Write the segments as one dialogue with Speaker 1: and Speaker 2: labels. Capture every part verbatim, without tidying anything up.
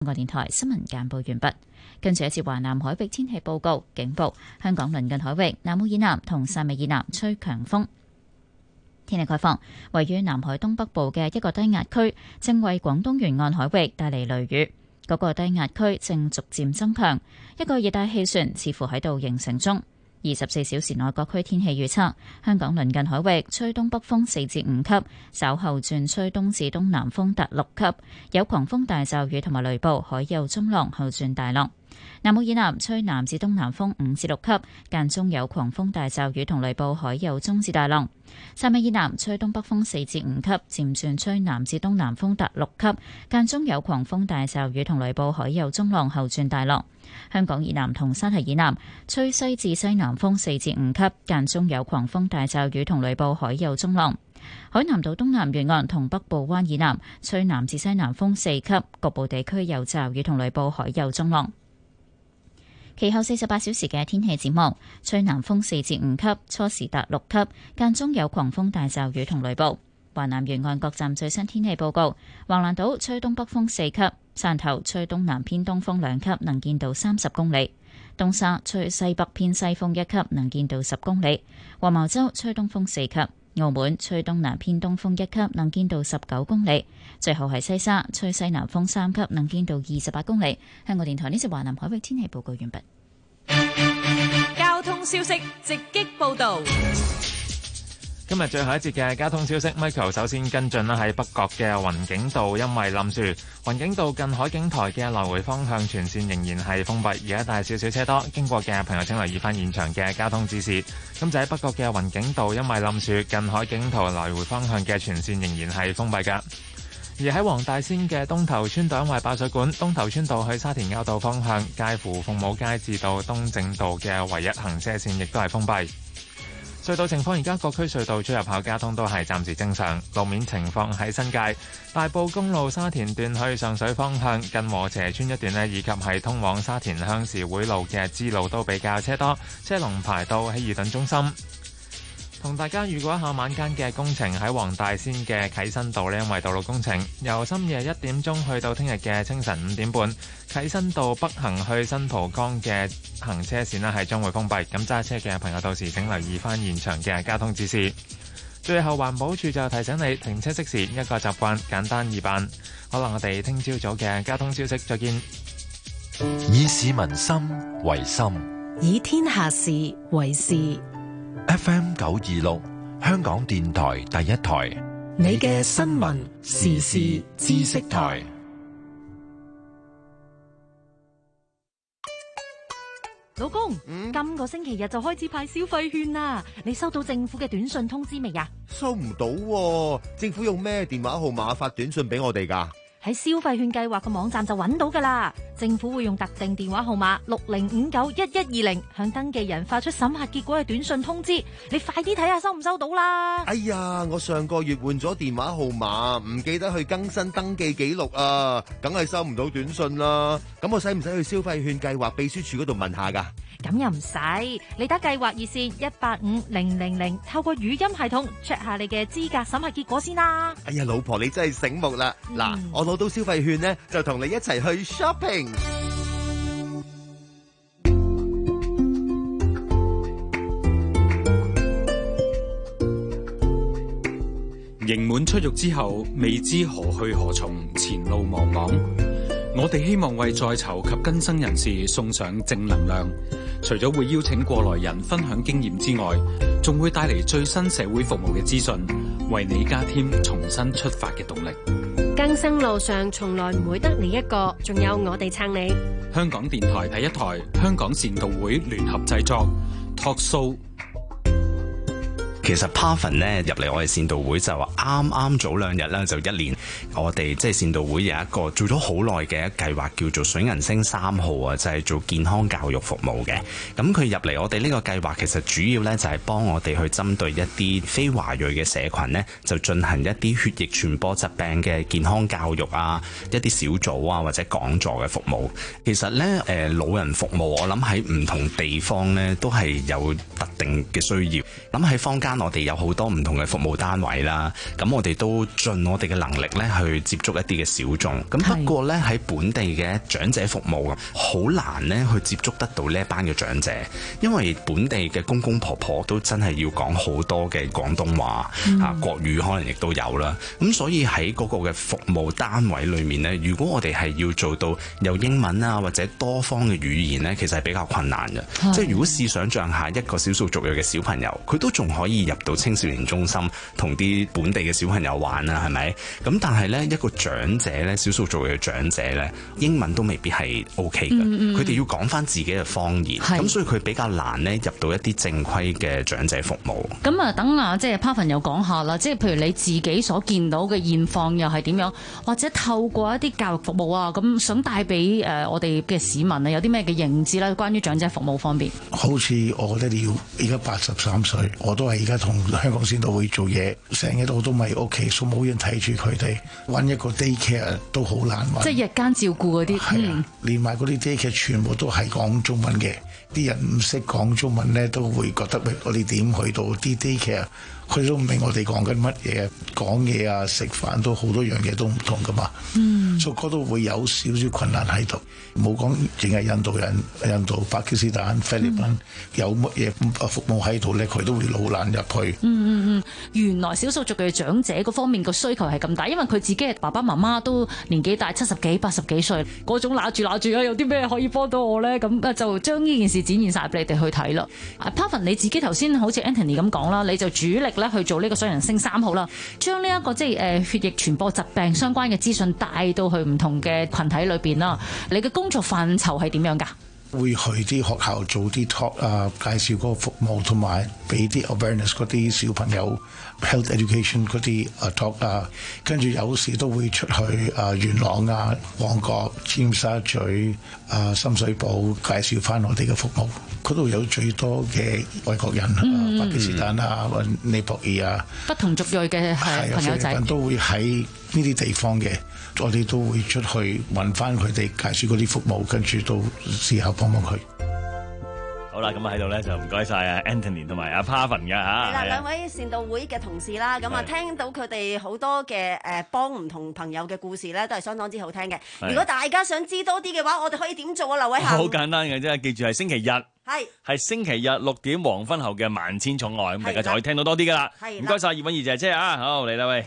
Speaker 1: 香港電台新聞簡報完畢。跟住一節華南海域天氣報告，警報：香港鄰近海域南澳以南同汕尾以南吹強風。天氣概況：位於南海東北部嘅一個低壓區，正為廣東沿岸海域帶嚟雷雨。嗰個低壓區正逐漸增強，一個熱帶氣旋似乎喺度形成中。二十四小時內各區天氣預測：香港鄰近海域吹東北風四至五級，稍後轉吹東至東南風達六級，有狂風大驟雨同埋雷暴，海有中浪，後轉大浪。南澳以南吹南至東南風五至六級，間中有狂風大驟雨同雷暴，海有中至大浪。汕尾以南吹東北風四至五級，漸轉吹南至東南風達六級，間中有狂風大驟雨同雷暴，海有中浪，後轉大浪。香港以南同沙堤以南吹西至西南風四至五級，間中有狂風大驟雨同雷暴，海有中浪。海南島東南沿岸同北部灣以南吹南至西南風四級，局部地區有驟雨同雷暴，海有中浪。其後四十八小時嘅天氣展望：吹南風四至五級，初時達六級，間中有狂風大驟雨同雷暴。華南沿岸各站最新天氣報告：橫瀾島吹東北風四級，汕頭吹東南偏東風兩級，能見度三十公里；東沙吹西北偏西風一級，能見度十公里；黃茅洲吹東風四級；澳門吹東南偏東風一級，能見度十九公里；最後係西沙吹西南風三級，能見度二十八公里。香港電台呢節華南海域天氣報告完畢。
Speaker 2: 交通消息直擊報道。
Speaker 3: 今日最後一節嘅交通消息 ，Michael 首先跟進啦，喺北角嘅雲景道，因為冧樹，雲景道近海景台嘅來回方向全線仍然係封閉，而家大少少車多，經過嘅朋友請留意翻現場嘅交通指示。咁就喺北角嘅雲景道，因為冧樹，近海景台來回方向嘅全線仍然係封閉㗎。而喺黃大仙嘅東頭村道，因為爆水管，東頭村道去沙田坳道方向，介乎鳳舞街至到東正道嘅唯一行車線亦都係封閉。隧道情況，而家各區隧道出入口交通都係暫時正常。路面情況喺新界大埔公路沙田段去上水方向，近禾輋村一段呢，以及係通往沙田鄉事會路嘅支路都比較車多，車龍排到希爾頓中心。同大家預告一下晚間嘅工程，喺黃大仙嘅啟新道呢，因為道路工程，由深夜一點鐘去到聽日嘅清晨五點半，啟新道北行去新蒲崗嘅行車線呢係將會封閉。咁揸車嘅朋友到時請留意翻現場嘅交通指示。最後環保署就提醒你停車熄匙一個習慣，簡單易辦。可能我哋聽朝早嘅交通消息再見。
Speaker 4: 以市民心為心，
Speaker 5: 以天下事為事。
Speaker 4: F M 九二六，香港電台第一台，
Speaker 5: 你嘅新聞時事知識台。
Speaker 6: 老公，
Speaker 7: 嗯，
Speaker 6: 今個星期日就開始派消費券啦，你收到政府嘅短信通知未啊？
Speaker 7: 收唔到喎，政府用咩電話號碼發短信俾我哋㗎？
Speaker 6: 喺消費券計劃嘅網站就揾到㗎啦，政府會用特定電話號碼六零五九一一二零向登記人發出審核結果嘅短信通知，你快啲睇下收唔收到啦！
Speaker 7: 哎呀，我上個月換咗電話號碼，唔記得去更新登記記錄啊，梗係收唔到短信啦。咁我使唔使去消費券計劃秘書處嗰度問下㗎？
Speaker 6: 咁又唔使，你打計劃熱線一八五零零零，透過語音系統 check 下你嘅資格審核結果先啦。
Speaker 7: 哎呀，老婆你真係醒目啦！嗱、嗯，我攞到消費券呢，就同你一齊去 shopping。
Speaker 8: 刑滿出獄之後，未知何去何從，前路茫茫。我哋希望為在囚及更生人士送上正能量，除咗會邀請過來人分享經驗之外，仲會帶嚟最新社會服務嘅資訊，為你加添重新出發嘅動力。
Speaker 9: 更生路上從來唔會得你一個，仲有我哋撐你。
Speaker 8: 香港電台第一台，香港善導會聯合製作 Talk Show。
Speaker 10: 其實 Parvin 咧入嚟我哋善導會就話啱啱早兩日咧就一年，我哋即係善導會有一個做咗好耐嘅一計劃叫做水銀星三號啊，就係、是、做健康教育服務嘅。咁佢入嚟我哋呢個計劃，其實主要咧就係幫我哋去針對一啲非華裔嘅社群咧，就進行一啲血液傳播疾病嘅健康教育啊，一啲小組啊或者講座嘅服務。其實咧誒、呃、老人服務，我諗喺唔同地方咧都係有特定嘅需要。諗喺坊間間我哋有好多唔同嘅服務單位啦，咁我哋都盡我哋嘅能力咧去接觸一啲嘅小眾。咁不過咧喺本地嘅長者服務好難咧去接觸得到呢一班嘅長者，因為本地嘅公公婆婆都真係要講好多嘅廣東話、嗯、啊，國語可能亦都有啦。咁所以喺嗰個嘅服務單位裏面咧，如果我哋係要做到有英文啊或者多方嘅語言咧，其實係比較困難嘅。即係如果試想像下一個少數族裔嘅小朋友，佢都仲可以入到青少年中心同啲本地嘅小朋友玩啊，係咪？咁但係咧一個長者咧，少數族裔嘅長者咧，英文都未必係 OK 嘅。佢哋、嗯嗯、要講翻自己嘅方言，咁所以佢比較難咧入到一啲正規嘅長者服務。
Speaker 11: 咁啊，等啊，即係 Pavan 又講下啦，即係譬如你自己所見到嘅現況又係點樣，或者透過一啲教育服務啊，咁想帶俾誒我哋嘅市民啊，有啲咩嘅認知咧？關於長者服務方面，
Speaker 12: 好似我哋要而家八十三歲，我都係而家同香港先導會做嘢，成日都都咪屋企，所以冇人睇住佢哋，揾一個 daycare 都好難揾。
Speaker 11: 即係日間照顧嗰啲，
Speaker 12: 係啊，連埋嗰啲 daycare 全部都係講中文嘅，啲人唔識講中文咧，都會覺得喂，我哋點去到啲 daycare？佢都唔明我哋講緊乜嘢，講嘢啊、食飯都好多樣嘢都唔同噶嘛，嗯，所以嗰度會有少少困難喺度。冇講淨係印度人、印度、巴基斯坦、菲律賓、嗯、有乜嘢服務喺度咧，佢都會老難入去。
Speaker 11: 嗯嗯嗯，原來少數族嘅長者嗰方面個需求係咁大，因為佢自己嘅爸爸媽媽都年紀大，七十幾、八十幾歲，嗰種揦住揦住啊，有啲咩可以幫到我咧？咁就將呢件事展現晒俾你哋去睇啦。Pavan 你自己頭先好似 Anthony 咁講啦，你就主力去做呢個雙人星三號啦，將呢一個即係誒血液傳播疾病相關嘅資訊帶到去唔同嘅群體裏邊啦。你嘅工作範疇係點樣㗎？
Speaker 12: 會去啲學校做啲 talk 啊，介紹嗰個服務，同埋俾啲 awareness 嗰啲小朋友 health education 嗰啲啊 talk 啊，跟住有時都會出去啊元朗啊、旺角、尖沙咀啊、深水埗介紹翻我哋嘅服務。嗰度有最多嘅外國人，嗯、巴基斯坦啊、嗯、尼泊爾啊，
Speaker 11: 不同族裔嘅係朋友仔
Speaker 12: 都會喺呢啲地方嘅。我哋都會出去揾翻佢哋介紹嗰啲服務，跟住都試下幫幫佢。
Speaker 13: 好啦，咁啊喺度咧就唔該晒啊 Anthony 同埋阿 Pavan 嘅嚇。
Speaker 14: 係啦，兩位善導會嘅同事啦，咁啊聽到佢哋好多嘅誒幫唔同朋友嘅故事咧，都係相當之好聽嘅。如果大家想知多啲嘅話，我哋可以點做啊？劉偉恒。好
Speaker 13: 簡單嘅啫，記住係星期日。係係星期日六點黃昏後嘅萬千寵愛，咁大家就可以聽到多啲噶啦。唔該晒葉韻儀姐姐啊，好嚟啦喂。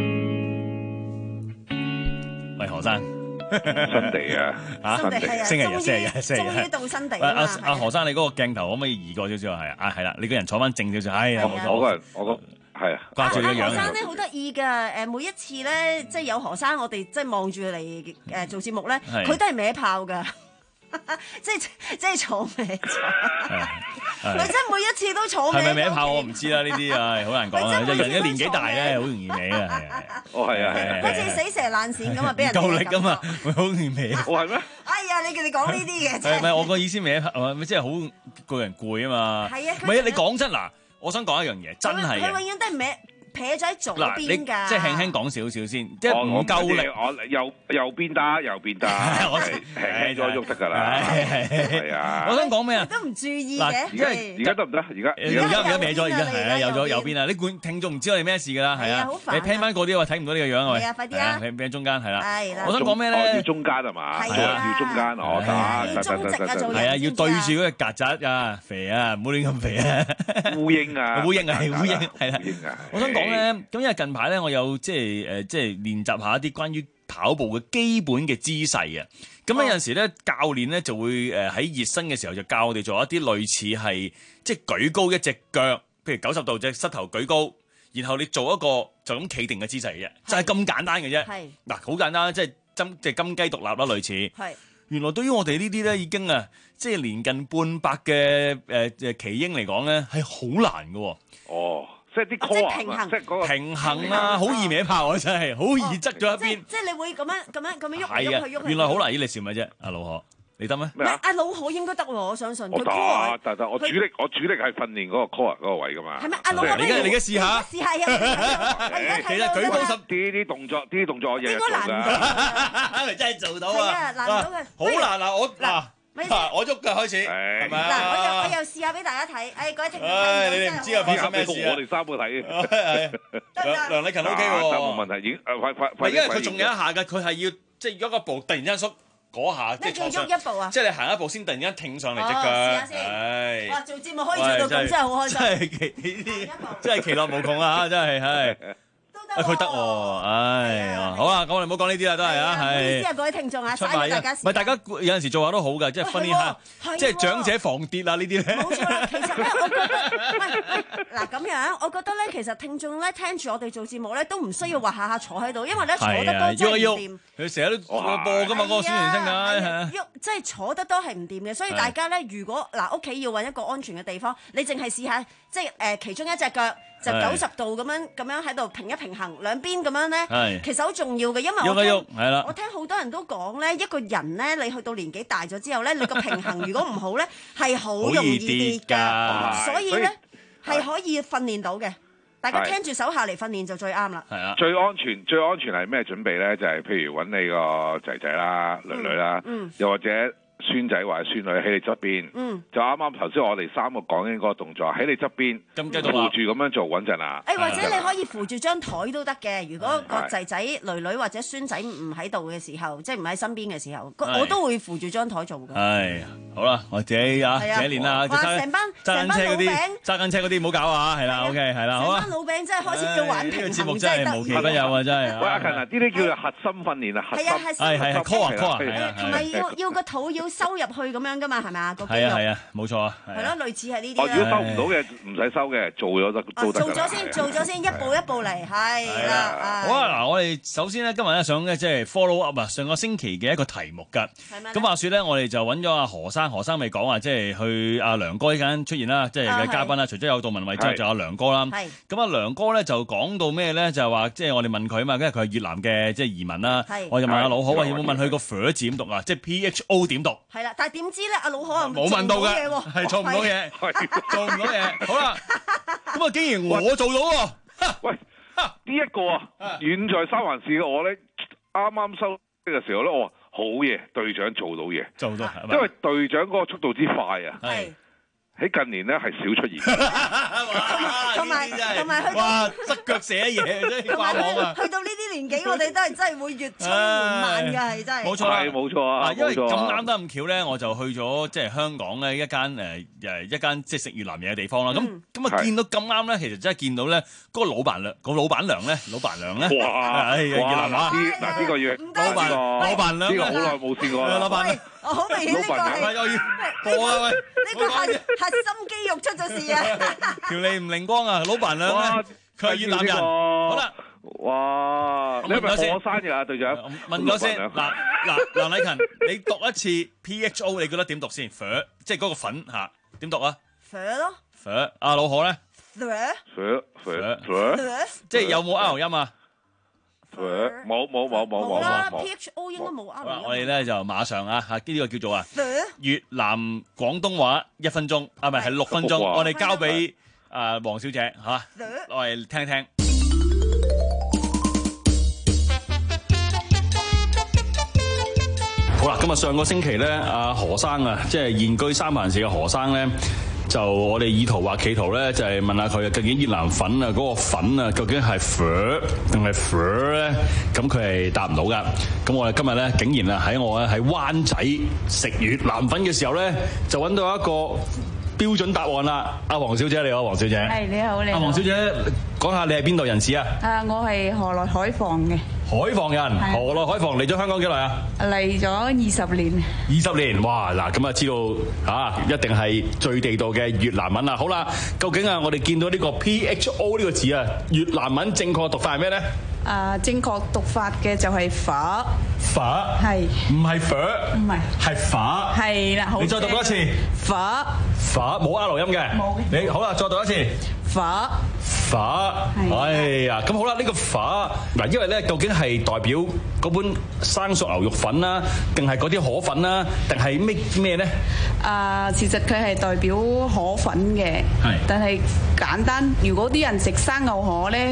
Speaker 13: 喂何生，
Speaker 15: 新地啊，啊
Speaker 14: 新地係啊，
Speaker 13: 星期日、星期日、星期日，
Speaker 14: 終於到新地啊！
Speaker 13: 阿阿何生，你嗰個鏡頭可唔可以移過少少啊？係啊，係啦，你個人坐翻正少少。係啊，
Speaker 15: 我個人，我個係啊，
Speaker 14: 掛住個樣。何生咧好得意㗎，誒每一次咧，即係有何生，我哋即係望住嚟誒做節目咧，佢都係歪炮㗎。即係即係坐歪咗，佢真係每一次都坐歪。
Speaker 13: 係咪歪炮我唔知啦，呢啲啊好難講啊！即係人嘅年紀大咧，好容易歪啊，係啊係啊。
Speaker 15: 哦係啊係啊，
Speaker 14: 好似死蛇爛鱔咁啊，俾人
Speaker 13: 夠力㗎嘛，會好容易歪。
Speaker 15: 我係咩？
Speaker 14: 哎呀，你叫你講呢啲嘅，
Speaker 13: 係咪我個意思歪炮？咪即係好個人攰啊嘛。係啊，唔係啊！你講真嗱，我想講一樣嘢，真係
Speaker 14: 佢永遠都係歪。撇咗喺左邊㗎，
Speaker 13: 即係輕輕講少少先，即係唔夠力。
Speaker 15: 我右右邊得，右邊得，輕咗喐得㗎啦。係啊，
Speaker 13: 我想講咩啊？
Speaker 14: 都唔注意嘅。
Speaker 15: 而家而家得唔得？而家
Speaker 13: 而家而家歪咗，而家係啊，有咗右邊啊！你觀聽眾唔知我哋咩事㗎啦，係啊。你聽翻嗰啲話睇唔到呢個樣啊？
Speaker 14: 係啊，快啲啊！
Speaker 13: 喺喺中間係啦。
Speaker 14: 係啦。
Speaker 13: 我想講咩咧？
Speaker 15: 要中間係嘛？
Speaker 14: 係啊，
Speaker 15: 要中間我得得得得得。
Speaker 13: 係啊，要對住嗰個曱甴啊，肥啊，唔好亂咁肥啊。
Speaker 15: 烏蠅啊，
Speaker 13: 烏蠅啊，係烏蠅係啦。我想講咧，咁因為近排咧，我有即係誒，即係練習下一啲關於跑步嘅基本嘅姿勢啊。咁咧有陣時咧，教練咧就會誒喺熱身嘅時候就教我哋做一啲類似係即係舉高一隻腳，譬如九十度隻膝頭舉高，然後你做一個就咁企定嘅姿勢嘅啫，就係咁簡單嘅啫。係嗱，好簡單，即係針即係金雞獨立啦，類似。係原來對於我哋呢啲咧已經啊，即係年近半百嘅誒誒奇英嚟講咧，係好難嘅。哦。即係啲 core 啊，即係嗰個平衡啊，好易歪炮啊，真係好易側咗一邊。即係
Speaker 14: 你會咁樣咁樣咁樣喐嚟喐去喐去。
Speaker 13: 原來好難，依你笑咪啫，阿老何，你得咩？
Speaker 14: 咩啊？阿老何應該得喎，我相信。
Speaker 15: 我得得得，我主力我主力係訓練嗰個 core 嗰個位噶嘛。
Speaker 14: 係咩？阿老何，
Speaker 13: 你而家你而家試下。
Speaker 14: 試下啊！
Speaker 15: 其實舉高十啲啲動作，啲動作我日日做㗎。
Speaker 13: 應該難唔到。
Speaker 14: 真係做到啊！難到嘅。
Speaker 13: 好難啊！我嗱。 我喐㗎開始，係咪
Speaker 14: 嗱，我又我又試下俾大家睇，誒各位聽眾，
Speaker 13: 唉，你哋唔知啊發生咩事啊？
Speaker 15: 我哋三個睇，
Speaker 13: 梁梁禮勤 O K 喎，
Speaker 15: 冇問題，已經誒快快快。
Speaker 13: 因為佢仲有一下嘅，佢係要即係喐一步，突然間縮嗰下，即係坐上
Speaker 14: 喐一步啊！
Speaker 13: 即係你行一步先，突然間挺上嚟隻腳。
Speaker 14: 試下先。哇！做節目可以做到咁，真係好開心。
Speaker 13: 真係奇呢啲，真係其樂無窮啊！真係係。啊！佢得喎，唉，好啦，咁我哋唔好講呢啲啦，都係啊，係。唔好意思啊，各位聽眾啊，嘥大家時間。唔係大家有陣時做下都好㗎，即係訓練下，即係長者防跌啊呢啲咧。
Speaker 14: 冇錯啦，其實咧，我覺得，喂喂，嗱咁樣，我覺得咧，其實聽眾咧聽住我哋做節目咧，都唔需要話下下坐喺度，因為咧坐得多真係唔掂。
Speaker 13: 佢成日都播㗎嘛，嗰個宣傳聲㗎。
Speaker 14: 喐，即係坐得多係唔掂嘅，所以大家咧，如果嗱屋企要揾一個安全嘅地方，你淨係試下，即係誒其中一隻腳。就九十度咁樣咁樣喺度平一平衡兩邊咁樣咧，其實好重要嘅，因為我聽我聽好多人都講咧，一個人咧你去到年紀大咗之後咧，你個平衡如果唔好咧，係好容易跌㗎，所以咧係可以訓練到嘅。大家聽住手下嚟訓練就最啱啦。
Speaker 15: 係啊，最安全最安全係咩準備咧？就係譬如揾你個仔仔啦、女女啦，又或者孫仔或者孫女喺你側邊，嗯，就啱啱頭先我哋三個講緊嗰個動作喺你側邊，咁繼續扶住咁樣做穩陣啊！
Speaker 14: 誒，或者你可以扶住張台都得嘅。如果個仔仔、女女或者孫仔唔喺度嘅時候，即係唔喺身邊嘅時候，我都會扶住張台做㗎。係，
Speaker 13: 好啦，我自己啊，自己練啦。
Speaker 14: 哇！成班成班老餅，
Speaker 13: 揸緊車嗰啲唔好搞啊！係啦 ，OK， 係啦，好啊。
Speaker 14: 成班老餅真係開始要玩平衡，
Speaker 13: 呢個節目真係無奇不有啊！真係。
Speaker 15: 喂，阿勤啊，呢啲叫做核心訓練啊，核心
Speaker 13: 係係 core 啊 core 啊，
Speaker 14: 同埋要要個肚要收入去咁樣㗎嘛，係咪啊？個肌肉
Speaker 13: 係啊係啊，冇錯啊。
Speaker 14: 係咯，類似係呢啲。
Speaker 15: 哦，如果收唔到嘅唔使收嘅，做咗得都得㗎。
Speaker 14: 做咗先，做咗先，一步一步嚟，係啦。
Speaker 13: 好啊，嗱，我哋首先咧，今日咧想咧即係 follow up 啊，上個星期嘅一個題目㗎。咁話説咧，我哋就揾咗阿何生，何生咪講話即係去阿梁哥呢間出現啦，即係嘅嘉賓啦。除咗有杜文慧之外，仲有梁哥啦。咁阿梁哥咧就講到咩咧？就係話即係我哋問佢啊嘛，因為佢係越南嘅即係移民啦。我就問阿老何話有冇問佢個 Pho 字點讀啊？即係 P H O 點讀？
Speaker 14: 係啦，但係點知咧？阿老何又
Speaker 13: 冇問到嘅，係做唔到嘢，做唔到嘢。好啦，咁啊，竟然我做到喎！
Speaker 15: 喂，呢一個啊，遠在三藩市嘅我咧，啱啱收嘅時候咧，我話好嘢，隊長做到嘢，
Speaker 13: 做到，
Speaker 15: 因為隊長嗰個速度之快啊！係。喺近年咧係少出現，
Speaker 14: 同埋同埋去到
Speaker 13: 哇側腳寫嘢真係掛網啊！
Speaker 14: 去到呢啲年紀，我哋都係真係會越衝緩慢㗎，係真係。
Speaker 13: 冇錯啦，
Speaker 15: 冇錯啊！
Speaker 13: 因為咁啱得咁巧咧，我就去咗即係香港咧一間誒誒一間即係食越南嘢嘅地方啦。咁咁啊見到咁啱咧，其實真係見到咧嗰個老闆娘，個老闆娘咧，老闆娘咧，
Speaker 15: 哇！
Speaker 13: 越南話
Speaker 15: 嗱呢個月
Speaker 13: 老闆老闆娘
Speaker 15: 呢個好耐冇試過啦，
Speaker 13: 老闆。
Speaker 14: 我好明顯呢個係呢個核核心肌肉出咗事啊！
Speaker 13: 條脷唔靈光啊！老闆娘咧，佢係越南人。好啦，
Speaker 15: 哇！你係咪過生日啊，隊長？
Speaker 13: 問咗先。嗱嗱，梁禮勤，你讀一次 P H O， 你覺得點讀先 ？Pho， 即係嗰個粉嚇，點讀啊
Speaker 14: ？Pho 咯。
Speaker 13: Pho，阿老何咧
Speaker 15: ？Pho Pho Pho，
Speaker 13: 即係有冇 R 音啊？
Speaker 15: 冇冇冇冇冇冇
Speaker 14: P H O 應該冇 R 音。
Speaker 13: 我哋咧就馬上啊嚇，呢個叫做啊越南廣東話一分鐘，啊唔係係六分鐘，我哋交俾啊黃小姐嚇，我哋聽聽。好啦，今日上個星期咧，阿何生啊，即係現居三藩市嘅何生咧。就我哋意圖或企圖咧，就係問下佢究竟越南粉啊嗰個粉啊，究竟係 Pho 定係 Pho 咧？咁佢係答唔到噶。咁我哋今日咧，竟然啊喺我咧喺灣仔食越南粉嘅時候咧，就揾到一個標準答案啦。阿黃小姐你好，黃小姐。
Speaker 16: 係你好，你好。阿
Speaker 13: 黃小姐，講下你係邊度人士啊？
Speaker 16: 啊，我係河內海防嘅。
Speaker 13: 海防人，河內海防嚟咗香港幾耐啊？嚟咗二十年。二十年，哇！嗱，咁啊知道啊，一定係最地道嘅越南文啦。好啦，究竟啊，我哋見到呢個 P H O 呢個字啊，越南文正確讀法係咩咧？
Speaker 16: 啊，正確讀法嘅就係 Pho。
Speaker 13: Pho 係唔係 Pho？唔係，係 Pho。係啦，好。你再讀多一次。Pho。Pho 冇 R 音嘅。冇嘅。你好啦，再讀一次。Pho。Pho。哎呀，咁好啦，呢個 Pho 嗱，因為咧，究竟係代表嗰本生熟牛肉粉啦，定係嗰啲河粉啦，定係咩咩咧？
Speaker 16: 啊，其實佢係代表河粉嘅。係。但係簡單，如果啲人食生牛河咧，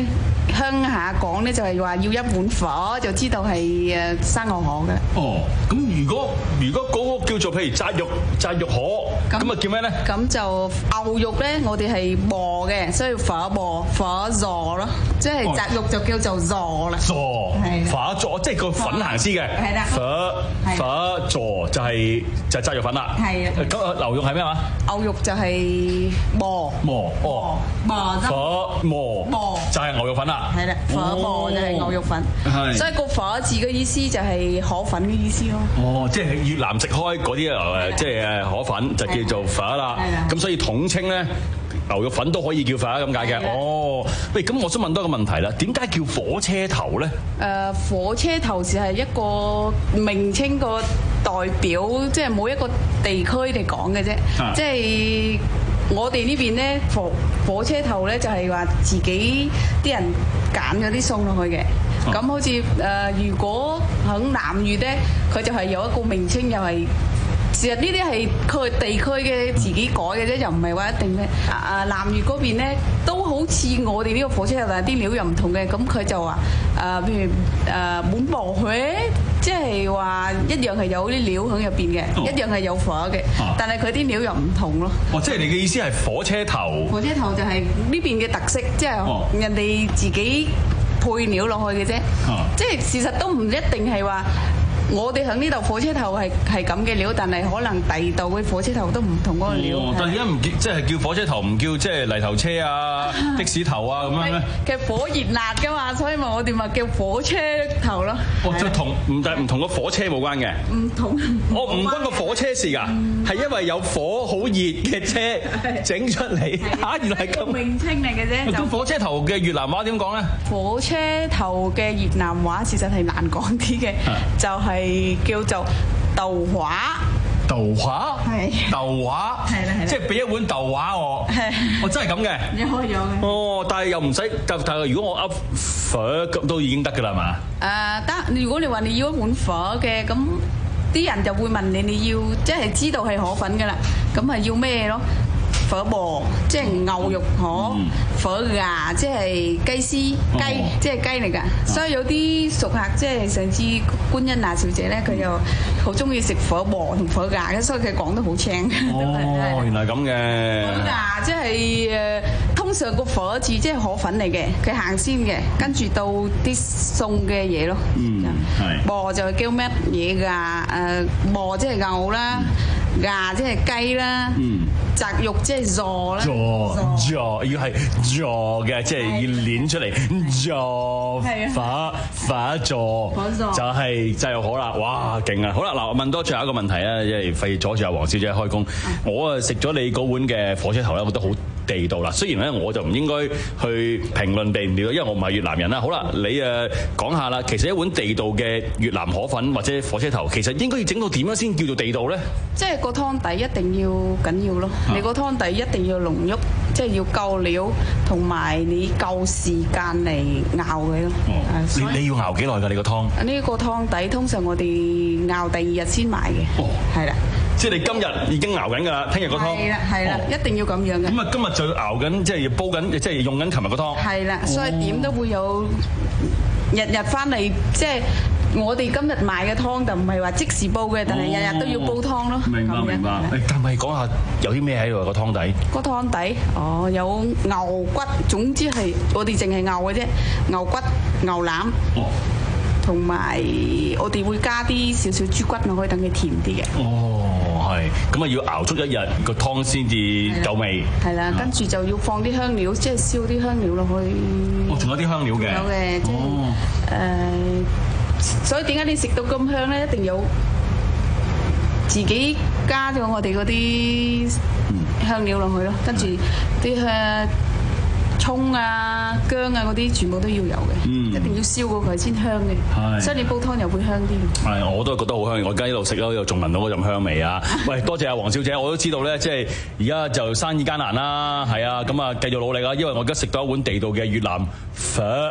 Speaker 16: 鄉下講咧就係話要一碗火，就知道係誒生牛河嘅。
Speaker 13: 哦，咁如果如果嗰個叫做譬如炸肉炸肉河，咁啊叫咩咧？
Speaker 16: 咁就牛肉咧，我哋係磨嘅，所以火磨火座咯，即係炸肉就叫做座啦。
Speaker 13: 座火座即係個粉行先嘅。
Speaker 16: 係啦。
Speaker 13: 火火座就係就係炸肉粉啦。係啊。咁牛肉係咩話？
Speaker 16: 牛肉就係磨
Speaker 13: 磨哦。
Speaker 16: 磨
Speaker 13: 火磨磨就係牛肉粉啦。
Speaker 16: 係啦，火磨就係牛肉粉。係。所以個火字嘅意思就係河粉嘅意思咯。哦，
Speaker 13: 即係越南食開嗰啲誒，即係誒河粉就叫做火啦。係啦。咁所以統稱咧，牛肉粉都可以叫火咁解嘅。哦，喂，咁我想問多個問題啦，點解叫火車頭咧？
Speaker 16: 誒，火車頭就係一個名稱個代表，即係每一個地區嚟講嘅啫。即係我哋呢邊咧，火火車頭咧就係話自己啲人揀嗰啲餸落去嘅。咁好似誒，如果喺南粵咧，佢就係有一個名稱，又係。其實呢啲係佢地區嘅自己改嘅啫，又唔係話一定咩。啊，南粵嗰邊咧都好似我哋呢個火車頭，但係啲料又唔同嘅。咁佢就話誒，譬如誒滿薄血，即係話一樣係有啲料喺入邊嘅，哦、一樣係有火嘅，啊、但係佢啲料又唔同咯。
Speaker 13: 哦，即係你嘅意思係火車頭？
Speaker 16: 火車頭就係呢邊嘅特色，即係人哋自己配料落去嘅啫。啊、即係事實都唔一定係話。我哋喺呢度火車頭係係咁嘅料，但係可能第二度嘅火車頭都唔同嗰個料。
Speaker 13: 哦、但係而家唔叫，即係叫火車頭，唔叫即係泥頭車啊、的士頭啊咁樣咩？
Speaker 16: 其實火熱辣㗎嘛，所以咪我哋咪叫火車頭咯。
Speaker 13: 哦，就同唔但係唔同個火車冇關嘅。
Speaker 16: 唔同。
Speaker 13: 我唔關個火車事㗎，係因為有火好熱嘅車整出嚟嚇，原來係咁。
Speaker 16: 名稱嚟嘅啫。
Speaker 13: 咁火車頭嘅越南話點講咧？
Speaker 16: 火車頭嘅越南話其實係難講啲嘅，就係。係叫做豆花，
Speaker 13: 豆花
Speaker 16: 係
Speaker 13: 豆花，
Speaker 16: 係啦係啦，
Speaker 13: 即係俾一碗豆花我，我真係咁嘅，
Speaker 16: 有有嘅。
Speaker 13: 哦，但係又唔使，但係如果我噏火咁都已經得㗎啦，係嘛？
Speaker 16: 誒得，如果你話你要一碗火嘅，咁啲人就會問你，你要即係知道係河粉㗎啦，咁係要咩咯？火磨即係牛肉河，火牙即係雞絲雞，即係雞嚟㗎。所以有啲熟客即係上次觀音娜小姐咧，佢就好中意食火磨同火牙嘅，所以佢講得好清。
Speaker 13: 哦，原來咁嘅。
Speaker 16: 火牙即係誒，通常個火字即係河粉嚟嘅，佢行先嘅，跟住到啲餸嘅嘢咯。嗯，係。磨就叫咩嘢㗎？誒，磨即係牛啦。牙即係雞啦，炸肉即係座啦，
Speaker 13: 座座要係座嘅，即係要攣出嚟，座火火座就係炸肉河啦，哇勁啊！好啦，嗱我問多最後一個問題啊，因為費阻住阿黃小姐開工，我啊食咗你嗰碗嘅火車頭咧，我覺得好地道啦。雖然咧我就唔應該去評論地唔地道，因為我唔係越南人啦。好啦，你誒講下啦，其實一碗地道嘅越南河粉或者火車頭，其實應該要整到點樣先叫做地道咧？
Speaker 16: 即係個湯底一定要緊要咯，你個湯底一定要濃郁，即係要夠料，同埋你夠時間嚟熬佢咯。
Speaker 13: 你你要熬幾耐㗎？你個湯？
Speaker 16: 呢個湯底通常我哋熬第二日先買嘅。哦，係啦。
Speaker 13: 即係你今日已經熬緊㗎啦，聽日個湯。
Speaker 16: 係啦，係啦，一定要咁樣嘅。
Speaker 13: 咁啊，今日就要熬緊，即係要煲緊，即係用緊琴日個湯。
Speaker 16: 係啦，所以點都會有日日翻嚟，即係。我哋今日買嘅湯就唔係話即時煲嘅，但係日日都要煲湯咯。
Speaker 13: 明白明白。誒，但係講下有啲咩喺度個湯底？
Speaker 16: 個湯底哦，有牛骨，總之係我哋淨係牛嘅啫，牛骨、牛腩，同埋我哋會加啲少少豬骨落去，等佢甜啲嘅。
Speaker 13: 哦，係。咁啊，要熬足一日個湯先至夠味。係啦，
Speaker 16: 跟住就要放啲香料，即係燒啲香料落去。
Speaker 13: 哦，仲有啲香料嘅。
Speaker 16: 有嘅，即係誒。所以點解你食到咁香咧？一定要自己加咗我哋嗰啲香料落去咯，跟住啲誒葱啊、薑啊嗰啲全部都要有嘅，嗯、一定要燒過佢先香嘅，所以你煲湯又會香啲。
Speaker 13: 係，我都覺得好香，我而家一路食咯，又仲聞到嗰陣香味啊！喂，多謝阿黃小姐，我都知道咧，即係而家就生意艱難啦，係啊，咁啊繼續努力啊，因為我而家食到一碗地道嘅越南粉。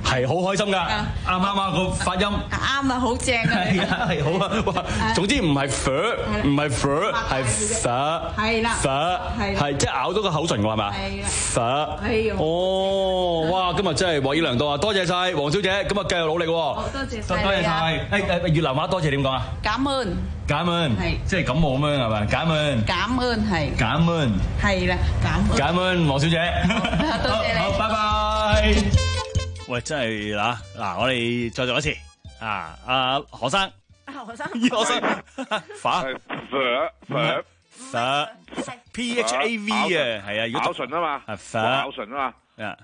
Speaker 13: 係好開心㗎，啱唔啱啊？個發音
Speaker 16: 啱啊，好正啊！
Speaker 13: 係啊，係好啊！哇，總之唔係 fur，唔係 fur，係 fur，係啦 fur，係即係咬到個口唇㗎係嘛 ？fur，係哦，哇！今日真係獲益良多啊！多謝晒黃小姐，今日繼續努力喎。
Speaker 16: 多謝曬，
Speaker 13: 多謝晒。誒誒，越南話多謝點講啊？
Speaker 16: 感恩，
Speaker 13: 感恩，係即係感冒咁樣係咪？感恩，
Speaker 16: 感恩係，
Speaker 13: 感恩，係啦，感恩，感恩黃小姐，
Speaker 16: 多謝你，
Speaker 13: 好，拜拜。喂，真係嗱嗱，我哋再做一次啊！阿何生，
Speaker 14: 何生，
Speaker 13: 何生，反
Speaker 15: 反
Speaker 13: 反 P H A V 啊，係啊，
Speaker 15: 咬唇啊嘛，
Speaker 13: 係反
Speaker 15: 咬唇啊嘛，
Speaker 13: 啊，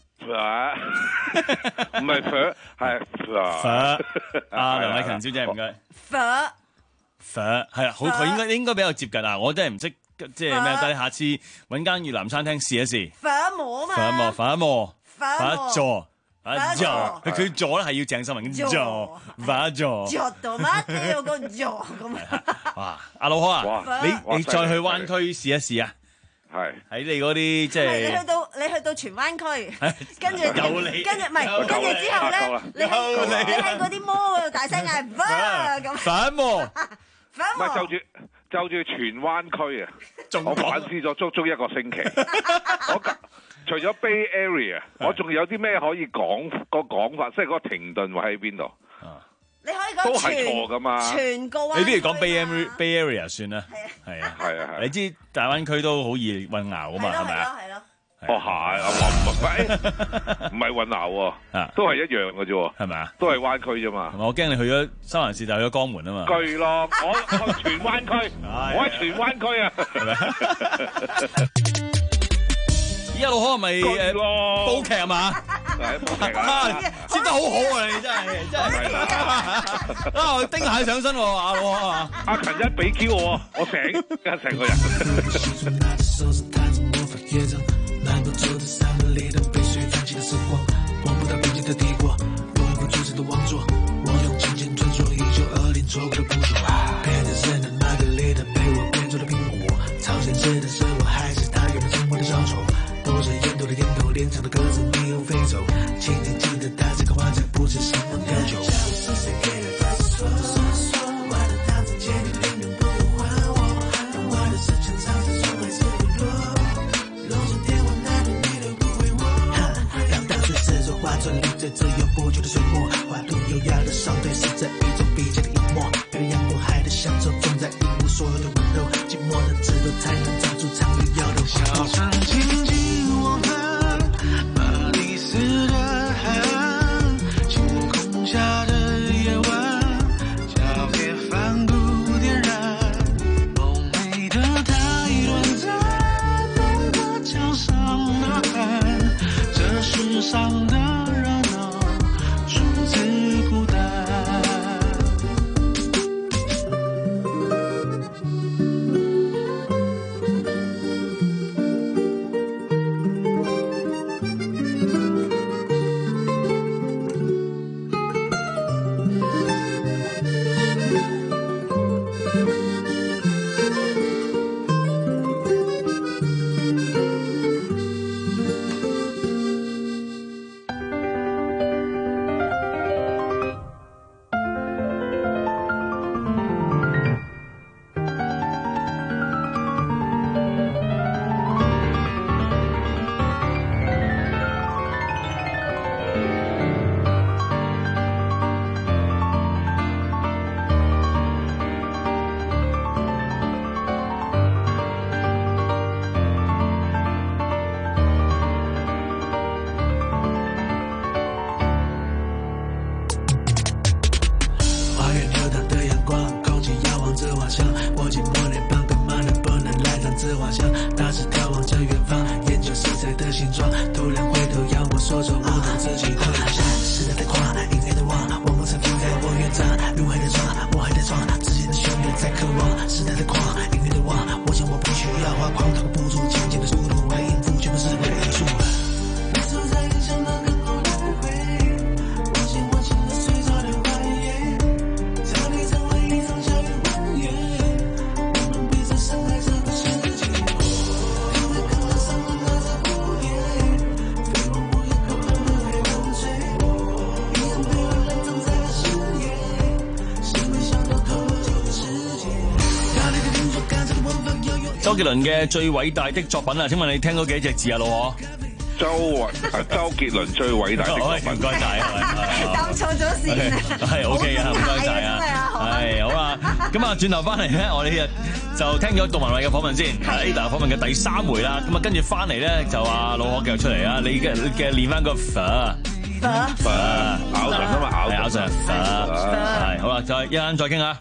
Speaker 15: 唔係反係
Speaker 13: 反。阿梁麗勤小姐唔該，
Speaker 14: 反
Speaker 13: 反係啊，好，佢應該應該比較接近啊！我真係唔識即係咩，但係下次揾間越南餐廳試一試。
Speaker 14: 反磨嘛，
Speaker 13: 反磨，反磨，
Speaker 14: 反
Speaker 13: 座。啊做，佢佢做咧係要鄭秀文咁做，反做。做
Speaker 14: 到乜都有個做咁。
Speaker 13: 哇！阿老何啊，你你再去灣區試一試啊！係喺你嗰啲即係。
Speaker 14: 你去到你去到荃灣區，跟住
Speaker 13: 有你，
Speaker 14: 跟住唔係，跟住之後咧，你喺你喺嗰啲摩嗰度大聲嗌反咁。
Speaker 13: 反摩，
Speaker 14: 反摩。
Speaker 15: 唔係就住就住荃灣區啊！我反思咗足足一個星期。我除咗 Bay Area， 我仲有啲咩可以講個講法？即係嗰個停頓位喺邊度？
Speaker 14: 你可以講
Speaker 15: 都係錯噶嘛？
Speaker 14: 全個灣區。
Speaker 13: 你不如講 Bay Area Bay Area 算啦。係啊，
Speaker 15: 係啊，係。
Speaker 13: 你知大灣區都好易混淆啊嘛，係咪啊？
Speaker 14: 係咯。
Speaker 15: 哦係，唔係唔係混淆喎，都係一樣嘅啫，
Speaker 13: 係咪啊？
Speaker 15: 都係灣區啫嘛。
Speaker 13: 我驚你去咗新環市就去咗江門啊嘛。
Speaker 15: 巨咯，我去荃灣區，我喺荃灣區啊。係咪？
Speaker 13: 依家老何係咪誒煲劇係嘛？
Speaker 15: 係煲劇啊！
Speaker 13: 接得好好啊！你真係真係啊！我叮蟹上身喎，阿老何啊！
Speaker 15: 阿勤一俾 Q 我，我醒一成個人。
Speaker 5: 难道坐在三个列等被水放弃的时光，望不到边界的帝国，有一副巨人的王座。我用金钱传说一九二零错过的不朽，偏见深的那个列等被我变做了苹果。朝鲜这的生活还是他原本生活的小丑，多着烟斗的烟头，连长的鸽子没有飞走。请你记得他这个花匠不是什么歌手。是谁给了他说说我的糖从前你永远不用还我，让我的事情藏在说还是不落。画作里在只有不久的水墨，画图优雅的手对是这一种笔尖的隐没，漂洋过海的乡愁装在荧幕，所有的温柔，寂寞的指头才能找出长路要的小声轻轻我们把你撕的痕，星空下的夜晚交给梵谷点燃，梦寐的太短暂，能够墙上呐喊，这世上的
Speaker 13: 周杰倫嘅最偉大的作品啊！請問你聽過幾隻字啊，老何？
Speaker 15: 周偉周杰倫最偉大的作品。
Speaker 13: 唔該晒，
Speaker 14: 答錯咗線啊！
Speaker 13: 係 OK 啊，唔該晒啊，係好啊。咁啊，轉頭翻嚟咧，我哋就聽咗杜文慧嘅訪問先，喺嗱訪問嘅第三回啦。咁啊，跟住翻嚟咧就話老何繼續出嚟啊！你嘅嘅練翻個 f。
Speaker 15: 咬唇啊嘛，咬
Speaker 13: 咬唇，係好啦，再一陣再傾下。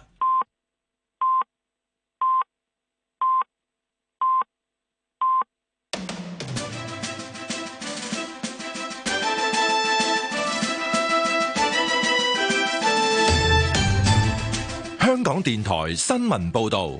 Speaker 4: 香港電台新聞報導。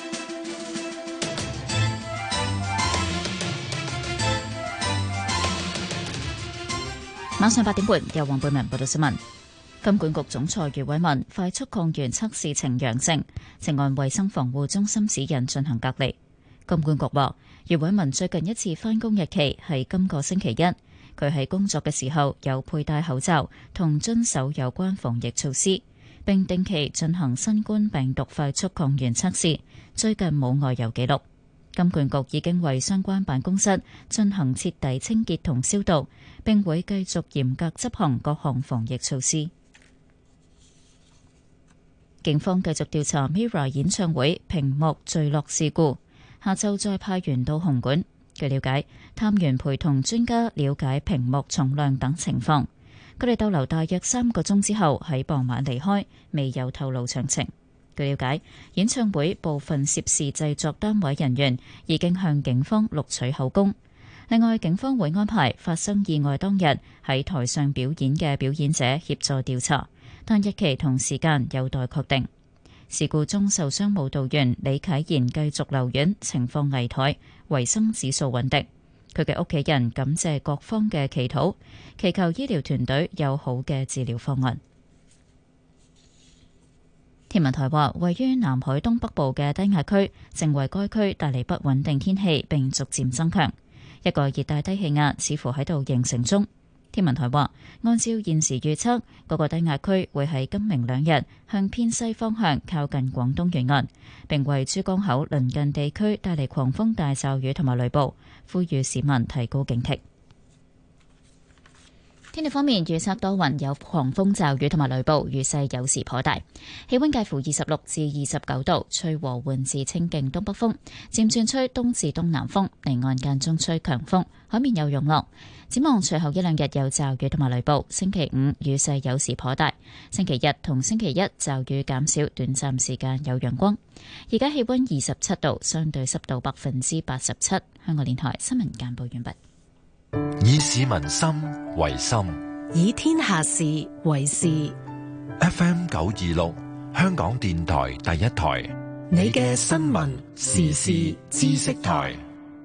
Speaker 1: 晚上八點半，由黃貝文報道新聞。金管局總裁余偉文快速抗原測試呈陽性，正按衛生防護中心指引進行隔離。金管局話，余偉文最近一次返工日期係今個星期一，佢喺工作嘅時候有佩戴口罩同遵守有關防疫措施，並定期進行新冠病毒快速抗原測試，最近冇外遊記錄。金管局已經為相關辦公室進行徹底清潔同消毒，並會繼續嚴格執行各項防疫措施。警方繼續調查 Mirror 演唱會屏幕墜落事故，下晝再派員到紅館。據了解，探員陪同專家了解屏幕重量等情況。佢哋逗留大約三個鐘之後，喺傍晚離開，未有透露詳情。據了解，演唱會部分涉事製作單位人員已經向警方錄取口供。另外，警方會安排發生意外當日喺台上表演嘅表演者協助調查，但日期同時間有待確定。事故中受傷舞蹈員李啟賢繼續留院，情況危殆，維生指數穩定。佢嘅屋企人感謝各方嘅祈禱，祈求醫療團隊有好嘅治療方案。天文台話，位於南海東北部嘅低壓區正為該區帶嚟不穩定天氣，並逐漸增強。一個熱帶低氣壓似乎喺度形成中。天文台話，按照現時預測，嗰個低壓區會喺今明兩日向偏西方向靠近廣東沿岸，並為珠江口鄰近地區帶嚟狂風大驟雨同埋雷暴，呼籲市民提高警惕。天氣方面，預測多雲，有狂風驟雨同埋雷暴，雨勢有時頗大。氣溫介乎二十六至二十九度，吹和緩至清勁東北風，漸轉吹東至東南風，離岸間中吹強風，海面有湧浪。展望隨後一兩日有驟雨同埋雷暴，星期五雨勢有時頗大，星期日同星期一驟雨減少，短暫時間有陽光。而家氣溫二十七度，相對濕度百分之八十七。香港電台新聞簡報完畢。
Speaker 4: 以市民心為心，
Speaker 17: 以天下事為事。
Speaker 4: F M 九二六，香港電台第一台，
Speaker 17: 你嘅新聞時事知識台。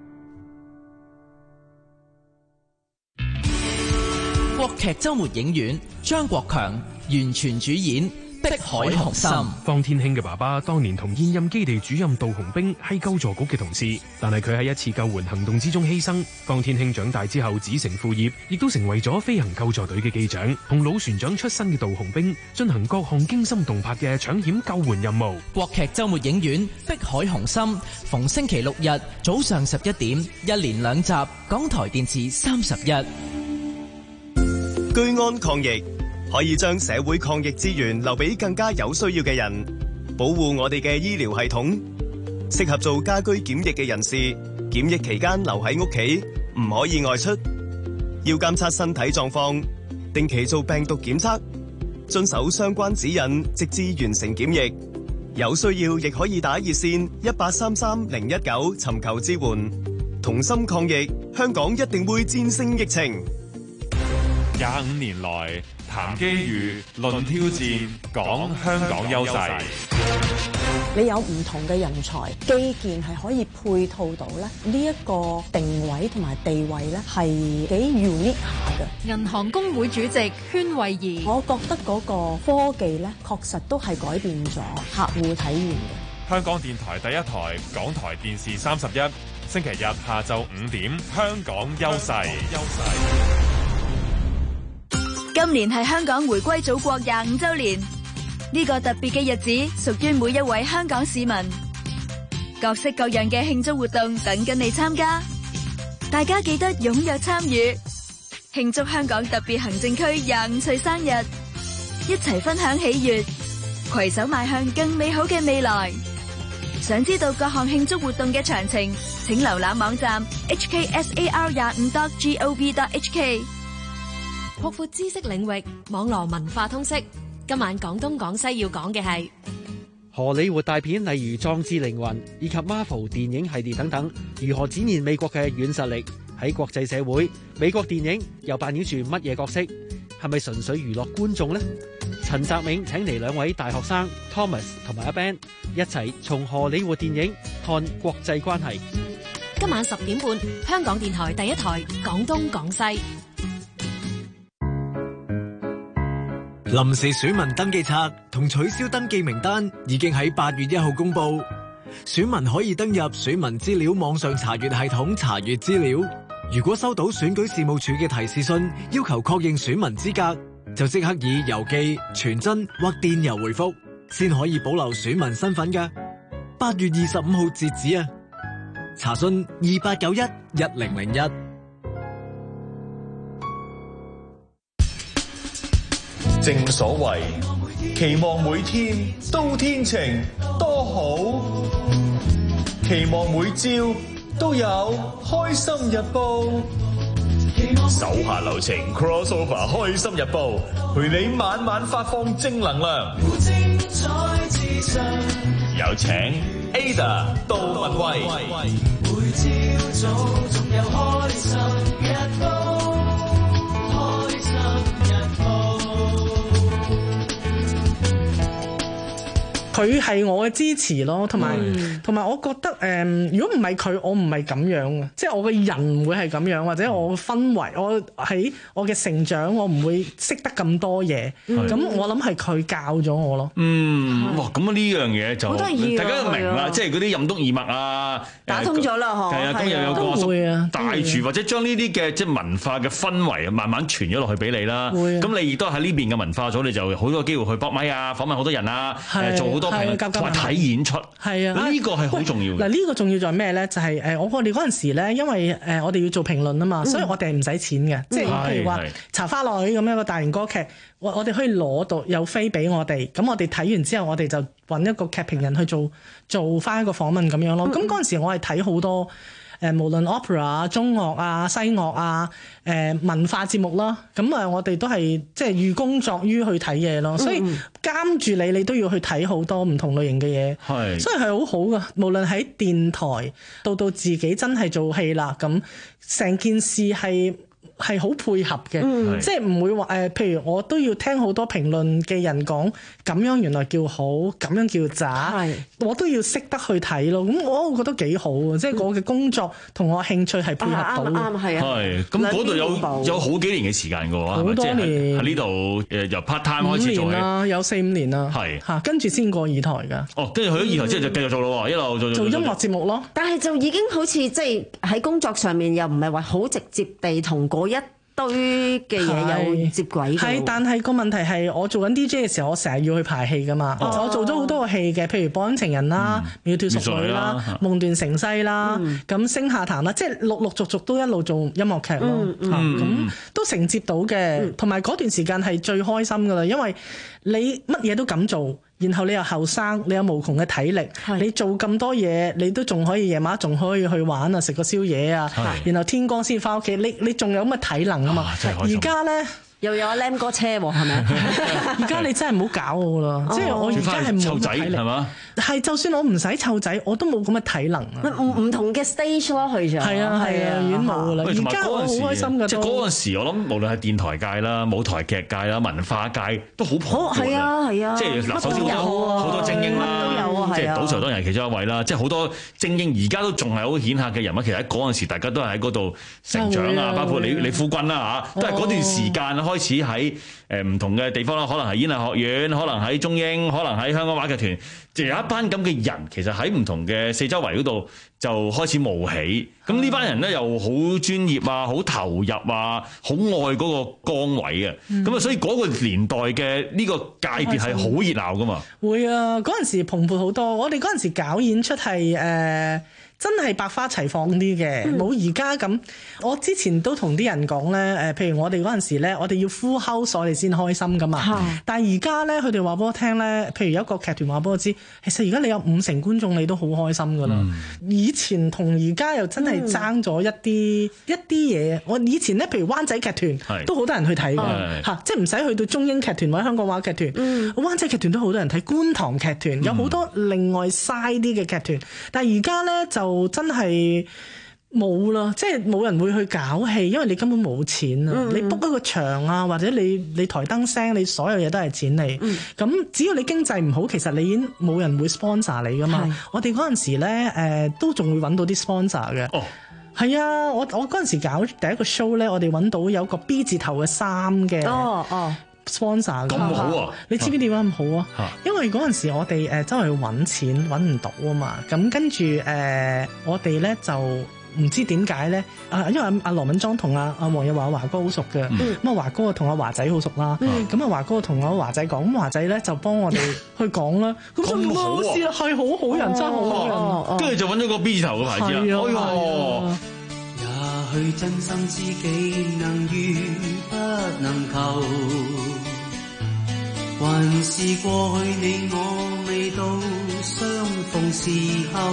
Speaker 18: 國劇周末影院，張國強完全主演《碧海雄心》。
Speaker 19: 方天興嘅爸爸當年同現任基地主任杜洪兵係救助局嘅同事，但係佢喺一次救援行動之中犧牲。方天興長大之後子承父業，亦都成為咗飛行救助隊嘅機長，同老船長出身嘅杜洪兵進行各項驚心動魄嘅搶險救援任務。
Speaker 18: 國劇周末影院《碧海雄心》，逢星期六日早上十一點，一連兩集，港台電視三十一。
Speaker 20: 居安抗疫，可以將社會抗疫資源留俾更加有需要嘅人，保護我哋嘅醫療系統。適合做家居檢疫嘅人士，檢疫期間留喺屋企，唔可以外出。要監測身體狀況，定期做病毒檢測，遵守相關指引，直至完成檢疫。有需要亦可以打熱線一八三三零一九尋求支援。同心抗疫，香港一定會戰勝疫情。
Speaker 21: 廿五年來，談機遇、論挑戰，講香港優勢。
Speaker 22: 你有唔同嘅人才，基建係可以配套到咧，呢一個定位同埋地位咧係幾 unique 下嘅。
Speaker 6: 銀行公會主席禤惠儀，
Speaker 22: 我覺得嗰個科技咧確實都係改變咗客戶體驗嘅。
Speaker 21: 香港電台第一台，港台電視三十一，星期日下晝五點，香港優勢。優勢。
Speaker 23: 今年係香港回歸祖國廿五週年，呢個特別嘅日子屬於每一位香港市民。 各式各樣嘅慶祝活動等緊你參加，大家記得踴躍參與，慶祝香港特別行政區廿五歲生日，一齊分享喜悅，攜手邁向更美好嘅未來。想知道各項慶祝活動嘅詳情，請瀏覽網站 h k s a r 廿五 dot gov dot h k。
Speaker 9: 擴闊知識領域，網絡文化通識。今晚廣東廣西要講嘅係
Speaker 2: 荷里活大片，例如《壯志凌雲》以及 Marvel 電影系列等等，如何展現美國嘅軟實力？喺國際社會，美國電影又扮演住乜嘢角色？係咪純粹娛樂觀眾呢？陳澤銘請嚟兩位大學生 Thomas 同埋阿 Ben 一齊從荷里活電影看國際關係。
Speaker 9: 今晚十點半，香港電台第一台廣東廣西。
Speaker 3: 臨時選民登記冊同取消登記名單已經喺八月一號公布，選民可以登入選民資料網上查閱系統查閱資料。如果收到選舉事務處嘅提示信，要求確認選民資格，就即刻以郵寄、傳真或電郵回覆，先可以保留選民身份㗎。八月二十五號截止啊！查詢二八九一一零零一。
Speaker 7: 正所謂期望每天都天晴多好，期望每朝都有開心日報，手下留情 crossover 開心日報，陪你晚晚發放正能量。有請 Ada 杜文慧，每朝早總有開心日報，開心日報。
Speaker 24: 佢係我嘅支持咯，同埋同埋我覺得誒、嗯，如果唔係佢，我唔係咁樣啊，即係我嘅人唔會係咁樣，或者我嘅氛圍，我喺我嘅成長，我唔會識得咁多嘢。咁、嗯、我諗係佢教咗我咯。
Speaker 13: 嗯，哇！咁呢樣嘢就大家都明啦，
Speaker 24: 啊、
Speaker 13: 即係嗰啲任督二脈啊，
Speaker 14: 打通咗啦，嗬。係啊，
Speaker 13: 咁又有個叔大廚，或者將呢啲嘅即係文化嘅氛圍啊，慢慢傳咗落去俾你啦。咁你亦都喺呢邊嘅文化組，你就好多機會去搏咪啊，訪問好多人啊，做好多。同埋睇演出，係啊，呢個係好重要嘅。嗱，
Speaker 24: 呢個重要在咩咧？就係、是、誒，我我哋嗰陣時咧，因為誒我哋要做評論啊嘛，嗯、所以我哋係唔使錢嘅。即係譬如話《茶花女》咁樣個大型歌劇，我我哋可以攞到有飛俾我哋，咁我哋睇完之後，我哋就揾一個劇評人去做做翻一個訪問咁樣咯。咁嗰陣時我係睇好多。誒無論 opera 啊、中樂啊、西樂啊、誒文化節目啦，咁啊我哋都係即係寓工作於去睇嘢咯，所以監住你，你都要去睇好多唔同類型嘅嘢，係，所以係好好噶。無論喺電台到到自己真係做戲啦，咁成件事係。係好配合嘅，嗯、即係唔會話誒、呃，譬如我都要聽好多評論嘅人講，咁樣原來叫好，咁樣叫渣，我都要識得去睇咯。咁我覺得幾好啊，即係我嘅工作同我興趣係配合到。啱啱係啊，係
Speaker 13: 咁嗰度有有好幾年嘅時間㗎喎，
Speaker 24: 好多年
Speaker 13: 喺呢度誒由 part time 開始做
Speaker 24: 五年啦，有四五年啦，係嚇，跟住先過二台㗎。
Speaker 13: 哦，跟住去咗二台之後就繼續做咯，一路做
Speaker 24: 做音樂節目咯。
Speaker 14: 但係就已經好似即係喺工作上面又唔係話好直接地同嗰一堆嘅嘢有接軌嘅，
Speaker 24: 係，但係個問題係我做緊 D J 嘅時候，我成日要去排戲噶嘛。哦、我做咗好多個戲嘅，譬如《播音情人》啦，嗯《窈窕淑女》啦，《夢斷城西》啦，咁、嗯《星下談》啦，即係陸陸續續都一路做音樂劇咯。咁、嗯嗯、都承接到嘅，同埋嗰段時間係最開心噶啦，因為你乜嘢都敢做。然後你又後生，你有無窮嘅體力，你做咁多嘢，你都仲可以夜晚仲可以去玩啊，食個宵夜啊，然後天光先翻屋企，你你仲有咁嘅體能啊嘛？而家咧。
Speaker 14: 又有阿 Lam 哥車喎，係咪？
Speaker 24: 而家你真係唔好搞我啦！即係我而家係冇體力，係嘛？係就算我唔使湊仔，我都冇咁嘅體能啊！
Speaker 14: 唔唔同嘅 stage 咯，去咗。係啊係啊，已經冇啦。
Speaker 24: 而家我好開心㗎。
Speaker 13: 即係嗰陣時，我諗無論係電台界啦、舞台劇界啦、文化界都好蓬勃。
Speaker 14: 係啊係啊，
Speaker 13: 即係嗱，首先好多好多精英啦，
Speaker 14: 都有啊，
Speaker 13: 即係杜 Sir 當然係其中一位啦。即係好多精英而家都仲係好顯赫嘅人物。其實喺嗰陣時，大家都係喺嗰度成長啊，包括李李富君啦嚇，都係嗰段時間開始喺。誒唔同嘅地方啦，可能係演藝學院，可能喺中英，可能喺香港話劇團， 就有一班咁嘅人，其實喺唔同嘅四周圍嗰度就開始冒起。咁呢班人咧又好專業啊，好投入啊，好愛嗰個崗位嘅。咁啊、嗯，所以嗰個年代嘅呢個界別係好熱鬧噶嘛。
Speaker 24: 會啊，嗰陣時蓬勃好多。我哋嗰陣時搞演出係誒。呃真係百花齊放啲嘅，冇而家咁。我之前都同啲人講咧，誒，譬如我哋嗰陣時咧，我哋要 full house 我哋先開心噶嘛。是但係而家咧，佢哋話俾我聽咧，譬如有一個劇團話俾我知，其實而家你有五成觀眾，你都好開心噶啦。嗯、以前同而家又真係爭咗一啲、嗯、一啲嘢。我以前咧，譬如灣仔劇團是都好多人去睇㗎嚇，即係唔使去到中英劇團或者香港話劇團，嗯、灣仔劇團都好多人睇。觀塘劇團有好多另外 side 啲嘅劇團，但係而家咧就真係冇啦，即係冇人會去搞戲，因為你根本冇錢啊！嗯、你 book 一個場啊，或者你你台燈聲，你所有嘢都係錢嚟。咁、嗯、只要你經濟唔好，其實你已經冇人會 sponsor 你噶嘛。是我哋嗰陣時咧，誒、呃、都仲會揾到啲 sponsor 嘅。哦，係啊，我我嗰陣時搞第一個 show 咧，我哋揾到有個 B 字頭嘅衫嘅。哦哦。sponsor
Speaker 13: 咁好啊！
Speaker 24: 你知唔知點解咁好啊？啊因為嗰陣時我哋誒周圍去揾錢揾唔到啊嘛，咁跟住誒、呃、我哋咧就唔知點解咧啊，因為阿阿羅敏莊同阿阿黃日華阿華哥好熟嘅，咁啊華哥同阿華仔好熟啦，咁啊華哥同阿華仔講，咁華仔咧就幫我哋去講啦，咁就冇乜事啦，係好好人，真係好好人，
Speaker 13: 跟住就揾咗個 B 字頭嘅牌子啊！哎呀，
Speaker 5: 也許真心知己能遇不能求。還是過去你我未到相逢時候，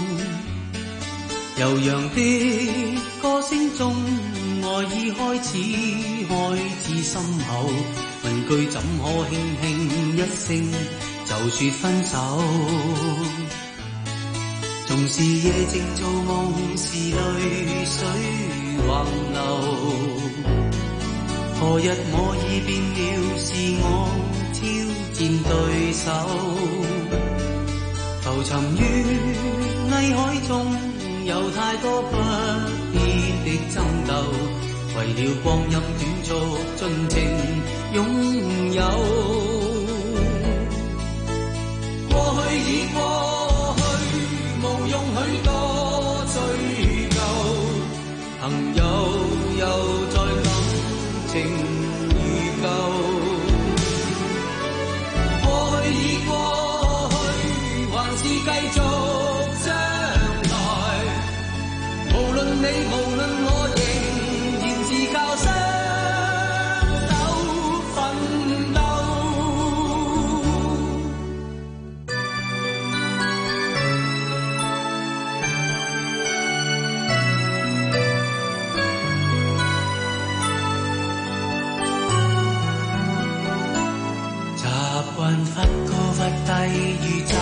Speaker 5: 悠揚的歌聲中，愛意開始開至深厚。問句怎可輕輕一聲就說分手？縱是夜靜做夢時淚水橫流，何日我已變了是我挑戰對手，浮沉於藝海中，有太多不必的爭鬥，為了光陰短促，盡情擁有。過去已過去，無用許多追究，朋友又在感情如舊。繼續將來，無論你無論我，仍然自靠雙手奮鬥。習慣忽高忽低如站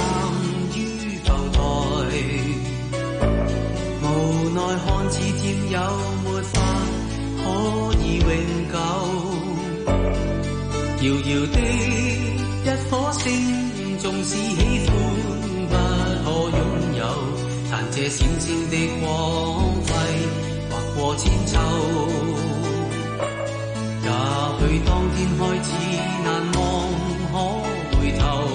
Speaker 5: 無奈看似佔有，沒法可以永久。遙遙的一顆星，縱使喜歡不可擁有，但這閃閃的光輝劃過千秋。也許當天開始難望可回頭，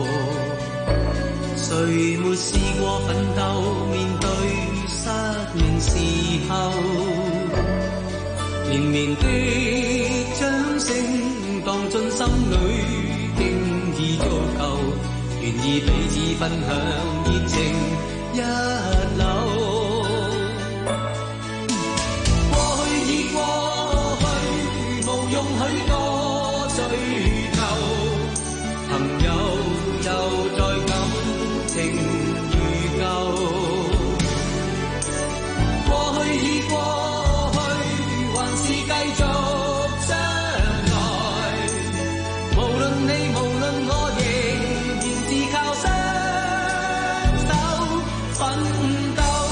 Speaker 5: 誰沒試過奮鬥面對失明時候，連綿的掌聲盪進心裏，經已足夠，願意彼此分享熱情一縷。過去已過去，無用許多追究，朋友又在感情如舊。已過去，還是繼續將來。無論你無論我，仍然自靠雙手奮鬥。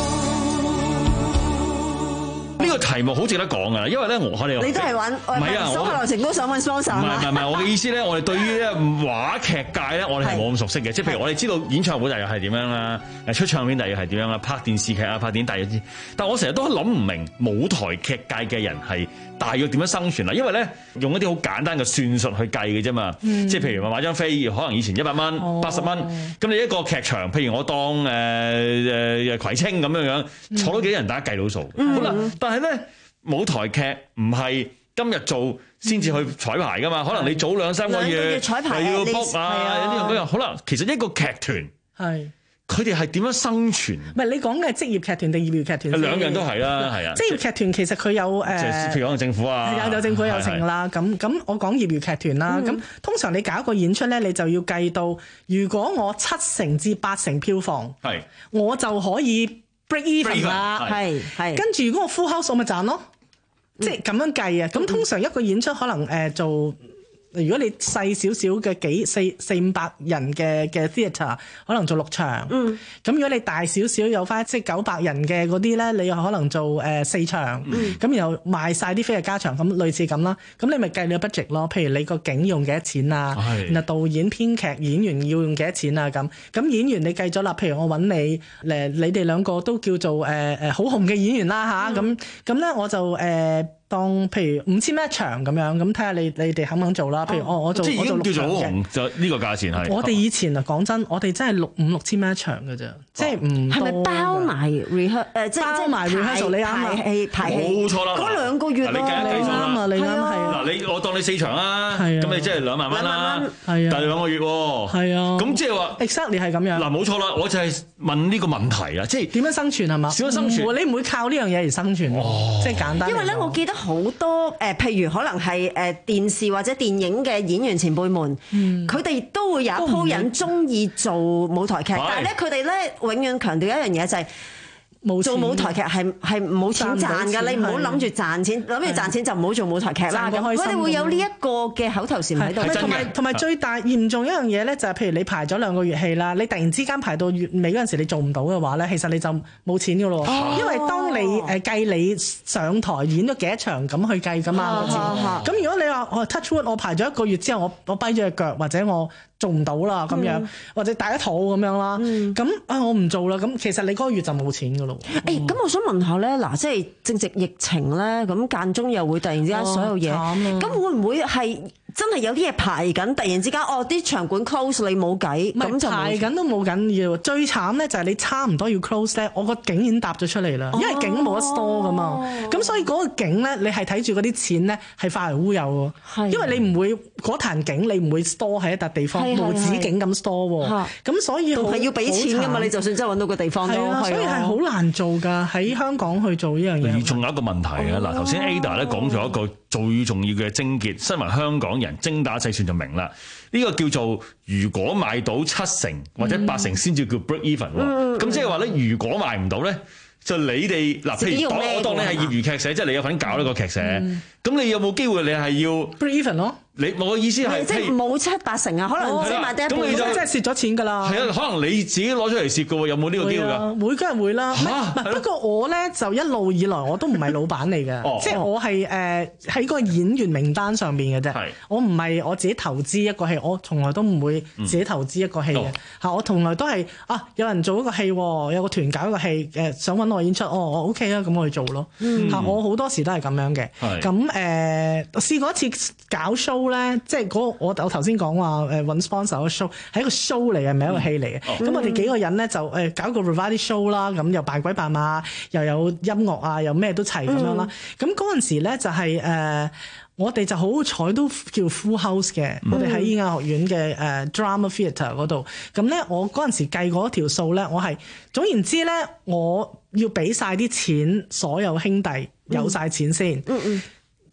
Speaker 13: 個題目好值得講啊，因為咧我哋
Speaker 14: 你都係揾，
Speaker 13: 唔係啊，
Speaker 14: 蘇客流程都想揾 sponsor
Speaker 13: 唔係唔係，我嘅意思咧，我哋對於咧話劇界咧，我哋係冇咁熟悉嘅，即係譬如我哋知道演唱會大約係點樣啦，誒出唱片大約係點樣啦，拍電視劇啊拍電影大約知，但我成日都諗唔明舞台劇界嘅人係大約點樣生存啦，因為咧用一啲好簡單嘅算術去計嘅啫嘛，嗯、即係譬如話買張飛，可能以前一百蚊、八十蚊，咁你一個劇場，譬如我當誒誒葵青咁樣樣，坐多幾人大家計到數，嗯、好啦，但係咧舞台劇唔係今日做先至去彩排噶嘛，可能你早兩三個月
Speaker 14: 彩排
Speaker 13: 又要 book 啊，呢樣嗰樣，可能其實一個劇團係。佢哋係點樣生存？
Speaker 24: 唔係你講嘅係職業劇團定業餘劇團？
Speaker 13: 兩樣都係啦，係啊。
Speaker 24: 職業劇團其實佢有誒，
Speaker 13: 譬如可能政府啊，
Speaker 24: 有有政府有成啦。咁咁我講業餘劇團啦。咁、嗯、通常你搞一個演出咧，你就要計到，如果我七成至八成票房，係我就可以 break even 啦。係係。跟住如果我 full house 我咪賺咯，即係咁樣計啊。咁、嗯、通常一個演出可能誒、呃、做。如果你細少少嘅幾四四五百人嘅嘅 theatre， 可能做六場。嗯。咁如果你大少少有翻即係九百人嘅嗰啲咧，你又可能做誒、呃、四場。嗯。咁然後賣晒啲飛嘅加場，咁類似咁啦。咁你咪計你個 budget 咯。譬如你個景用幾多錢啊？係。然後導演、編劇、演員要用幾多錢啊？咁咁演員你計咗啦。譬如我揾你誒，你哋兩個都叫做誒誒好紅嘅演員啦吓，咁咁咧我就誒。呃當譬如五千蚊一場咁樣，咁睇下你你哋肯唔肯做啦。譬如我我做我做六場嘅，
Speaker 13: 叫做好紅就呢個價錢係。
Speaker 24: 我哋以前啊講真，我哋真係六五六千蚊一場嘅啫，即係唔多。係咪
Speaker 14: 包埋 rehearsal？誒即係包埋 rehearsal，你啱啊，排戲
Speaker 13: 冇錯啦。
Speaker 14: 嗰兩個月
Speaker 13: 你計一計數啦，
Speaker 24: 你啱係。
Speaker 13: 嗱你我當你四場啦，咁你即係兩萬蚊啦，係啊，但係兩個月喎，
Speaker 24: 係啊，
Speaker 13: 咁即係話
Speaker 24: exactly 係咁樣。嗱
Speaker 13: 冇錯啦，我就係問呢個問題啊，即係
Speaker 24: 點樣生存係嘛？點樣生存？你唔會靠呢樣嘢嚟生存，即係簡單。
Speaker 14: 因為咧，我記得好多。誒、呃，譬如可能係誒、呃、電視或者電影嘅演員前輩們，佢哋、嗯、都會有一鋪人中意做舞台劇，但係咧佢哋咧永遠強調一樣嘢就係、是。做舞台劇係係冇錢賺㗎，你唔好諗住賺錢，諗住賺錢就唔好做舞台劇啦。咁佢哋會有呢一個嘅口頭禪喺度。
Speaker 24: 同埋同埋最大嚴重一樣嘢咧，就係譬如你排咗兩個月戲啦，你突然之間排到月尾嗰陣時，你做唔到嘅話咧，其實你就冇錢㗎咯。哦、因為當你誒計你上台演咗幾多場咁去計㗎嘛。咁、哦、如果你話我 touch wood，我排咗一個月之後，我我跛咗隻腳或者我做唔到啦咁樣，嗯、或者大一肚咁樣啦，咁啊、嗯、我唔做啦，咁其實你嗰個月就冇錢㗎咯。
Speaker 14: 誒咁、嗯欸，我想問下咧，嗱，即係正值疫情咧，咁間中又會突然之間所有嘢，咁、哦、會唔會係真係有啲嘢排緊，突然之間哦啲場館 close 你冇計，咁就
Speaker 24: 排緊都冇緊要。最慘咧就係你差唔多要 close 咧，我個景已經搭咗出嚟啦，因為景冇得 store 噶嘛，咁、哦、所以嗰個景咧你係睇住嗰啲錢咧係化為烏有喎，因為你唔會嗰壇景你唔會 store 喺一笪地方無止境咁 store 喎，咁所以
Speaker 14: 係要俾錢噶嘛，你就算真係揾到個地方都係，
Speaker 24: 所以係好難做㗎，喺香港去做呢樣嘢。
Speaker 13: 仲有一個問題啊，嗱頭先 Ada 咧講咗一個最重要嘅症結，身為香港人精打細算就明啦。呢、這個叫做如果買到七成或者八成先至叫 break even 喎、嗯。咁即係話咧，如果買唔到咧，就你哋嗱，譬如當我當你係業餘劇社，即係你有份搞呢個劇社，咁、嗯、你有冇機會你係要
Speaker 24: break even 咯？
Speaker 13: 你我嘅意思係
Speaker 14: 即係冇七八成啊，可能只買得一半，
Speaker 24: 咁你就真係蝕咗錢㗎啦。
Speaker 13: 係啊，可能你自己攞出嚟蝕㗎喎，有冇呢個機會㗎？
Speaker 24: 會梗係會啦。不過我咧就一路以來我都唔係老闆嚟嘅，即係我係誒喺個演員名單上邊嘅啫。我唔係我自己投資一個戲，我從來都唔會自己投資一個戲嘅嚇。我從來都係啊，有人做一個戲，有個團搞一個戲，誒想揾我演出，哦我 OK 啊，咁我去做咯嚇。我好多時都係咁樣嘅。咁誒試過一次搞 show。咧，即係嗰我我頭先講話誒揾 sponsor 個 show 係一個 show 嚟嘅，唔係一個戲嚟嘅。咁、嗯、我哋幾個人咧就誒搞個 variety show 啦，咁又扮鬼扮馬，又有音樂啊，又咩都齊咁樣啦。咁嗰陣時咧就係、是、誒、呃、我哋就好彩都叫 full house 嘅，嗯、我哋喺演藝學院嘅誒、呃、drama theatre 嗰度。咁咧我嗰陣時計過一條數咧，我係總言之咧，我要俾晒啲錢，所有兄弟有晒錢先。嗯嗯。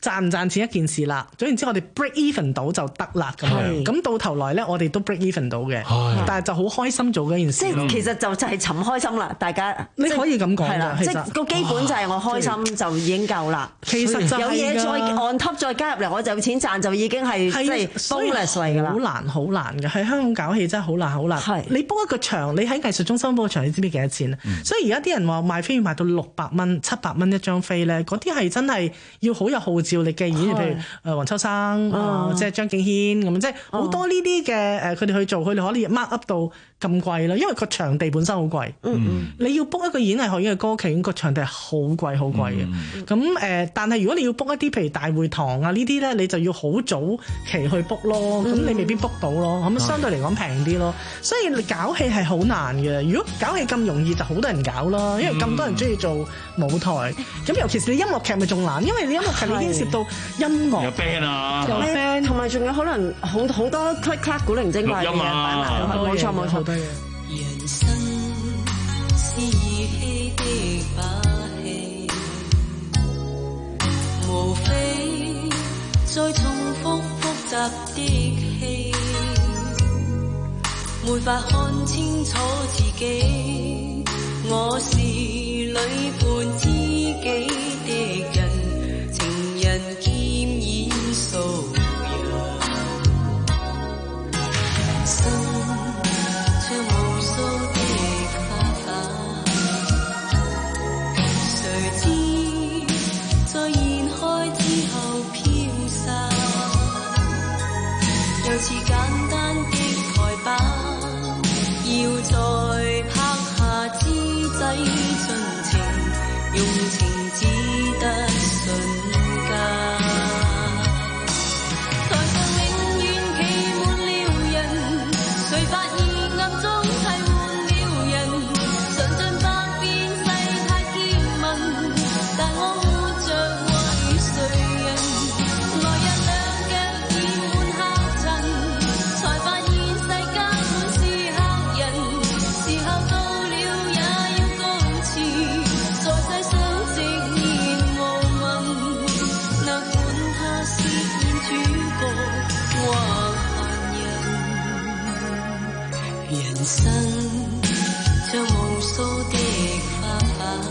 Speaker 24: 賺唔賺錢一件事啦，總言之我哋 break even 到就得啦咁樣。咁到頭來咧，我哋都 break even 到嘅，但係就好開心做嗰件事。
Speaker 14: 即係其實就就係尋開心啦，大家
Speaker 24: 你可以咁講
Speaker 14: 係啦，即係個基本就係我開心就已經夠啦。
Speaker 24: 其實就
Speaker 14: 有嘢再 on top 再加入嚟，我就有錢賺就已經係即係 bonus 嚟㗎啦。
Speaker 24: 好難好難嘅，喺香港搞戲真係好難好難。係你 book 一個場，你喺藝術中心 book 個場，你知唔知幾多錢啊？所以而家啲人話賣飛要賣到六百蚊、七百蚊一張飛咧，嗰啲係真係要好有號召力嘅演員，譬如誒黃秋生啊，即係張敬軒咁，即係好多呢啲嘅誒，佢哋去做，佢哋可以 mark up 到咁貴啦，因為個場地本身好貴。嗯嗯，你要 book 一個演藝學院嘅歌劇院，個場地係好貴好貴嘅。咁誒，但係如果你要 book 一啲譬如大會堂啊呢啲咧，你就要好早期去 book 咯，咁你未必 book 到咯，咁相對嚟講平啲咯。所以你搞戲係好難嘅。如果搞戲咁容易，就好多人搞啦，因為咁多人中意做舞台。咁尤其是你音樂劇咪仲難，因為你音樂劇你牽涉到音樂
Speaker 13: 有 band 啊，
Speaker 14: 有 band，同埋仲有可能好好多 click clack 古靈精怪嘅嘢擺埋，冇錯冇錯。
Speaker 8: 人生是兒戲的把戲，無非再重複複雜的戲，沒法看清楚自己，我是女伴知己的人，情人兼演素人，人生像無數的花瓣，誰知在燃開之後飄散，又似簡單的台板，要在拍下之際盡情用情只得瞬間。台上永遠企滿了人，誰發現暗中替換了人，嘗盡百變世態見聞，但我活着為誰人？來日兩腳染滿黑塵，才發現世間滿是客人，時候到了也要告辭，在世上直言無問，哪管他飾演主角或閒人，人生像無數的花瓣，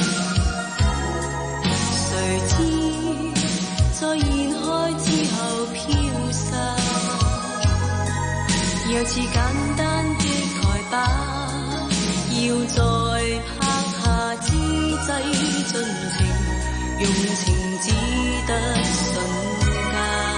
Speaker 8: 誰知在燃開之後飄散，又似簡單的台板，要在拍下之際盡情用情只得瞬間。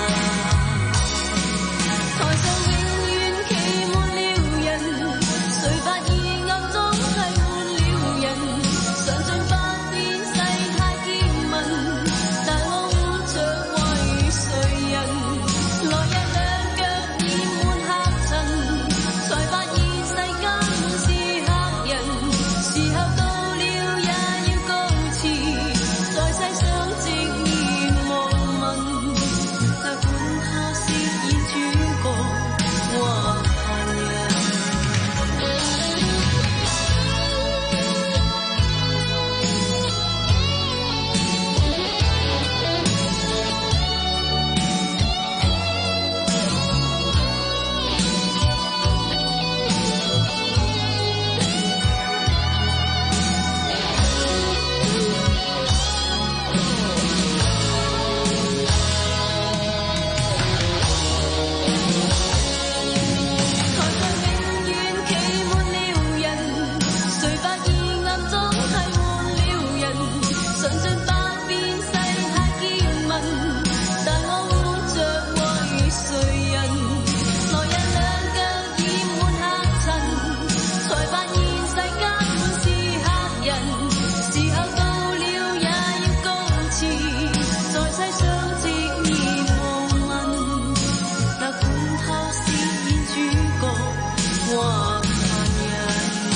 Speaker 8: 台上永遠企滿了人，誰發現暗中替換了人，嘗盡百變世態見聞，但我活着為誰人？來日兩腳染滿黑塵，才發現世間滿是客人，時候到了也要告辭，在世上直言無問，哪管他飾演主角或閒人。台上永遠企滿了人，誰發現暗中替換了人，嘗盡百變世態見聞，但我活着為誰人？來日兩腳染滿黑塵，才發現世間滿是客人，時候到了也要告辭，在世上直言無問，哪管他飾演主角或閒人。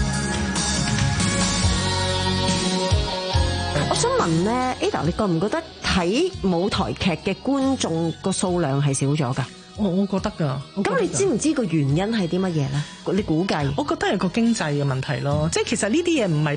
Speaker 14: 我想問咧，Ada，你覺唔覺得睇舞台劇嘅觀眾個數量係少咗㗎？
Speaker 24: 我我覺得㗎。
Speaker 14: 咁你知唔知個原因係啲乜嘢咧？你估計？
Speaker 24: 我覺得係個經濟嘅問題咯，即係其實呢啲嘢唔係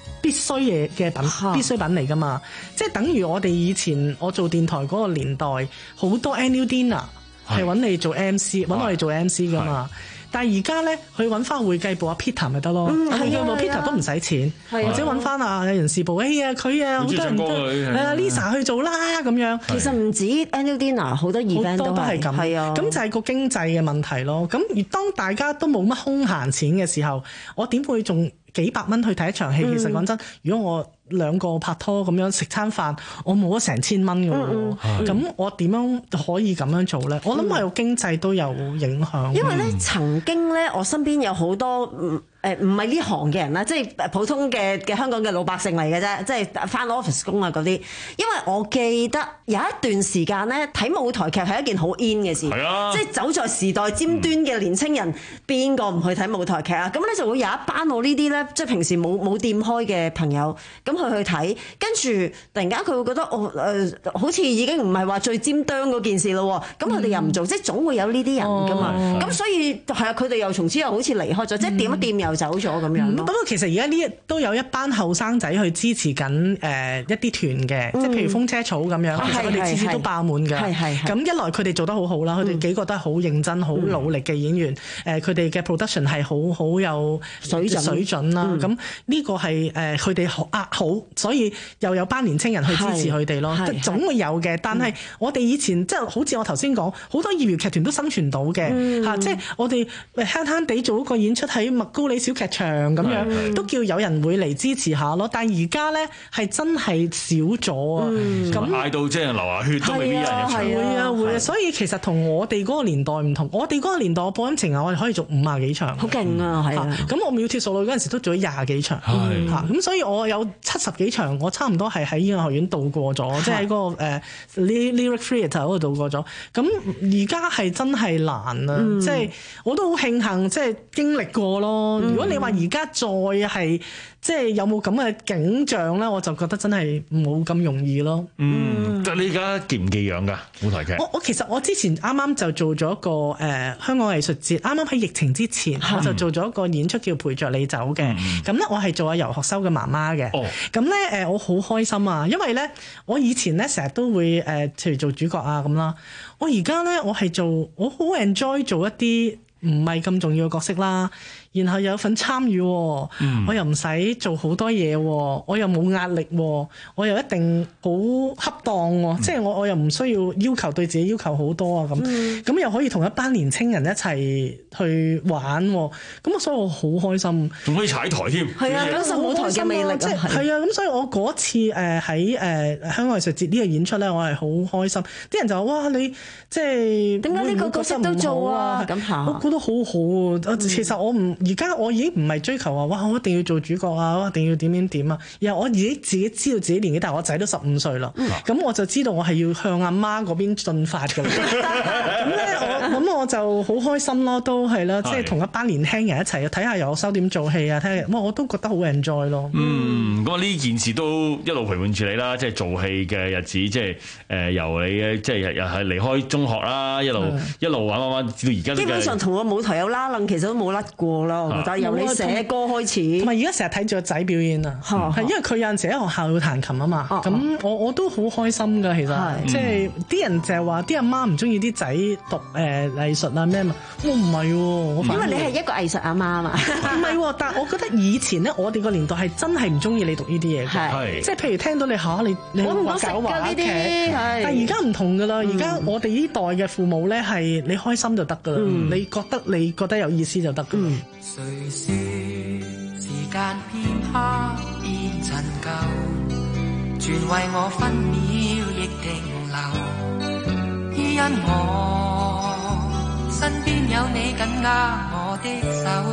Speaker 24: 必須嘢嘅品，必須品嚟㗎嘛。即係等於我哋以前我做電台嗰個年代，好多 annual dinner 係揾你做 M C，揾我哋做 M C 㗎嘛。但係而家咧，去揾翻會計部阿 Peter 咪得咯，會計部 Peter 都唔使錢，或者揾翻啊人事部，哎呀佢啊好多人都係啊 Lisa 去做啦咁樣。
Speaker 14: 其實唔止 annual dinner， 好多 event 都係咁，係啊。咁就係個經濟嘅問題咯。咁而當大家都冇乜空閒錢嘅時候，我點會仲幾百蚊去睇一場戲？其實講真，如果我兩個拍拖咁樣食餐飯，我冇咗成千蚊嘅喎，咁、嗯、我點樣可以咁樣做咧？我諗係個經濟都有影響。因為咧，曾經咧，我身邊有好多誒唔係呢行嘅人啦，即係普通嘅嘅香港嘅老百姓嚟嘅啫，即係返 office 工啊嗰啲。因為我記得有一段時間咧，睇舞台劇係一件好 in 嘅事，
Speaker 13: 啊、
Speaker 14: 即係走在時代尖端嘅年青人，邊個唔去睇舞台劇啊？咁咧就會有一班我呢啲咧，即係平時冇冇掂開嘅朋友，咁佢去睇，跟住突然間佢會覺得哦誒、呃，好似已經唔係話最尖端嗰件事咯，咁佢哋又唔做，嗯、即係總會有呢啲人㗎嘛。咁、哦、所以係啊，佢哋又從此又好似離開咗，嗯、即係掂一掂又走咗咁樣。
Speaker 24: 不過其實而家呢都有一班後生仔去支持緊誒一啲團嘅，嗯、即係譬如風車草咁樣，其實我哋次次都爆滿㗎。咁一來佢哋做得好好啦，佢哋幾個都係好認真、好、嗯、努力嘅演員。誒佢哋嘅 production 係好好有水準水準啦。咁呢、嗯、個係誒佢哋好啊好，所以又有班年青人去支持佢哋咯。總會有嘅，但係我哋以前即係好似我頭先講，好多業餘劇團都生存到嘅嚇、嗯啊，即係我哋慳慳地做一個演出喺麥高里小劇場咁樣，嗯、都叫有人會嚟支持下咯。但係而家咧係真係少咗啊！咁
Speaker 13: 嗌到即係流下血都未必有人入場。
Speaker 24: 會啊會啊，所以其實同我哋嗰個年代唔同。我哋嗰個年代，我播音情啊，我哋可以做五廿幾場，
Speaker 14: 好勁啊！係啊，咁
Speaker 24: 我秒鐵數女嗰陣時都做咗廿幾場嚇，咁所以我有七十幾場，我差唔多係喺演藝學院度過咗，即係喺嗰個誒 Lyric Theatre 嗰度度過咗。咁而家係真係難啊！即係我都好慶幸，即係經歷過咯。如果你話而家再係即係有冇咁嘅景象咧，我就覺得真係冇咁容易咯。
Speaker 13: 嗯，但你而家記唔記樣㗎舞台劇？
Speaker 24: 我我其實我之前啱啱就做咗一個誒、呃、香港藝術節，啱啱喺疫情之前，嗯、我就做咗一個演出叫陪着你走嘅。咁咧、嗯、我係做阿游學修嘅媽媽嘅。哦，咁咧誒我好開心啊，因為咧我以前咧成日都會誒，譬、呃、如做主角啊咁啦。我而家咧我係做，我好 enjoy 做一啲唔係咁重要嘅角色啦。然後有份參與，嗯、我又唔使做好多嘢，我又冇壓力，我又一定好恰當，嗯、即係我我又唔需要要求對自己要求好多啊咁，咁、嗯、又可以同一班年青人一齊去玩，咁所以我好開心，
Speaker 13: 仲可以踩台添，
Speaker 14: 係啊，感受舞台嘅魅力，
Speaker 24: 即係係啊，咁所以我嗰次誒喺誒香港藝術節呢個演出咧，我係好開心，啲人就話哇你即係點解呢個角色都做啊？咁嚇，我覺得好好啊，其實我唔。而家我已經唔係追求話，哇！我一定要做主角啊，我一定要點點點啊。然後我自己自己知道自己年紀大，我仔都十五歲啦。咁、嗯、我就知道我係要向阿媽嗰邊進發㗎。咁咧，我咁我就好開心咯，都係啦，即係同一班年輕人一齊睇下游學修點做戲啊，睇下，哇！我都覺得好 enjoy 咯。
Speaker 13: 嗯，咁呢件事都一路陪伴住你啦，即係做戲嘅日子，即係誒由你嘅即係又係離開中學啦，一路的一路玩玩玩到而家。基本上同個舞台有拉楞，其實都冇甩過啦。我覺得由你寫歌開始，同埋而家成日睇住個仔表演啊，係因為佢有陣時喺學校要彈琴啊嘛，咁我我都好開心㗎，其實即係啲人就係話啲阿媽唔中意啲仔讀誒藝術啊咩嘛，我唔係喎，我因為你係一個藝術阿媽啊嘛，唔係喎，但係我覺得以前咧，我哋個年代係真係唔中意你讀呢啲嘢嘅，即係譬如聽到你嚇你你話搞話劇，但係而家唔同㗎啦，而家我哋呢代嘅父母咧係你開心就得㗎啦，你覺得你覺得有意思就得㗎。
Speaker 10: 誰說時間片刻變陳舊，全為我分秒亦停留，因我身邊有你緊握我的手，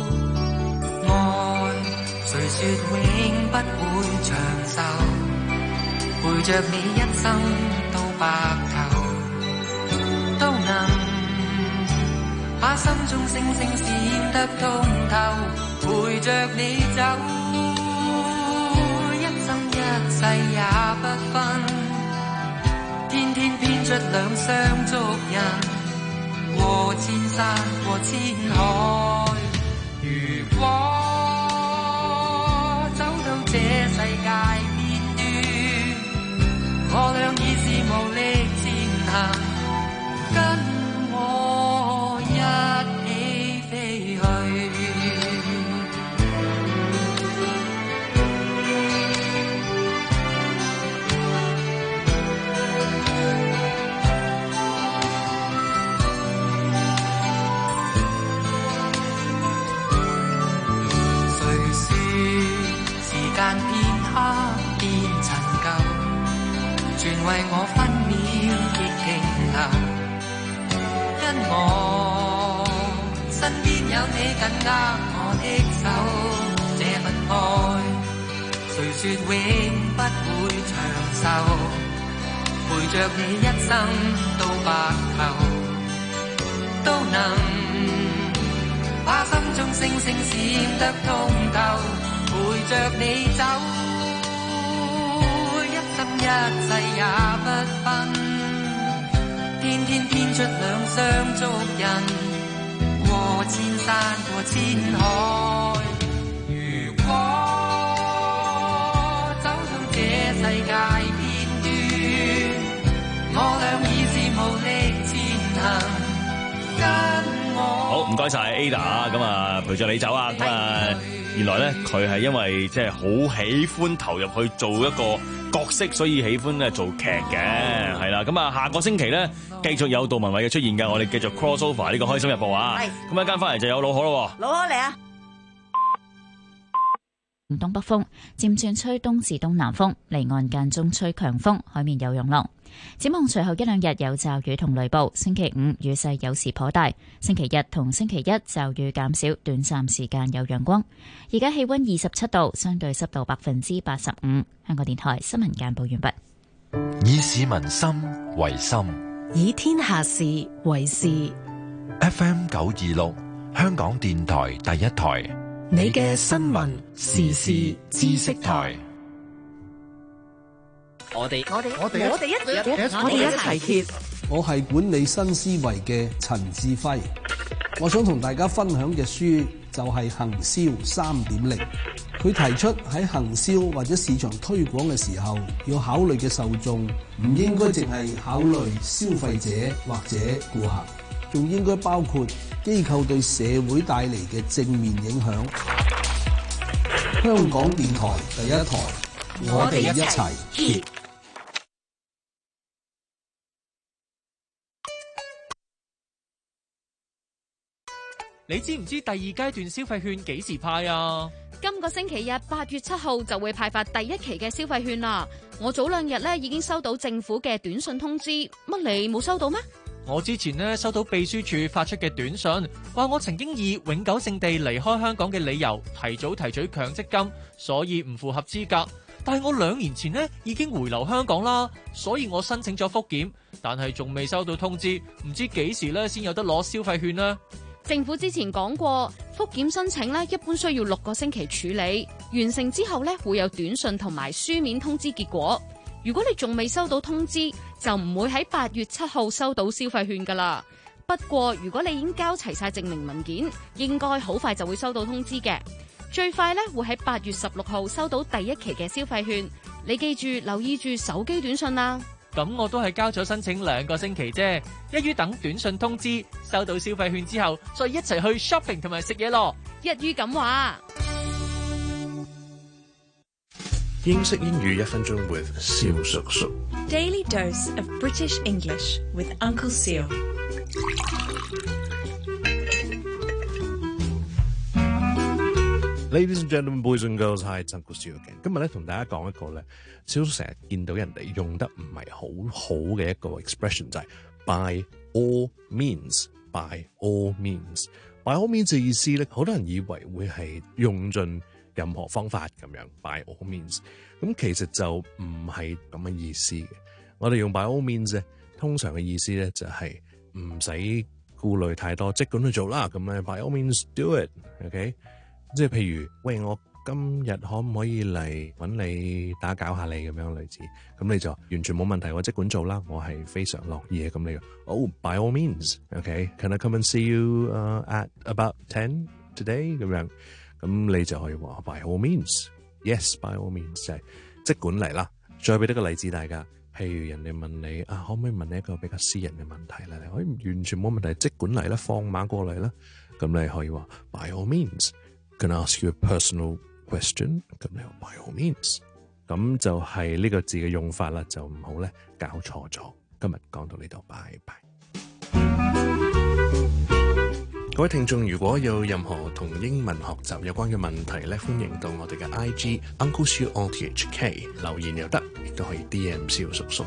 Speaker 10: 愛誰說永不會長壽，陪着你一生到白頭，都能把心中星星閃得通透，陪着你走，一生一世也不分，天天編出兩雙足印，過千山過千海，如果走到間片刻變陳舊，全為我分秒亦停留，因我身邊有你緊握我的手，這份愛誰說永不會長壽，陪着你一生到白頭，都能把心中星星閃得通透，陪着你走，一生一世也不分，天天編出兩雙足印，過千山過千海。如果走到這世界片段，我倆已是無力前行。
Speaker 13: 好，唔該晒 Ada 啊，咁啊陪着你走啊，咁啊原來咧佢係因為即係好喜歡投入去做一個角色，所以喜歡咧做劇嘅，係啦，咁啊下個星期咧繼續有杜文偉嘅出現㗎，我哋繼續 cross over 呢個開心日報啊，咁一間翻嚟就有老可咯，
Speaker 14: 老可嚟啊！
Speaker 1: 東北風漸轉吹東至東南風，離岸間中吹強風，海面有湧浪。展望隨後一兩日有驟雨同雷暴，星期五雨勢有時頗大，星期日同星期一驟雨減少，短暫時間有陽光。而家氣溫二十七度，相對濕度百分之八十五。香港電台新聞簡報完畢。
Speaker 4: 以市民心為心，
Speaker 11: 以天下事為事。
Speaker 4: F M 九二六，香港電台第一台，
Speaker 11: 你嘅新聞時事知識台。
Speaker 12: 我哋
Speaker 11: 我哋
Speaker 12: 我哋
Speaker 11: 我哋一我哋一齊揭。
Speaker 12: 我係管理新思維嘅陳志輝，我想同大家分享嘅書就係行銷三點零。佢提出喺行銷或者市場推廣嘅時候，要考慮嘅受眾唔應該淨係考慮消費者或者顧客，仲應該包括機構對社會帶嚟嘅正面影響。香港電台第一台，我哋一齊揭。
Speaker 15: 你知唔知第二階段消費券幾時派啊？
Speaker 16: 今個星期日八月七號就會派發第一期嘅消費券啦。我早兩日咧已經收到政府嘅短信通知，乜你冇收到咩？
Speaker 15: 我之前呢收到秘書處發出嘅短信，話我曾經以永久性地離開香港嘅理由提早提取強積金，所以唔符合資格。但係我兩年前呢已經回流香港啦，所以我申請咗復檢，但係仲未收到通知，唔知幾時咧先有得攞消費券呢？
Speaker 16: 政府之前講過，復檢申請咧一般需要六個星期處理，完成之後咧會有短信同埋書面通知結果。如果你仲未收到通知，就唔會喺八月七號收到消費券噶啦。不過如果你已經交齊晒證明文件，應該好快就會收到通知嘅。最快咧會喺八月十六號收到第一期嘅消費券。你記住留意住手機短信啦。
Speaker 15: 咁我都係交咗申請兩個星期啫，一於等短信通知收到消費券之後，再一齊去 shopping 同埋食嘢咯。
Speaker 16: 一於咁話。
Speaker 25: 英式英語一分鐘 with 蕭叔叔。
Speaker 11: Daily dose of British English with Uncle Seal。
Speaker 25: Ladies and gentlemen, boys and girls, hi, it's Uncle Seal again。今日咧同大家講一個咧，少少成日見到人哋用得唔係好好嘅一個 expression， 就係 by all means。by all means，by all means 嘅意思咧，好多人以為會係用盡任何方法咁樣 by all means， 咁其實就唔係咁嘅意思嘅。我哋用 by all means 咧，通常嘅意思咧就係唔使顧慮太多，即管去做啦。咁咧 by all means do it，OK？、Okay？即係譬如，喂，我今日可唔可以嚟揾你打攪下你咁樣類似，咁你就完全冇問題，我即管做啦，我係非常樂意嘅。咁你，哦、oh, ，by all means，OK，can、okay? I come and see you、uh, at about ten today？ 咁樣，咁你就可以話 by all means，yes，by all means 就係即管嚟啦。再俾多個例子大家，譬如人哋問你啊，可唔可以問你一個比較私人嘅問題咧？你可以完全冇問題，即管嚟啦，放馬過嚟啦。咁你可以話 by all means。Can I ask you a personal question？ 咁你話 by all means， 咁就係呢個字嘅用法啦，就唔好咧搞錯咗。今日講到呢度，拜拜。 各位聽眾，如果有任何同英文學習有關嘅問題咧，歡迎到我哋嘅 I G Uncle Siu O T H K 留言又得，亦都可以 D M 蕭叔叔。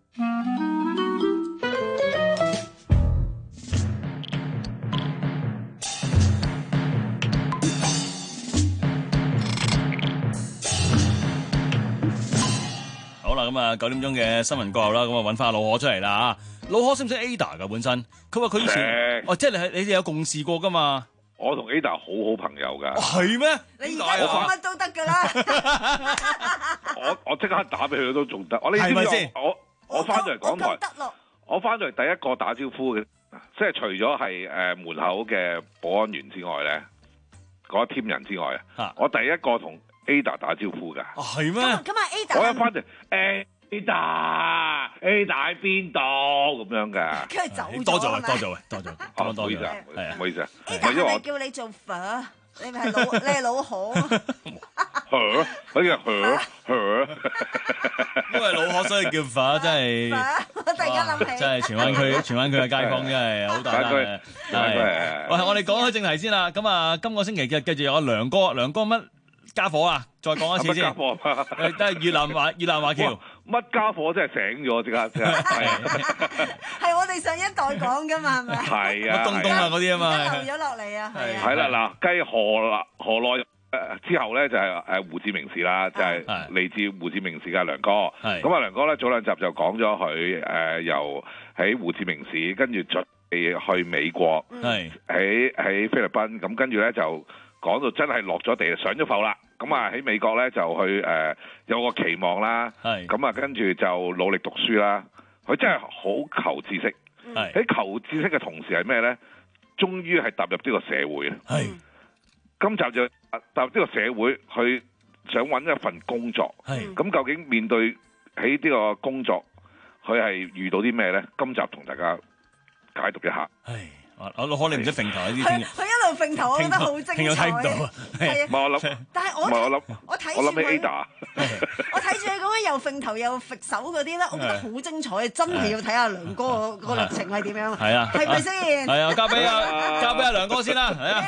Speaker 13: 好啦，咁啊九點鐘嘅新聞過後啦，咁啊揾翻阿老可出嚟啦嚇。老可識唔識 Ada 噶本身？佢話佢以前哦，即係你係你哋有共事過噶嘛？
Speaker 6: 我同 Ada 好好朋友㗎。
Speaker 13: 係咩？
Speaker 14: 你而家講乜都得㗎啦。
Speaker 6: 我我即刻打俾佢都仲得。我你知唔知我我翻到嚟港台，我翻到嚟第一個打招呼嘅，即係除咗係誒門口嘅保安員之外咧，嗰一 team 人之外啊，我第一個同 Ada 打招呼㗎。
Speaker 13: 係咩？
Speaker 14: 咁啊 Ada，
Speaker 6: 我一翻嚟誒。Ada Ada 喺邊度咁樣㗎？
Speaker 14: 佢走咗
Speaker 13: 多謝
Speaker 14: 係咪？
Speaker 13: 多謝多謝，
Speaker 6: 唔好意思啊，唔好意思啊。
Speaker 14: Ada 係咪叫你做佛？你咪係老你係老可。
Speaker 6: 呵，好似呵呵。
Speaker 13: 因為老可所以叫佛，真係。
Speaker 14: 我突然間諗起。
Speaker 13: 真係荃灣區荃灣區嘅街坊真係好大單嘅。係。喂，我哋講開正題先啦。咁啊，今個星期嘅繼續有阿梁哥，梁哥乜家伙啊？再講一次先。
Speaker 6: 乜家伙啊？
Speaker 13: 誒，都係越南華越南華僑。
Speaker 6: 乜家伙真係醒咗，即刻即刻係。
Speaker 14: 係我哋上一代講㗎嘛，係咪？
Speaker 6: 係啊，
Speaker 13: 乜東東啊嗰啲啊嘛。
Speaker 14: 留咗落嚟啊，係啊。
Speaker 6: 係啦，嗱，繼河河內之後咧，就係誒胡志明市啦，就係嚟自胡志明市嘅梁哥。咁啊，梁哥咧早兩集就講咗佢誒由喺胡志明市，跟住準備去美國，喺喺菲律賓，咁跟住咧就講到真係落咗地上咗浮啦。咁啊喺美國咧就去誒、呃、有個期望啦，咁啊跟住就努力讀書啦。佢真係好求知識，喺求知識嘅同時係咩咧？終於係踏入呢個社會啦。今集就踏入呢個社會，佢想揾一份工作。咁究竟面對喺呢個工作，佢係遇到啲咩咧？今集同大家解讀一下。
Speaker 13: 我我可能唔識揈頭呢啲先。
Speaker 14: 佢一路揈頭，我覺得好精彩。
Speaker 13: 揈睇唔到啊！
Speaker 14: 係啊，
Speaker 6: 我諗，
Speaker 14: 但係我
Speaker 6: 我諗，
Speaker 14: 我睇
Speaker 6: 我諗起 Ada，
Speaker 14: 我睇住佢咁樣又揈頭又揈手嗰啲咧，我覺得好精彩，真係要睇下梁哥個歷程係點樣。
Speaker 13: 係啊，
Speaker 14: 係咪先？
Speaker 13: 係啊，交俾阿交俾阿梁哥先啦，係啊。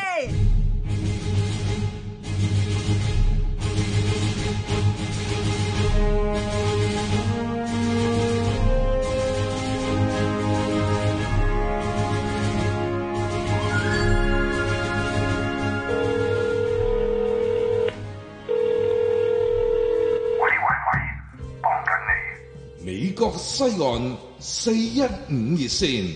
Speaker 17: 美國西岸四一五熱線，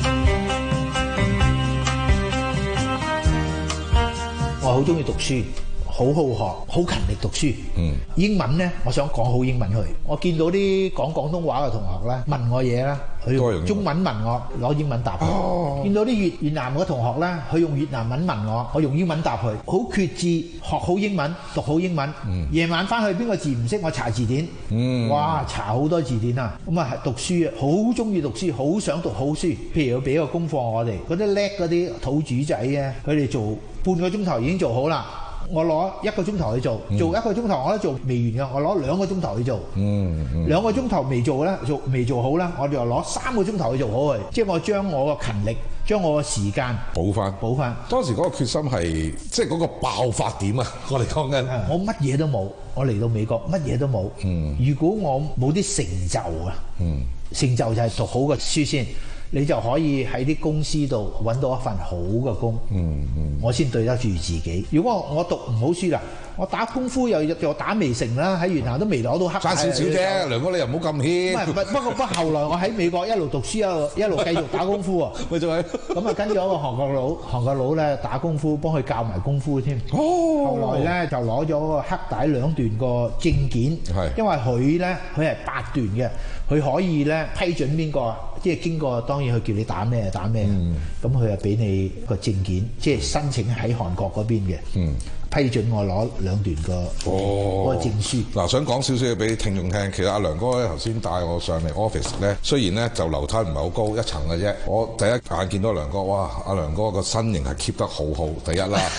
Speaker 18: 我好中意讀書，好好學，好勤力讀書。嗯，英文咧，我想講好英文去。我見到啲講廣東話嘅同學咧，問我嘢啦，佢用中文問我，攞英文答佢。哦，見到啲越越南嘅同學咧，佢用越南文問我，我用英文答佢。好決志，學好英文，讀好英文。嗯，夜晚翻去邊個字唔識，我查字典。嗯，哇，查好多字典啊！咁啊，讀書啊，好中意讀書，好想讀好書。譬如要俾個功課我哋，嗰啲叻嗰啲土主仔啊，佢哋做半個鐘頭已經做好啦。我攞一個鐘頭去做，嗯、做一個鐘頭我都做未完嘅，我攞兩個鐘頭去做。嗯嗯、兩個鐘頭未做咧，做未做好咧，我就攞三個鐘頭去做好佢。即係我將我個勤力，將我個時間
Speaker 17: 補翻，
Speaker 18: 補翻。
Speaker 17: 當時嗰個決心係即係嗰個爆發點啊！我哋講緊，
Speaker 18: 我乜嘢都冇，我嚟到美國乜嘢都冇。嗯、如果我冇啲成就啊，嗯、成就就係讀好個書先。你就可以喺啲公司度揾到一份好嘅工，嗯嗯、我先對得住自己。如果我讀唔好書啦，我打功夫又又打未成啦，喺越南都未攞到黑牌。
Speaker 17: 爭少少啫，梁哥你又唔好咁謙。
Speaker 18: 唔係唔係，不過不過後來我喺美國一路讀書一路一路繼續打功夫喎。
Speaker 17: 咪就係
Speaker 18: 咁啊，跟咗個韓國佬，韓國佬咧打功夫，幫佢教埋功夫添。哦，後來咧就攞咗個黑帶兩段個證件，係因為佢咧佢係八段嘅，佢可以咧批准邊個，即係經過當然佢叫你打咩打咩，咁佢就俾你個證件，即係申請喺韓國嗰邊嘅。嗯。批准我攞兩段個嗰個證書。
Speaker 17: 嗱，想講少少嘢俾聽眾聽。其實阿梁哥咧頭先帶我上嚟 office 咧，雖然咧就樓梯唔係好高，一層嘅啫。我第一眼見到梁哥，哇！阿梁哥個身形係 keep 得好好，第一啦。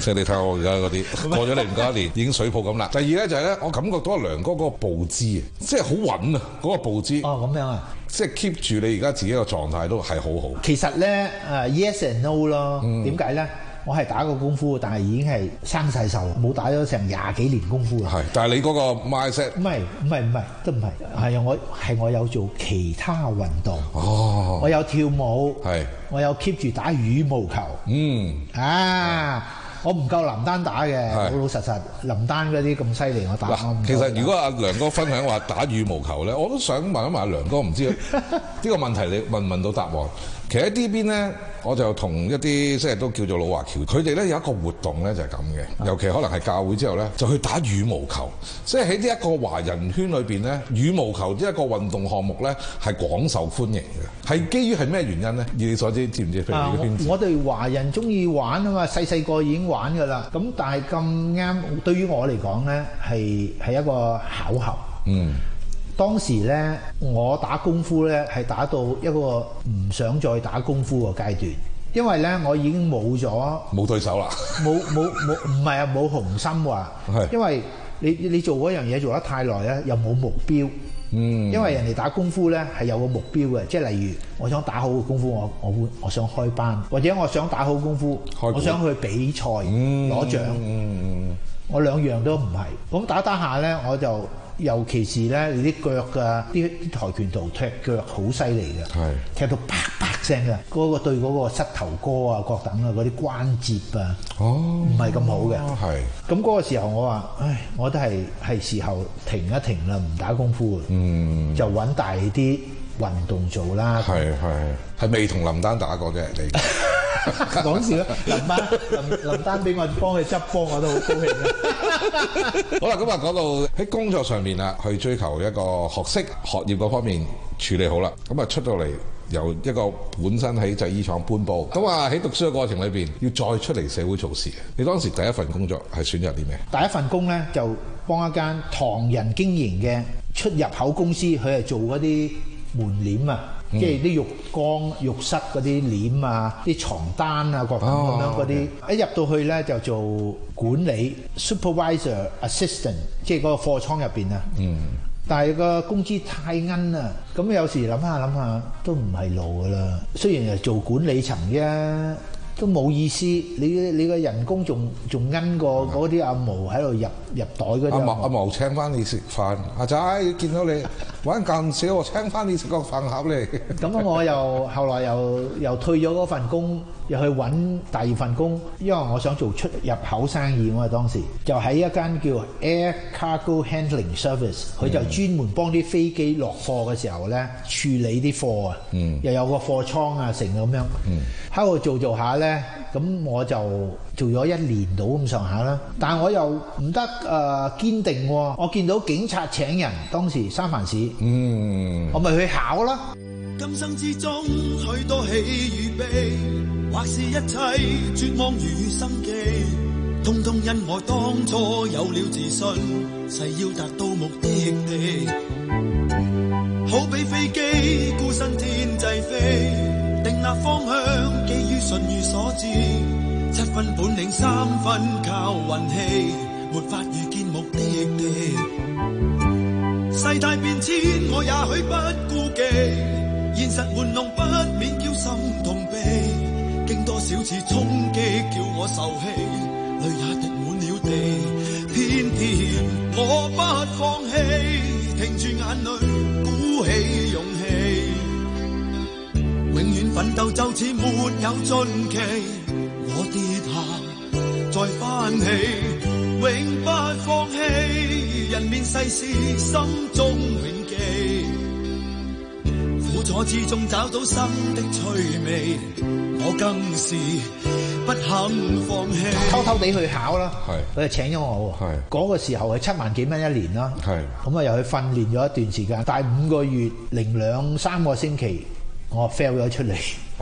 Speaker 17: 即係你睇下我而家嗰啲過咗嚟唔夠一年，已經水泡咁啦。第二咧就係咧，我感覺到阿梁哥嗰個步姿，即係好穩啊！嗰、嗰個步姿
Speaker 18: 哦，咁樣啊，
Speaker 17: 即係 keep 住你而家自己個狀態都係好好。
Speaker 18: 其實咧誒 yes and no 咯，點解咧？我係打過功夫，但係已經係生晒銹，冇打咗成廿幾年功夫啦。
Speaker 17: 係，但係你嗰個 mindset
Speaker 18: 唔係唔係唔係，都唔係，係我係我有做其他運動。
Speaker 17: 哦，
Speaker 18: 我有跳舞，
Speaker 17: 係，
Speaker 18: 我有 keep 住打羽毛球。
Speaker 17: 嗯，
Speaker 18: 啊，我唔夠林丹打嘅，老老實實。林丹嗰啲咁犀利，我打我唔。
Speaker 17: 其實如果阿梁哥分享話打羽毛球咧，我都想問一問阿梁哥，唔知呢個問題你問唔問到答案？其實喺呢邊咧，我就同一啲即係都叫做老華僑，佢哋咧有一個活動咧就係咁嘅，尤其可能係教會之後咧，就去打羽毛球。即係喺呢一個華人圈裏邊咧，羽毛球呢一個運動項目咧係廣受歡迎嘅。係基於係咩原因咧？以你所知，知唔知？譬如你嘅圈子，
Speaker 18: 我哋華人中意玩啊嘛，細細個已經玩㗎啦。咁但係咁啱，對於我嚟講咧，係係一個巧合。嗯。當時咧，我打功夫咧係打到一個唔想再打功夫個階段，因為咧我已經冇咗
Speaker 17: 冇對手啦，
Speaker 18: 冇冇冇唔係啊冇雄心話，因為你你做嗰樣嘢做得太耐咧，又冇目標。嗯，因為人哋打功夫咧係有個目標嘅，即係例如我想打好個功夫，我我會我想開班，或者我想打好功夫，我想去比賽攞、嗯、獎。嗯、我兩樣都唔係，咁打打下咧我就。尤其是咧，你啲腳啊，啲啲跆拳道踢腳好犀利嘅，踢到啪啪聲嘅，嗰、嗰個對嗰個膝頭哥啊、各等啊嗰啲關節啊，唔係咁好嘅。咁嗰個時候我話，唉，我都係係時候停一停啦，唔打功夫，嗯、就揾大啲運動做啦。係係係未同林丹打過啫，你。講笑啦，林丹林林丹俾我幫佢執波，我都好高興嘅。
Speaker 17: 好啦，咁啊講到喺工作上面啦，去追求一個學識、學業嗰方面處理好啦，咁啊出到嚟由一個本身喺製衣廠搬布，咁啊喺讀書嘅過程裏邊要再出嚟社會做事。你當時第一份工作係選擇啲咩？
Speaker 18: 第一份工咧就幫一間唐人經營嘅出入口公司，佢係做嗰啲門簾啊。即係啲浴缸、浴室嗰啲簾啊、啲床單啊，各種咁樣嗰啲，一入到去咧就做管理 supervisor assistant， 即係嗰個貨倉入邊啊。嗯。但係個工資太奀啦，咁有時諗下諗下都唔係路噶啦。雖然係做管理層啫，都冇意思。你你個人工仲仲奀過嗰啲阿毛喺度入入袋嗰啲。阿毛阿毛請翻你食飯，阿仔見到你玩咁少，我請翻你食個飯盒咧。咁我又後來又又退咗嗰份工，又去揾第二份工，因為我想做出入口生意。我當時就喺一間叫 Air Cargo Handling Service， 佢就專門幫啲飛機落貨嘅時候咧處理啲貨啊，嗯、又有個貨倉啊成咁樣，喺度、嗯、做做下咧，咁我就做咗一年到咁上下啦。但係我又唔得誒堅定喎，我見到警察請人，當時三藩市，嗯，我咪去考啦。
Speaker 5: 今生之中許多喜與悲，或是一切絕望與生機，通通因我當初有了自信，誓要達到目的地。好比飛機孤身天際飛，定立方向基於順遇所致，七分本領三分靠運氣，沒法預見目的地。世態變遷我也許不顧忌，現實玩弄不免叫心痛悲，經多少次衝擊叫我受氣，淚也滴滿了地，偏偏我不放棄，停住眼淚鼓起勇氣，永遠奮鬥就似沒有盡期，我跌下再翻起，永不放棄，人面世事心中銘記，苦楚之中找到生的趣味，我更是不肯放棄。
Speaker 18: 偷偷地去考啦，佢就請咗我喎。嗰個時候係七萬幾蚊一年啦，咁啊又去訓練咗一段時間，但係五個月零兩三個星期，我 fail 咗出嚟。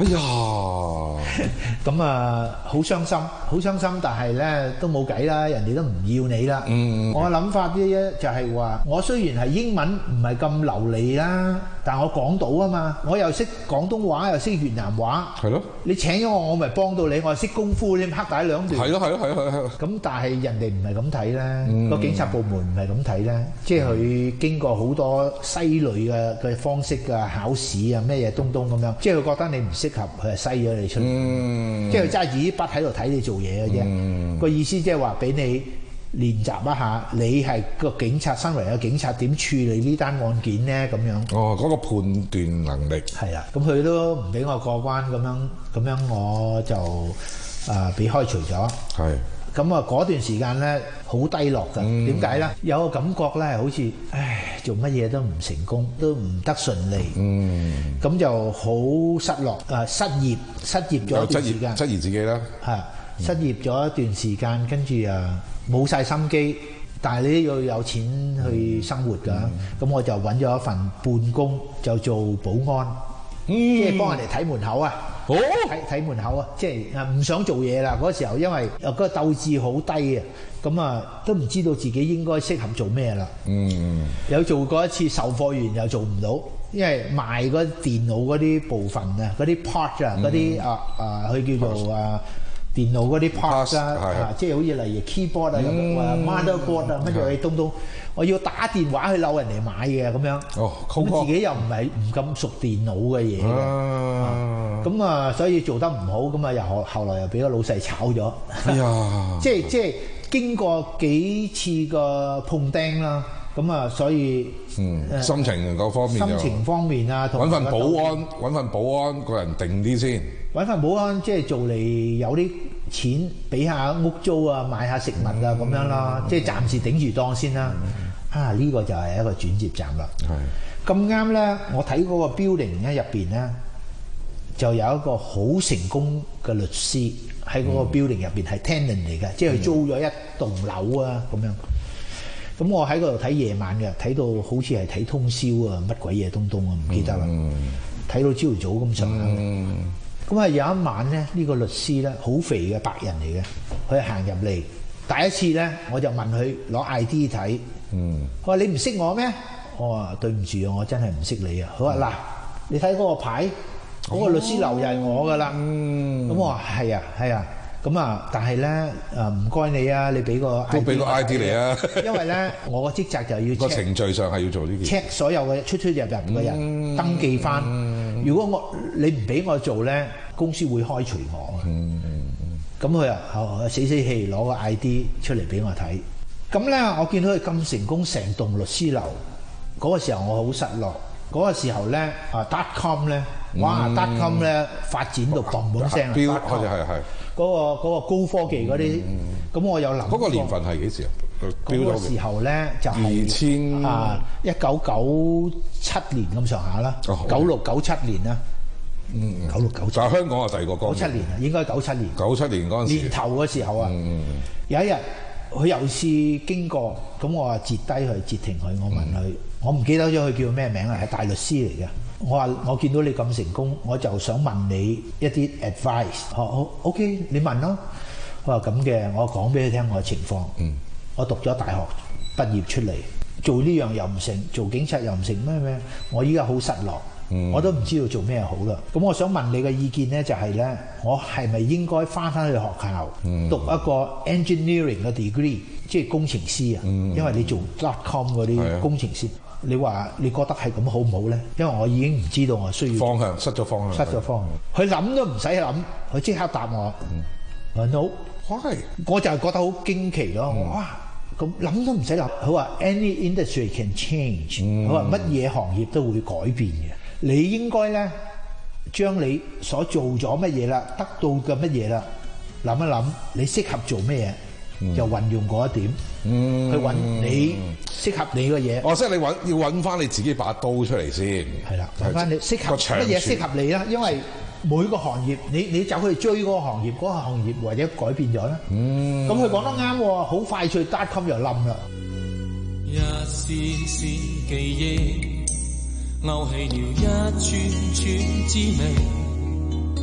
Speaker 17: 哎呀，
Speaker 18: 咁啊好傷心，好傷心，但係咧都冇計啦，人哋都唔要你啦。
Speaker 17: 嗯，
Speaker 18: 我諗法啲咧就係話，我雖然係英文唔係咁流利啦，但我講到啊嘛，我又識廣東話又識越南話。
Speaker 17: 係咯。你
Speaker 18: 請咗我，我咪幫到你，我識功夫添，黑帶兩段。
Speaker 17: 係咯係咯係咯係咯。
Speaker 18: 咁但係人哋唔係咁睇咧，個警察部門唔係咁睇咧，即係佢經過好多西類嘅嘅方式嘅考試啊，咩嘢東東咁樣，即係佢覺得你唔適合，佢係篩咗你出嚟。即係佢揸住啲筆喺度睇你做嘢嘅啫。個意思即係話俾你練習一下，你係個警察，身為個警察點處理呢單案件呢？咁樣。
Speaker 17: 哦，嗰個判斷能力。係
Speaker 18: 啦，咁佢都唔俾我過關，咁樣咁樣我就啊俾開除咗。
Speaker 17: 係。
Speaker 18: 咁啊嗰段時間咧好低落㗎，點解咧？有個感覺咧，好似唉做乜嘢都唔成功，都唔得順利。嗯。咁就好失落，啊失業，失業咗一段時間。
Speaker 17: 質疑自己啦。
Speaker 18: 係。失業咗一段時間，跟住啊冇晒心機，但係你都要有錢去生活㗎。咁、嗯、我就揾咗一份半工，就做保安，嗯、即係幫人哋睇門口啊。睇睇、哦、門口啊，即係啊唔想做嘢啦嗰時候，因為個個鬥志好低啊，咁啊都唔知道自己應該適合做咩啦。嗯，有做過一次售貨員又做唔到，因為賣嗰電腦嗰啲部分啊，嗰啲 part 啊，嗰啲啊啊佢叫做啊。電腦嗰啲 parts 啊，即係好似例如 keyboard 啊、咁 motherboard 啊乜嘢東東，我要打電話去扭人哋買嘅咁樣。哦，咁自己又唔係唔咁熟電腦嘅嘢嘅，咁啊所以做得唔好，咁啊又後後來又俾個老細炒咗。哎呀！即係即係經過幾次個碰釘啦，咁啊所以
Speaker 17: 嗯心情嗰方面，
Speaker 18: 心情方面啊，
Speaker 17: 揾份保安，揾份保安個人定啲先。
Speaker 18: 揾份保安即係做嚟有啲錢俾下屋租啊，買下食物啊咁樣啦，即係暫時頂住檔先啦。啊，呢個就係一個轉接站啦。係咁啱咧，我睇嗰個 building 咧入邊咧，就有一個好成功嘅律師喺嗰個 building 入邊係 tenant 嚟嘅，即係租咗一棟樓啊咁樣。咁我喺嗰度睇夜晚嘅，睇到好似係睇通宵啊，乜鬼嘢東東啊，唔記得啦。睇到朝頭早咁上下。咁啊有一晚咧，呢個律師咧好肥嘅白人嚟嘅，佢行入嚟第一次咧，我就問佢攞 I D 睇。嗯。佢話你唔識我咩？我話對唔住啊，我真係唔識你啊。佢話嗱，你睇嗰個牌，嗰個律師樓又係我噶啦。嗯。咁我話係啊係啊。咁啊，但係咧誒唔該你啊，你俾個 I D
Speaker 17: 都俾個 I D 嚟啊。因
Speaker 18: 為咧，我個職責就要 check
Speaker 17: 個程序上係要做呢件
Speaker 18: check 所有嘅出出入入嘅人、嗯、登記翻。嗯、如果我你唔俾我做咧，公司會開除我。咁佢啊死死氣攞個 I D 出嚟俾我睇。咁咧，我見到佢咁成功，成棟律師樓嗰、那個時候我好失落。嗰、那個時候咧啊 dotcom 咧，哇 dotcom 咧發展到嘣嘣聲啊！
Speaker 17: 標係係係。
Speaker 18: 嗰、那個那個高科技嗰啲，咁、嗯、我有諗。
Speaker 17: 嗰個年份係幾時啊？
Speaker 18: 嗰個時候咧就係、是、
Speaker 17: 二千
Speaker 18: 啊一九九七年咁上下啦，九六九七年啦，嗯，九六九七。
Speaker 17: 但係香港係第二個江。
Speaker 18: 九七年啊，應該九七年。
Speaker 17: 九七年嗰陣時。
Speaker 18: 年頭嘅時候啊，嗯、有一日佢又試經過，咁我話截低佢，截停佢，我問佢，嗯、我唔記得咗佢叫咩名啊，係大律師嚟嘅。我話我見到你咁成功，我就想問你一啲 advice。好 OK， 你問咯。佢話咁嘅，我講俾佢聽我嘅情況。嗯，我讀咗大學畢業出嚟，做呢樣又唔成，做警察又唔成咩咩。我依家好失落，嗯、我都唔知道做咩好啦。咁我想問你嘅意見呢，就係呢：我係咪應該翻返去學校、嗯、讀一個 engineering 嘅 degree， 即係工程師啊？嗯、因為你做 dotcom 嗰啲工程師。你話你覺得係咁好唔好咧？因為我已經唔知道我需要
Speaker 17: 方向，失咗方向，
Speaker 18: 失咗方向。佢諗都唔使諗，佢即刻答我。嗯、no，
Speaker 17: why？
Speaker 18: 我就係覺得好驚奇咯。嗯、哇！咁諗都唔使諗。佢話 any industry can change、嗯。佢話乜嘢行業都會改變嘅。你應該咧將你所做咗乜嘢啦，得到嘅乜嘢啦，諗一諗你適合做咩嘢。就運用嗰一點，嗯、去揾你適合你嘅嘢。
Speaker 17: 哦，即係你揾要揾翻你自己把刀出嚟先。係啦，
Speaker 18: 揾翻你適合乜嘢適合你啦。因為每個行業，你你走去追嗰個行業，嗰、嗰個行業或者改變咗啦。咁佢講得啱喎，好快脆 dotcom 又冧啦。
Speaker 5: 一絲絲記憶勾起了一串串滋味，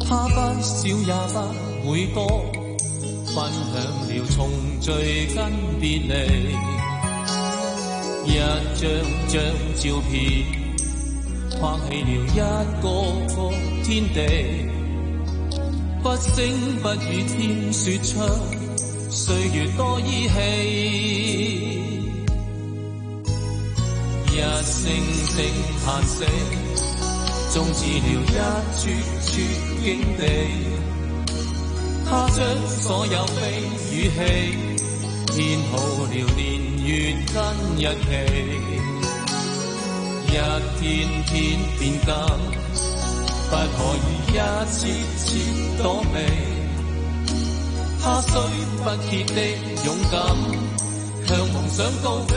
Speaker 19: 他不少也不會多，分享了重聚跟別離，一張張照片畫起了一個個天地，不聲不語天說出歲月多依稀，一聲聲嘆息終止了一處處境地，他將所有悲與喜編好了年月跟日期，一天天變更，不可以一次次躲避，他雖不竭的勇敢向夢想高飛，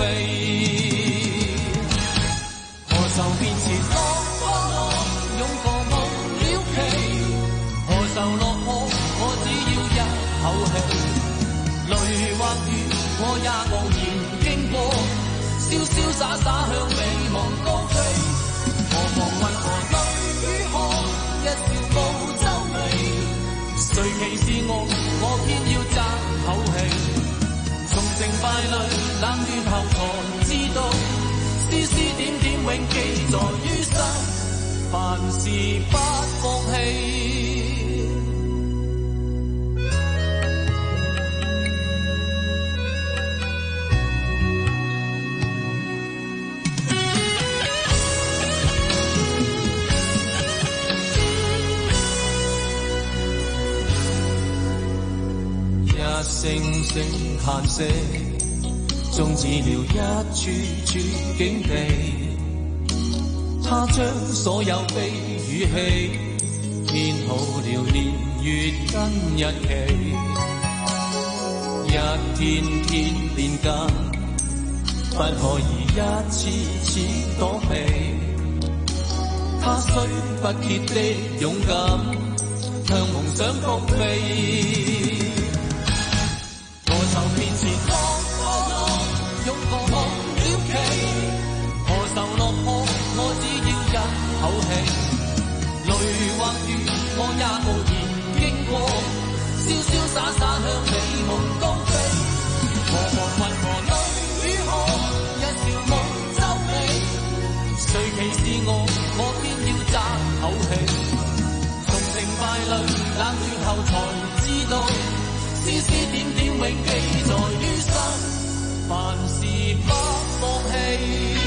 Speaker 19: 何愁面前浪波浪湧過夢了期，何愁落寞我只要一口氣，淚或雨我也無言經過，瀟瀟灑灑向美夢高飛，何妨問何淚與汗一笑無皺眉，誰歧視我我偏要爭口氣，從成敗裏冷暖後才知道，絲絲點點永記在於心，凡事不放棄。一聲聲嘆息終止了一處處境地，他將所有悲與喜編好了年月跟日期，一天天變更，不可以一次次躲避，他雖不竭的勇敢向夢想高飛，何愁面前浪波浪湧過夢了期，何愁落魄我只要一口氣，淚或雨我也無言經過，瀟瀟灑灑向美夢高飛，何妨問何淚與汗一笑無皺眉，誰歧視我我偏要爭口氣，從成敗裏冷暖後才知道，絲絲點點永記在於心，凡事不放棄。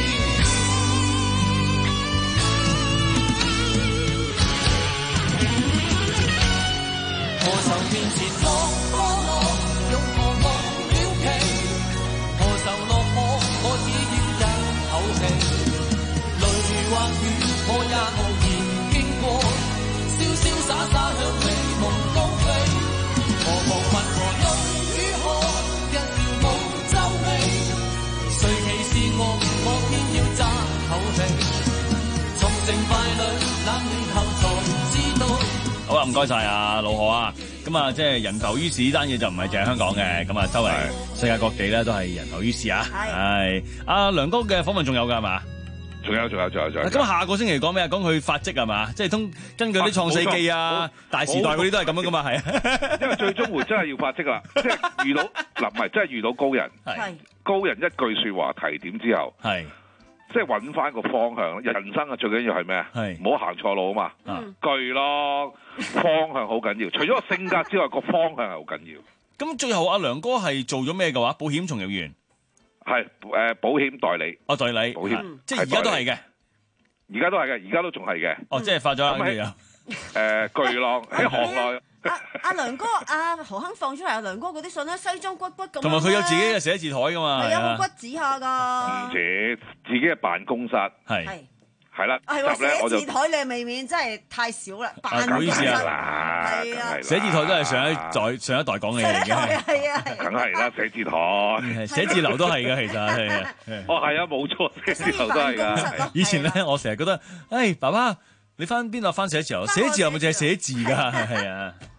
Speaker 19: 何愁面前浪波浪湧過夢了期，何愁落寞我只要一口氣，淚或雨我也無言經過，瀟瀟灑灑向美夢高飛，何妨問何淚與汗一笑無皺眉，誰歧視我我偏要爭口氣，從成敗裏冷暖後才知道。
Speaker 13: 好啊，唔該晒啊，老何啊，咁啊，即係人浮於事呢單嘢就唔係淨係香港嘅，咁啊，周圍世界各地咧都係人浮於事啊。係，阿梁哥嘅訪問仲有㗎係嘛？
Speaker 6: 仲有，仲有，仲有，仲有。
Speaker 13: 咁下個星期講咩啊？講佢發跡係嘛？即係通根據啲創世記啊、大時代嗰啲都係咁樣噶嘛？係啊。
Speaker 6: 因為最終會真係要發跡啦，即係遇到嗱唔係，真係遇到高人，高人一句説話提點之後，
Speaker 13: 係
Speaker 6: 即係揾翻個方向。人生啊，最緊要係咩啊？唔好行錯路啊嘛。
Speaker 13: 嗯、
Speaker 6: 句咯，方向好緊要。除咗個性格之外，個方向係好緊要。
Speaker 13: 咁最後阿梁哥係做咗咩嘅話？保險從業員。
Speaker 6: 係誒保險代理，
Speaker 13: 哦代理，
Speaker 6: 保險，
Speaker 13: 即係而家都係嘅，
Speaker 6: 而家都係嘅，而家都仲係嘅。
Speaker 13: 哦，即係發咗啱嘅。
Speaker 6: 誒巨浪喺行內。
Speaker 14: 阿阿梁哥，阿何鏗放出嚟，阿梁哥嗰啲信咧，西裝骨骨咁。
Speaker 13: 同埋佢有自己嘅寫字台噶嘛。
Speaker 14: 係啊，好骨子下㗎。
Speaker 6: 唔止自己嘅辦公室。
Speaker 13: 係。
Speaker 6: 係啦，
Speaker 14: 係喎，寫字台你未免真係太少啦，辦公室係啊，
Speaker 13: 寫字台都係上一代上一代講嘅嘢嚟嘅，
Speaker 14: 係啊，
Speaker 6: 梗係啦，寫字台、
Speaker 13: 寫字樓都係嘅，其實係啊，
Speaker 6: 哦係啊，冇錯，寫字樓都係㗎。
Speaker 13: 以前咧，我成日覺得，誒爸爸，你翻邊度翻寫字樓？寫字樓咪就係寫字㗎，係啊。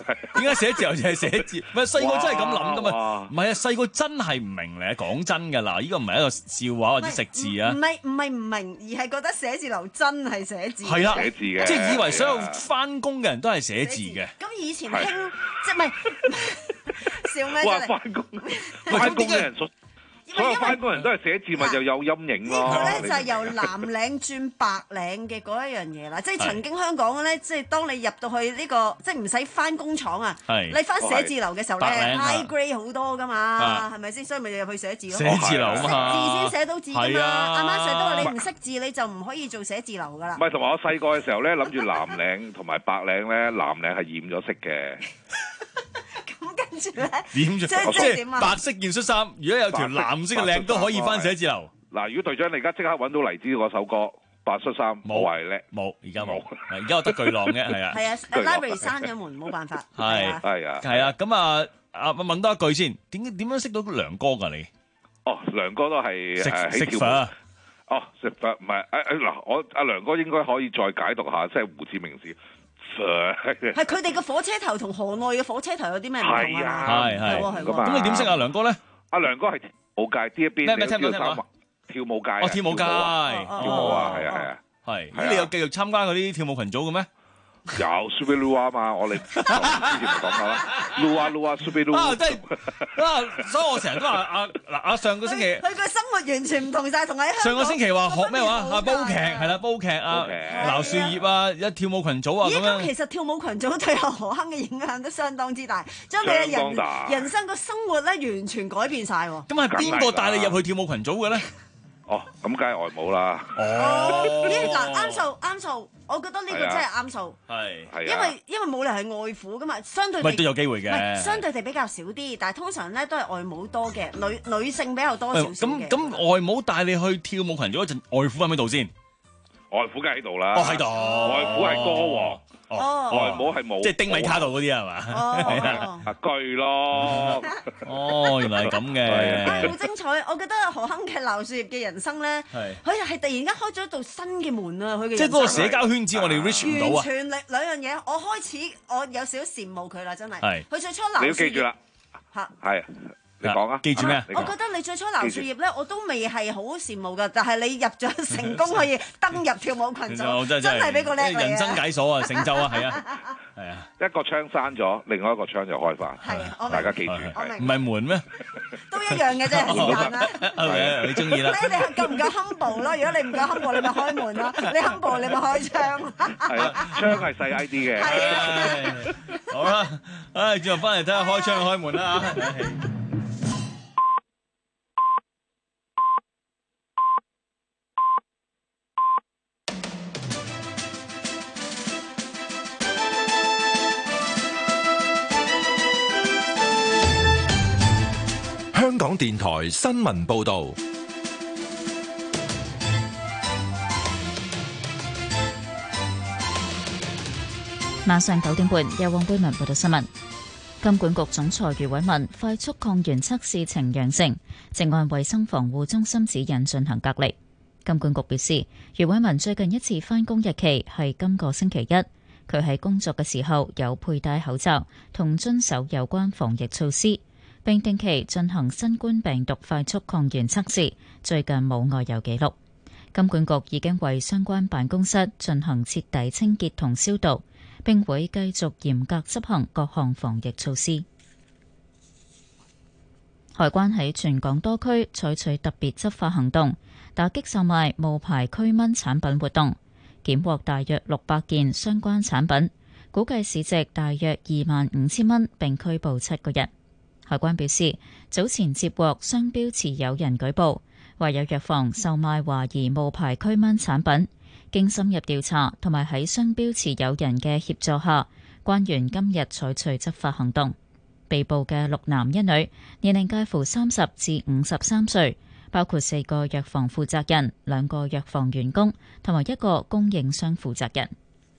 Speaker 13: 點解寫字樓就係寫字？唔係細個真係咁諗噶嘛？唔係啊，細個真係唔明咧。講真㗎嗱，呢個唔係一個笑話或者食字啊。
Speaker 14: 唔係唔係唔明，而係覺得寫字樓真係寫字。
Speaker 13: 係啦，
Speaker 6: 寫字嘅，
Speaker 13: 即係以為所有翻工嘅人都係寫字嘅。
Speaker 14: 咁以前興即係唔係笑咩？
Speaker 6: 哇！翻工翻工嘅人所所有翻工人都係寫字，咪就有陰影咯。
Speaker 14: 呢個咧就係由藍領轉白領嘅嗰一樣嘢啦。即係曾經香港咧，即係當你入到去呢個即係唔使翻工廠啊，你翻寫字樓嘅時候咧 high grade 好多噶嘛，係咪先？所以咪入去寫字咯。
Speaker 13: 寫字樓啊嘛，
Speaker 14: 字先寫到字噶嘛。阿媽成日都話你唔識字你就唔可以做寫字樓噶啦。
Speaker 6: 唔係，同埋我細個嘅時候咧，諗住藍領同埋白領咧，藍領係染咗色嘅。
Speaker 14: 跟住咧，
Speaker 13: 點住即係點啊？白色件恤衫，如果有條藍色嘅領都可以翻寫字樓。
Speaker 6: 嗱，如果隊長你而家即刻揾到黎姿嗰首歌《白恤衫》，冇話叻，
Speaker 13: 冇，而家冇，而家我得巨浪嘅，係啊。
Speaker 14: 係啊 ，library 閂咗門，冇辦法。
Speaker 13: 係
Speaker 6: 係啊，
Speaker 13: 係啊。咁啊，啊問多一句先，點點樣識到梁哥㗎你？
Speaker 6: 哦，梁哥都係
Speaker 13: 食
Speaker 6: 誒
Speaker 13: 食飯。
Speaker 6: 哦，食飯唔係誒誒嗱，我阿梁哥應該可以再解讀下，即係胡志明市。
Speaker 14: 係佢哋嘅火車頭同河內嘅火車頭有啲咩唔同啊？
Speaker 13: 係係係咁你點識阿梁哥咧？
Speaker 6: 阿梁哥係舞界呢一邊，
Speaker 13: 咩咩聽唔聽話？
Speaker 6: 跳舞界
Speaker 13: 哦，跳舞界，
Speaker 6: 跳舞啊，係啊係啊，
Speaker 13: 係。咁你有繼續參加嗰啲跳舞群組嘅咩？
Speaker 6: 有 Super Lua 嘛，我哋之前咪講過啦 ，Lua Lua Super Lua
Speaker 13: 啊，即係啊，所以我成日都話阿嗱阿上個星期，
Speaker 14: 佢個生活完全唔同晒，同喺香港。
Speaker 13: 上個星期話學咩話？啊煲劇係啦，煲劇啊，撈樹葉啊，一跳舞群組啊咁樣。
Speaker 14: 其實跳舞群組對阿何鏗嘅影響都相當之大，將佢嘅人人生個生活咧完全改變晒。咁
Speaker 13: 係邊個帶你入去跳舞群組嘅咧？
Speaker 6: 哦，咁梗係外母啦。
Speaker 14: 哦，咦嗱，啱數啱數，我覺得呢個真係啱數。
Speaker 13: 係係。
Speaker 14: 因為因為冇理由係外父噶嘛，相對
Speaker 13: 地都有機會嘅。
Speaker 14: 相對地比較少啲，但係通常咧都係外母多嘅，女女性比較多少少嘅。
Speaker 13: 咁咁外母帶你去跳舞群組嗰陣，外父喺邊度先？
Speaker 6: 外父梗係喺度啦。
Speaker 13: 哦，喺度。
Speaker 6: 外父係歌王。
Speaker 14: 哦，
Speaker 6: 外母係冇，
Speaker 13: 即係丁米卡度嗰啲係嘛？
Speaker 14: 哦，
Speaker 6: 啊巨咯，
Speaker 13: 哦，原來係咁嘅，
Speaker 14: 係好精彩。我覺得何鏗嘅撈樹葉嘅人生咧，佢係突然間開咗一道新嘅門啊！佢嘅
Speaker 13: 即係嗰個社交圈子，我哋 reach 唔到啊！
Speaker 14: 完全兩兩樣嘢，我開始我有少少羨慕佢啦，真係。係佢最初撈樹葉，
Speaker 6: 你要記住啦，嚇係。你講啊！
Speaker 13: 記住咩？
Speaker 14: 我覺得你最初撈樹葉咧，我都未係好羨慕噶，但係你入咗成功可以登入跳舞群組，真係俾個叻你啊！
Speaker 13: 人生解鎖啊，成就啊，係啊，係啊！
Speaker 6: 一個窗閂咗，另外一個窗就開翻。
Speaker 14: 係，
Speaker 6: 大家記住，
Speaker 13: 唔係門咩？
Speaker 14: 都一樣嘅啫，時間啦。
Speaker 13: 係你中意啦。
Speaker 14: 你你夠唔夠 humble 咯？如果你唔夠 humble，你咪開門咯；你 humble，你咪開窗。
Speaker 6: 係啊，窗係細 I D 嘅。
Speaker 13: 係。好啦，唉，轉頭翻嚟睇下開窗開門啦嚇。
Speaker 4: 香港電台新聞報導，
Speaker 1: 晚上九點半，由黃貝文報道新聞。金管局總裁余偉文快速抗原測試呈陽性，正按衛生防護中心指引進行隔離。金管局表示，余偉文最近一次返工日期係今個星期一，佢喺工作嘅時候有佩戴口罩同遵守有關防疫措施，並定期進行新冠病毒快速抗原測試，最近冇外遊記錄。金管局已經為相關辦公室進行徹底清潔同消毒，並會繼續嚴格執行各項防疫措施。海關喺全港多區採取特別執法行動，打擊售賣冒牌驅蚊產品活動，檢獲大約六百件相關產品，估計市值大約二萬五千蚊，並拘捕七個人。海關表示，早前接獲商標持有人舉報，話有藥房售賣懷疑冒牌驅蚊產品。經深入調查同埋喺商標持有人嘅協助下，關員今日採取執法行動。被捕嘅六男一女，年齡介乎三十至五十三歲，包括四個藥房負責人、兩個藥房員工同埋一個供應商負責人。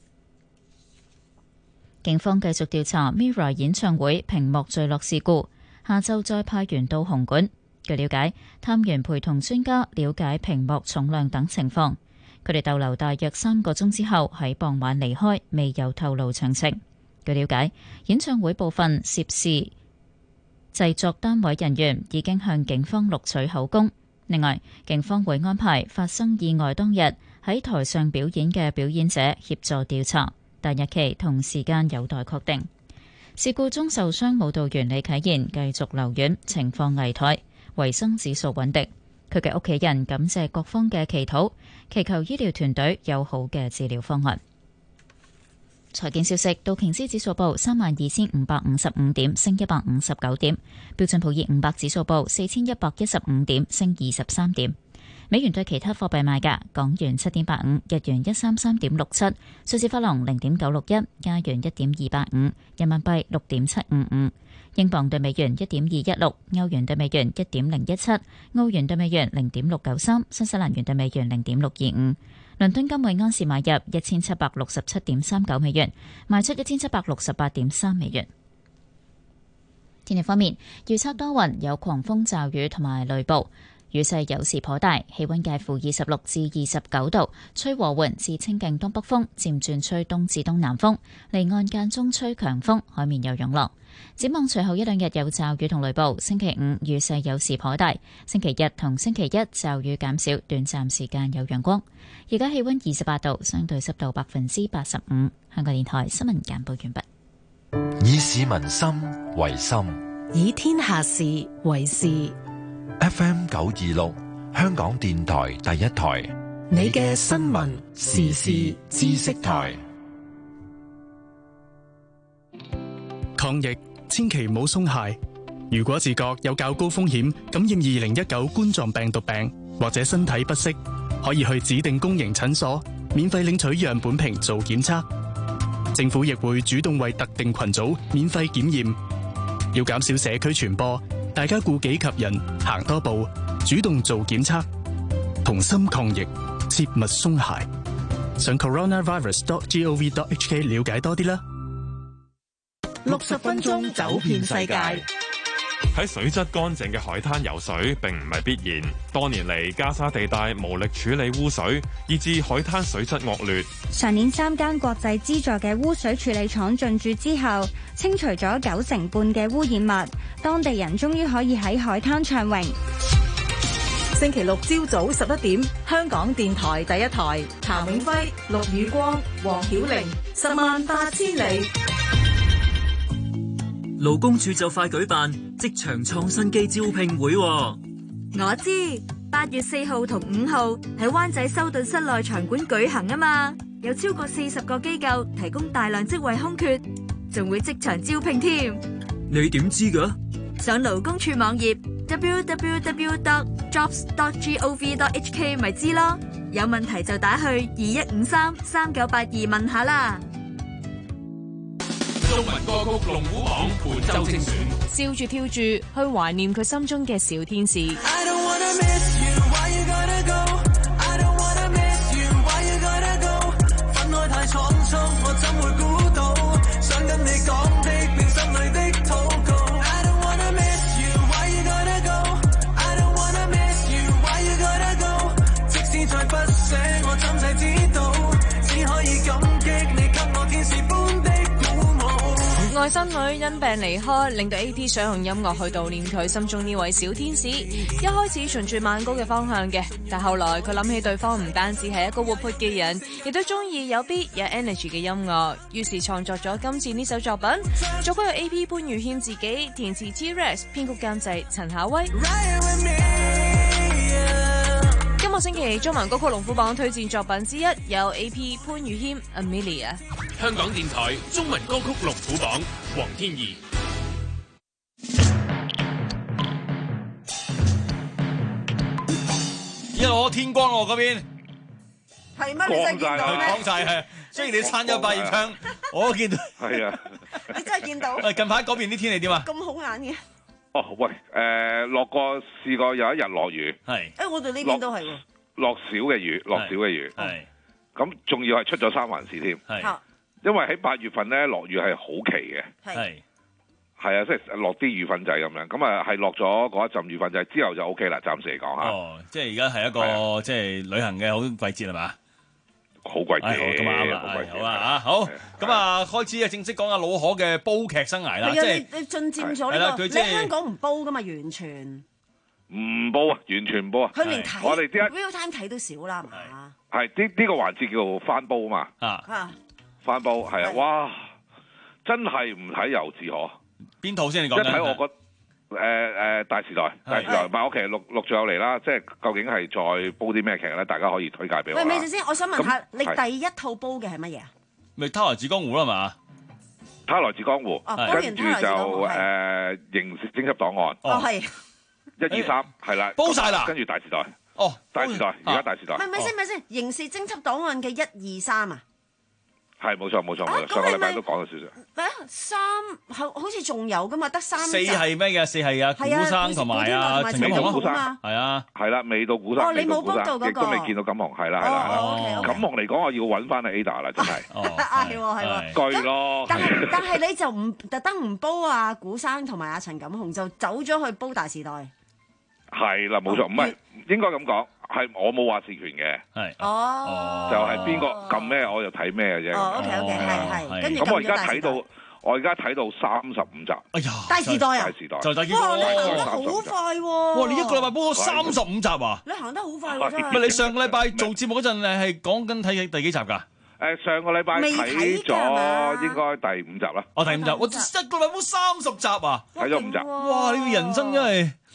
Speaker 1: 警方繼續調查 Mirror 演唱會屏幕墜落事故，下晝再派員到紅館。據了解，探員陪同專家了解屏幕重量等情況。佢哋逗留大約三個鐘之後，喺傍晚離開，未有透露詳情。 據了解，演唱會部分涉事製作單位人員已經向警方錄取口供。另外，警方會安排發生意外當日喺台上表演嘅表演者協助調查，但日期同時間有待確定。事故中受傷舞蹈員李啟賢繼續留院，情況危殆，維生指數穩定。佢嘅屋企人感謝各方嘅祈禱，祈求醫療團隊有好嘅治療方案。財經消息，道瓊斯指數報三萬二千五百五十五點，升一百五十九點；標準普爾五百指數報四千一百一十五點，升二十三點。美元對其他貨幣賣價：港元七點八五，日元一三三點六七，瑞士法郎零點九六一，加元一點二八五，人民幣六點七五五，英鎊對美元一點二一六，歐元對美元一點零一七，澳元對美元零點六九三，新西蘭元對美元零點六二五。倫敦金每安士買入一千七百六十七點三九美元，賣出一千七百六十八點三美元。天氣方面，預測多雲，有狂風驟雨同埋雷暴，雨勢有時頗大，氣溫介乎二十六至二十九度，吹和緩至清勁東北風，漸轉吹東至東南風，離岸間中吹強風，海面有湧浪。展望隨後一兩日有驟雨同雷暴，星期五雨勢有時頗大，星期日同星期一驟雨減少，短暫時間有陽光。而家氣溫二十八度，相對濕度百分之八十五。香港電台新聞簡報完畢。
Speaker 4: 以市民心為心，
Speaker 11: 以天下事為事。
Speaker 4: F M 九二六，香港電台第一台，
Speaker 11: 你嘅新聞時事知識台。
Speaker 2: 抗疫千祈唔好鬆懈。如果自覺有較高風險感染二零一九冠狀病毒病，或者身體不適，可以去指定公營診所免費領取樣本瓶做檢測。政府亦會主動為特定群組免費檢驗。要減少社區傳播，大家顧己及人，行多步，主動做檢測，同心抗疫，切勿鬆懈。上 coronavirus dot gov dot hk 了解多啲啦。
Speaker 11: 六十分鐘走遍世界。
Speaker 20: 喺水質乾淨嘅海灘游水並唔係必然。多年嚟，加沙地帶無力處理污水，以致海灘水質惡劣。
Speaker 21: 上年三間國際資助嘅污水處理廠進駐之後，清除咗九成半嘅污染物，當地人終於可以喺海灘暢泳。
Speaker 11: 星期六朝早十一點，香港電台第一台，譚永輝、陸宇光、黃曉玲，十萬八千里。
Speaker 22: 勞工處就快舉辦職場創新機招聘會，我
Speaker 21: 知八月四號同五號喺灣仔修頓室內場館舉行啊嘛，有超過四十個機構提供大量職位空缺，仲會職場招聘添。
Speaker 22: 你點知㗎？
Speaker 21: 上勞工處網頁 double-u double-u double-u dot jobs dot gov dot hk 咪知咯，有問題就打去二一五三三九八二問下啦。
Speaker 23: 中文歌曲龍虎榜本周精選，
Speaker 26: 笑住跳住去懷念佢心中嘅小天使。
Speaker 5: 分開太倉促，我怎會估到，想跟你講的連心裏的禱告。I don't wanna miss you, why you gotta go? I don't wanna miss you, why you gotta go? 即使再不捨，我怎使知道，只可以感激你給我天使般的。
Speaker 26: 外甥女因病離開，令到 A P 想用音樂去悼念佢心中呢位小天使。一開始循住慢歌嘅方向嘅，但後來佢諗起對方唔單止係一個活潑嘅人，亦都中意有 beat 有 energy 嘅音樂，於是創作咗今次呢首作品。作曲由 A P 潘宇謙自己，填詞 T-Rex， 編曲監製陳夏威。今個星期中文歌曲龍虎榜推薦作品之一有 A P 潘宇謙 Amelia。
Speaker 23: 香港電台中文歌曲龍虎榜，黃天怡。
Speaker 13: 一路天光喎嗰邊，
Speaker 14: 係乜？你真係見到咩？
Speaker 13: 光曬係，雖然你撐咗百葉窗，我都見到。
Speaker 6: 係啊，
Speaker 14: 你真係見到。
Speaker 13: 誒，近排嗰邊啲天氣點啊？
Speaker 14: 咁好眼嘅。
Speaker 6: 哦，喂，誒落過試過有一日落雨，
Speaker 13: 係。
Speaker 14: 誒，我哋呢邊都係喎。
Speaker 6: 落少嘅雨，落少嘅雨。
Speaker 13: 係。
Speaker 6: 咁仲要係出咗三環市添。
Speaker 13: 係。
Speaker 6: 因為喺八月份咧落雨係好奇嘅。
Speaker 13: 係。
Speaker 6: 係啊，即係落啲雨粉仔咁樣，咁啊係落咗嗰一陣雨粉仔之後就 O K 啦，暫時嚟講嚇。
Speaker 13: 哦，即係而家係一個即係旅行嘅好季節係嘛？
Speaker 6: 好貴啲。
Speaker 13: 咁啱啦，好啦嚇，好咁啊，開始啊，正式講下老可嘅煲劇生涯啦。
Speaker 14: 係啊，你你進佔咗呢個，你香港唔煲噶嘛，完全
Speaker 6: 唔煲啊，完全唔煲啊。
Speaker 14: 佢連睇
Speaker 6: 我哋啲
Speaker 14: real time 睇都少啦，係嘛？
Speaker 6: 係呢呢個環節叫做翻煲嘛。
Speaker 14: 啊，
Speaker 6: 翻煲係啊，哇！真係唔睇猶自可。
Speaker 13: 邊套先？你講緊？
Speaker 6: 一睇我覺誒誒大時代，大時代，唔係我其實陸陸續有嚟啦，即係究竟係再煲啲咩劇咧？大家可以推介俾我。
Speaker 14: 喂，咪住先，我想問下你第一套煲嘅係乜嘢啊？
Speaker 13: 咪《他來自江湖》啦嘛，
Speaker 6: 《他來自江湖》，跟住就誒《刑事偵緝檔案》。
Speaker 14: 哦，係
Speaker 6: 一二三，係啦，
Speaker 13: 煲晒啦，
Speaker 6: 跟住大時代。
Speaker 13: 哦，
Speaker 6: 大時代，而家大時代。
Speaker 14: 咪咪先咪先，刑事偵緝檔案嘅一二三啊？
Speaker 6: 係冇錯冇錯冇錯，上個禮拜都講咗少少。
Speaker 14: 咩三好好似仲有噶嘛？得三
Speaker 13: 四係咩嘅？四係啊，古生同埋啊陳錦鴻
Speaker 6: 啊，
Speaker 13: 係啊，
Speaker 6: 係啦，未到古生，
Speaker 14: 你冇煲到嗰個，
Speaker 6: 亦都未見到錦鴻，係啦係啦。錦鴻嚟講，我要揾翻阿 Ada 啦，真係。
Speaker 14: 哦，係喎係
Speaker 6: 喎。巨咯。
Speaker 14: 但係但係你就唔特登唔煲啊古生同埋阿陳錦鴻，就走咗去煲大時代。
Speaker 6: 係啦，冇錯，唔係應該咁講。係我冇話事權嘅，
Speaker 13: 係
Speaker 14: 哦，
Speaker 6: 就係邊個撳咩我就睇咩嘅啫。
Speaker 14: 哦 ，OK OK，係係，跟住
Speaker 6: 咁我而家睇到，我而家睇到三十五集。哎
Speaker 13: 呀，
Speaker 14: 大時代啊，
Speaker 6: 大時代，
Speaker 13: 就就
Speaker 14: 哇，你行得好快喎！
Speaker 13: 哇，你一個禮拜煲咗三十五集啊！
Speaker 14: 你行得好快喎，真係。
Speaker 13: 唔係你上個禮拜做節目嗰陣誒係講緊睇第幾集㗎？
Speaker 6: 誒上個禮拜睇咗應該第五集啦。
Speaker 13: 我第五集，我一個禮拜煲三十集啊！
Speaker 6: 睇咗五集。
Speaker 13: 哇！你嘅人生真係〜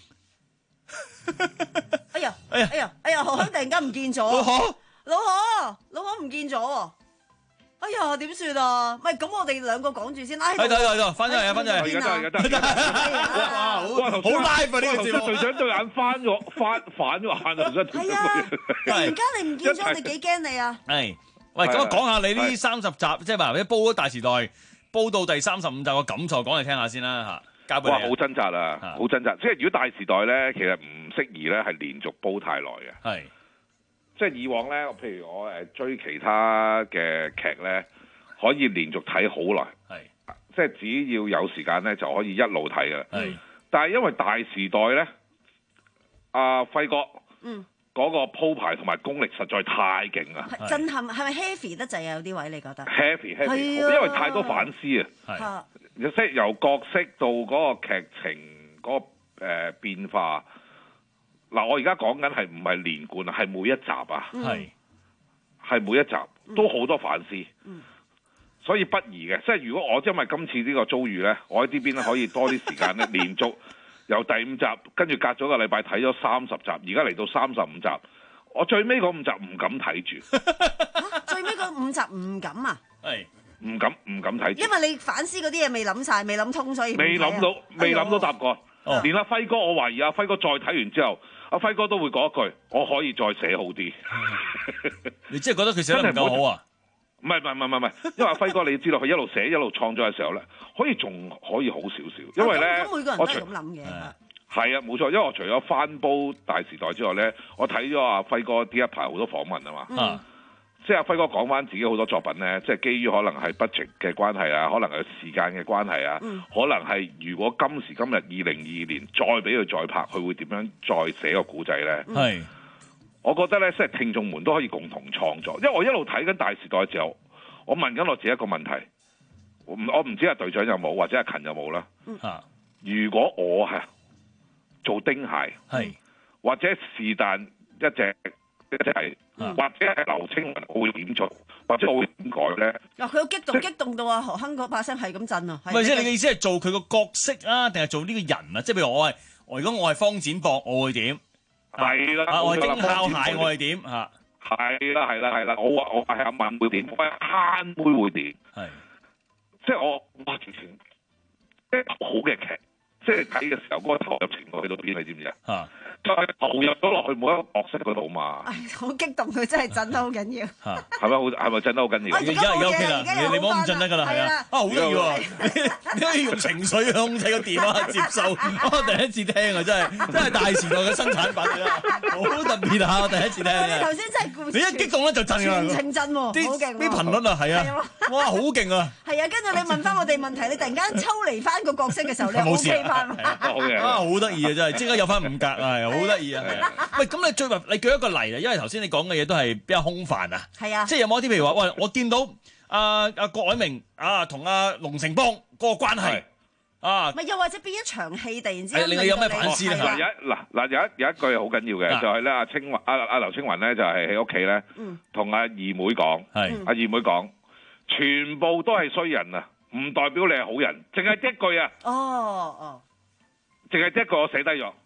Speaker 14: 哎呀！哎呀！哎呀！哎呀！何香突然間唔見咗，老何，老何，老何唔見咗，哎呀，點算啊？唔係咁，我哋兩個講住先啦。
Speaker 13: 喺度喺度，翻咗嚟啊！翻咗嚟，
Speaker 6: 而家得而家得。哇！好好 live 啊！呢個節目，隊長對眼翻咗，翻反咗眼啊！真係。
Speaker 14: 係啊！突然間你唔見咗，我哋幾驚你啊！
Speaker 13: 係，喂，咁我講下你呢三十集，即係話你煲咗大時代，煲到第三十五集個感受，講嚟聽下先啦嚇。
Speaker 6: 哇！好掙扎啊，好掙扎。即係如果大時代咧，其實唔適宜咧係連續煲太耐嘅。
Speaker 13: 係，
Speaker 6: 即係以往咧，譬如我誒追其他嘅劇咧，可以連續睇好耐。
Speaker 13: 係，
Speaker 6: 即係只要有時間咧，就可以一路睇嘅。
Speaker 13: 係，
Speaker 6: 但係因為大時代咧，阿輝哥，
Speaker 14: 嗯，
Speaker 6: 嗰個鋪排同埋功力實在太勁啦，
Speaker 14: 震撼係咪 heavy 得滯啊？有啲位你覺得
Speaker 6: heavy heavy，因為太多反思啊。
Speaker 14: 係。
Speaker 6: 即係由角色到嗰個劇情嗰、嗰個誒、呃、變化，嗱我而家講緊係唔係連貫啊？係每一集啊，係係、嗯、每一集都好多反思，嗯、所以不宜嘅。即係如果我因為今次呢個遭遇咧，我喺呢邊咧可以多啲時間咧，連續由第五集跟住隔咗個禮拜睇咗三十集，而家嚟到三十五集，我最尾嗰五集唔敢睇住、
Speaker 14: 啊。最尾嗰五集唔敢啊？
Speaker 6: 係。唔敢唔敢睇，
Speaker 14: 因為你反思嗰啲嘢未諗晒，未諗通，所以
Speaker 6: 未諗到，未諗到答案。
Speaker 14: 哦、
Speaker 6: 連阿輝哥，我懷疑阿輝哥再睇完之後，阿輝哥都會講一句：我可以再寫好啲。
Speaker 13: 你真係覺得佢寫得唔夠好啊？
Speaker 6: 唔係唔係唔係唔係，因為阿輝哥你知道佢一路寫一路創作嘅時候咧，可以仲可以好少少。因為咧，
Speaker 14: 咁、啊、每個人都係咁諗嘅。
Speaker 6: 係啊，冇錯。因為我除咗翻煲大時代之外咧，我睇咗阿輝哥呢一排好多訪問啊嘛。嗯即係阿輝哥講翻自己好多作品咧，即係基於可能係 budget 嘅關係啊，可能係時間嘅關係啊，嗯、可能係如果今時今日二零二二年再俾佢再拍，佢會點樣再寫個古仔咧？係、嗯，我覺得咧，即係聽眾們都可以共同創作，因為我一路睇緊大時代嘅時候，我問緊我自己一個問題，我唔我唔知阿隊長有冇或者阿勤有冇啦。啊、嗯，如果我係做丁蟹，係或者是但一隻。一隻係，或者係劉青雲，我會點做，或者我會點改咧？
Speaker 14: 嗱，佢好激動，激動到啊何亨嗰把聲係咁震啊！
Speaker 13: 唔係，即係你嘅意思係做佢個角色啊，定係做呢個人啊？即係譬如我係，我如果我係方展博，我會點？
Speaker 6: 係啦，
Speaker 13: 啊，我係丁孝蟹，我係點？嚇，
Speaker 6: 係啦，係啦，係啦，我話我係阿敏會點？我係慳妹會點？係，即係我哇！完全即係好嘅劇，即係睇嘅時候嗰個投入程度去到邊？你知唔知啊？嚇！就係投入咗落去每一個角色嗰度嘛，
Speaker 14: 好激動，佢真係震得好緊要。
Speaker 6: 嚇，係咪好？係咪震得好緊要？
Speaker 13: 而家而家 OK 啦，你你唔好咁震得㗎啦，係啊！啊，好緊要喎！你可以用情緒控制個電話接收。我第一次聽啊，真係真係大時代嘅新產品啊！好好特別啊！我第一次聽
Speaker 14: 你頭先真係故
Speaker 13: 你一激動咧就震㗎，
Speaker 14: 全程震喎，好勁！
Speaker 13: 啲頻率啊，係啊，哇，好勁啊！
Speaker 14: 係啊，跟住你問翻我哋問題，你突然間抽離翻個角色嘅時候，你 O K 翻，
Speaker 13: 好嘅，啊，好得意啊，真係即刻有翻五格啊，係好得意啊！喂，咁你最話你舉一個例啊，因為頭先你講嘅嘢都係比較空泛啊，
Speaker 14: 係啊，
Speaker 13: 即係有冇一啲譬如話，喂，我見到阿阿郭藹明啊同阿龍成邦嗰個關係。啊！
Speaker 14: 咪又或者邊一場戲突然之間，
Speaker 13: 你你有咩反思咧？
Speaker 6: 嗱有嗱嗱有一有一句好緊要嘅，就係咧阿青雲阿阿劉青雲咧就係喺屋企咧，同阿二妹講，阿二妹講，全部都係衰人啊，唔代表你係好人，淨係一句啊。
Speaker 14: 哦哦，
Speaker 6: 淨係一句我寫低咗。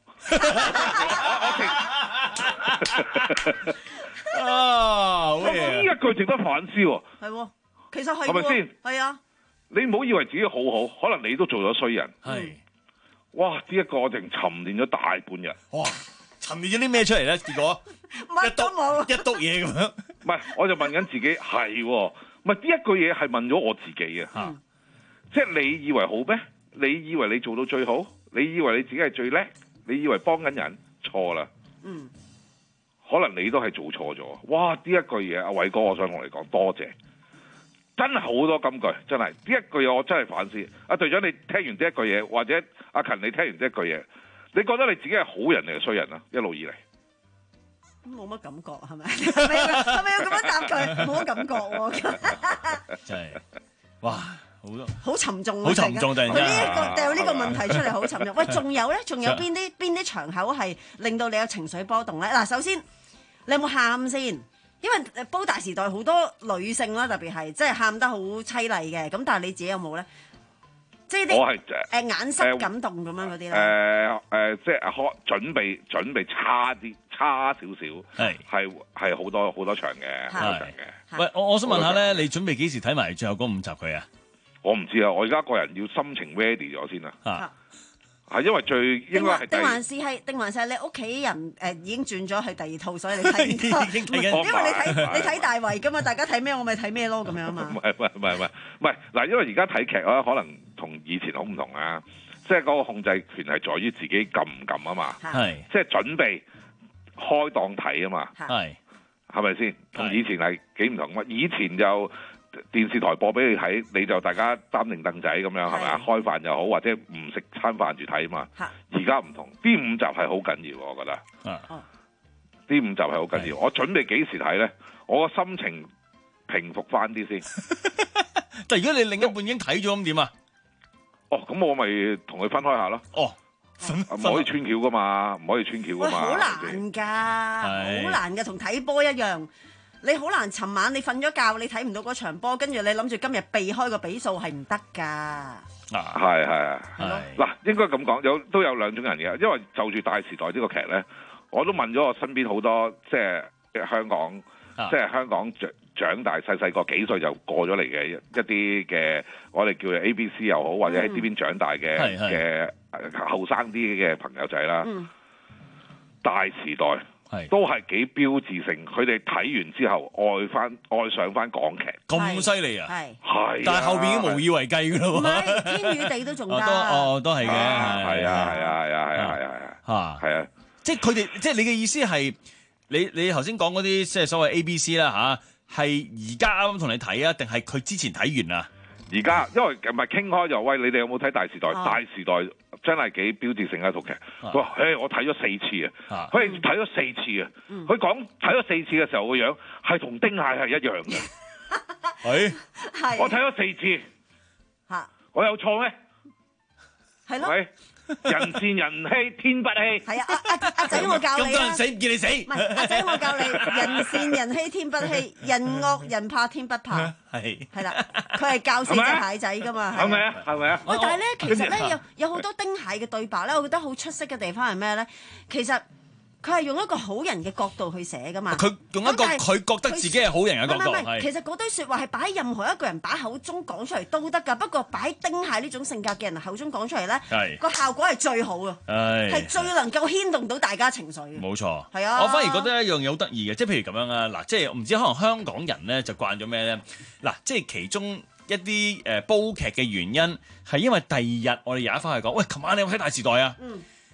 Speaker 13: 啊！好嘢！
Speaker 6: 呢一句值得反思喎。
Speaker 14: 係喎，其實係
Speaker 6: 係咪先？
Speaker 14: 係啊。
Speaker 6: 你唔好以為自己好好，可能你都做咗衰人。
Speaker 13: 係，
Speaker 6: 哇！呢一個我淨沉澱咗大半日。
Speaker 13: 哇！沉澱咗啲咩出嚟咧？結果
Speaker 14: 乜都冇，
Speaker 13: 一篤嘢咁樣。
Speaker 6: 唔係，我就問緊自己係喎，唔係呢一句嘢係問咗我自己嘅。
Speaker 13: 嗯、
Speaker 6: 即係你以為好咩？你以為你做到最好？你以為你自己係最叻？你以為幫緊人？錯啦。
Speaker 14: 嗯。
Speaker 6: 可能你都係做錯咗。哇！呢一句嘢，阿偉哥，我想同你講多謝。真係好多金句，真係呢一句嘢我真係反思。阿隊長，你聽完呢一句嘢，或者阿勤你聽完呢一句嘢，你覺得你自己係好人定係衰人啊？一路以嚟
Speaker 14: 冇乜感覺係咪？係咪係咪要咁樣答佢？冇乜感覺喎。
Speaker 13: 真係，哇，好多
Speaker 14: 好沉重啊！
Speaker 13: 好沉重，突然間
Speaker 14: 佢呢一個掉呢個問題出嚟好沉重。喂，仲有咧？仲有邊啲邊啲場口係令到你有情緒波動咧？嗱，首先你有冇喊先？因為煲大時代好多女性啦，特別係即係喊得好凄厲嘅，咁但係你自己有冇咧？即係啲誒眼濕感動咁樣嗰啲咧？
Speaker 6: 誒誒，即係開準備準備差啲差少少，係係係好多好多場嘅，好多場嘅。
Speaker 13: 喂，我我想問下咧，你準備幾時睇埋最後嗰五集佢啊？
Speaker 6: 我唔知啊，我而家個人要心情 ready 咗先啊。係因為最應該係
Speaker 14: 定還是係定還是係你屋企人誒已經轉咗去第二套，所以你睇唔到。因為你睇你睇大圍㗎嘛，大家睇咩我咪睇咩咯咁樣嘛。
Speaker 6: 唔係唔係唔係唔係唔係嗱，因為而家睇劇咧，可能同以前好唔同啊。即係嗰個控制權係在於自己撳唔撳啊嘛。係即係準備開檔睇啊嘛。係係咪先？同以前係幾唔同啊？以前就電視台播俾你睇，你就大家擔定凳仔咁樣，係咪啊？開飯又好，或者唔食餐飯住睇嘛。而家唔同，呢五集係好緊要，我覺得。呢、啊、五集係好緊要。我準備幾時睇咧？我個心情平復翻啲先。
Speaker 13: 但係如果你另一半已經睇咗咁點啊？
Speaker 6: 哦，咁我咪同佢分開下咯。
Speaker 13: 哦，
Speaker 6: 唔可以穿橋噶嘛，唔可以穿橋噶嘛。
Speaker 14: 好難㗎，好難㗎，同睇波一樣。你好難，尋晚你瞓咗覺，你睇唔到嗰場波，跟住你諗住今日避開個比數係唔得㗎。啊，
Speaker 6: 係係啊，嗱，應該咁講，有都有兩種人嘅，因為就住《大時代》呢個劇咧，我都問咗我身邊好多即係香港，啊、即係香港長長大細細個幾歲就過咗嚟嘅一啲嘅，我哋叫做 A B C 又好，或者喺呢邊長大嘅嘅後生啲嘅朋友仔啦，嗯《大時代》。都係幾標誌性，佢哋睇完之後愛翻愛上翻港劇，
Speaker 13: 咁犀利啊！
Speaker 14: 係，
Speaker 6: 係，
Speaker 13: 但係後邊已經無以為繼㗎咯喎。
Speaker 14: 天與地都仲得，
Speaker 13: 哦，都係嘅，係
Speaker 6: 啊，係啊，係啊，係啊，係啊，係啊，係啊，
Speaker 13: 即係佢哋，即係你嘅意思係，你你頭先講嗰啲即係所謂 A B C 啦嚇，係而家啱啱同你睇啊，定係佢之前睇完啊？
Speaker 6: 而家因為唔係傾開就喂，你哋有冇睇《大時代》？《大時代》真係幾標誌性嘅一套劇。佢話：誒，我睇咗四次啊！佢睇咗四次啊！佢講睇咗四次嘅時候個樣係同丁蟹係一樣嘅。係，我睇咗四次。嚇！我有錯咩？
Speaker 14: 係咯。
Speaker 6: 人善人欺天不欺。
Speaker 14: 係啊！阿阿阿仔我教你啊！
Speaker 13: 咁多人死唔見你死。
Speaker 14: 唔係阿仔我教你，人善人欺天不欺，人惡人怕天不怕。
Speaker 13: 係係
Speaker 14: 啦，佢係教四隻蟹仔噶嘛。
Speaker 6: 係咪啊？係咪啊？
Speaker 14: 喂，但係咧，其實咧有有好多丁蟹嘅對白咧，我覺得好出色嘅地方係咩咧？其實佢係用一個好人嘅角度去寫噶嘛。
Speaker 13: 佢用一個佢覺得自己係好人嘅角度。
Speaker 14: 唔係唔係，其實嗰堆説話係擺喺任何一個人把口中講出嚟都得㗎。不過擺喺丁蟹呢種性格嘅人口中講出嚟咧，個效果係最好嘅，係最能夠牽動到大家情緒嘅。冇
Speaker 13: 錯，
Speaker 14: 係啊。
Speaker 13: 我反而覺得一樣嘢好得意嘅，即係譬如咁樣啊，嗱，即係唔知可能香港人咧就慣咗咩咧？嗱，即係其中一啲誒煲劇嘅原因係因為第二日我哋有一翻去講，喂，琴晚你有冇睇《大時代》啊？嗯。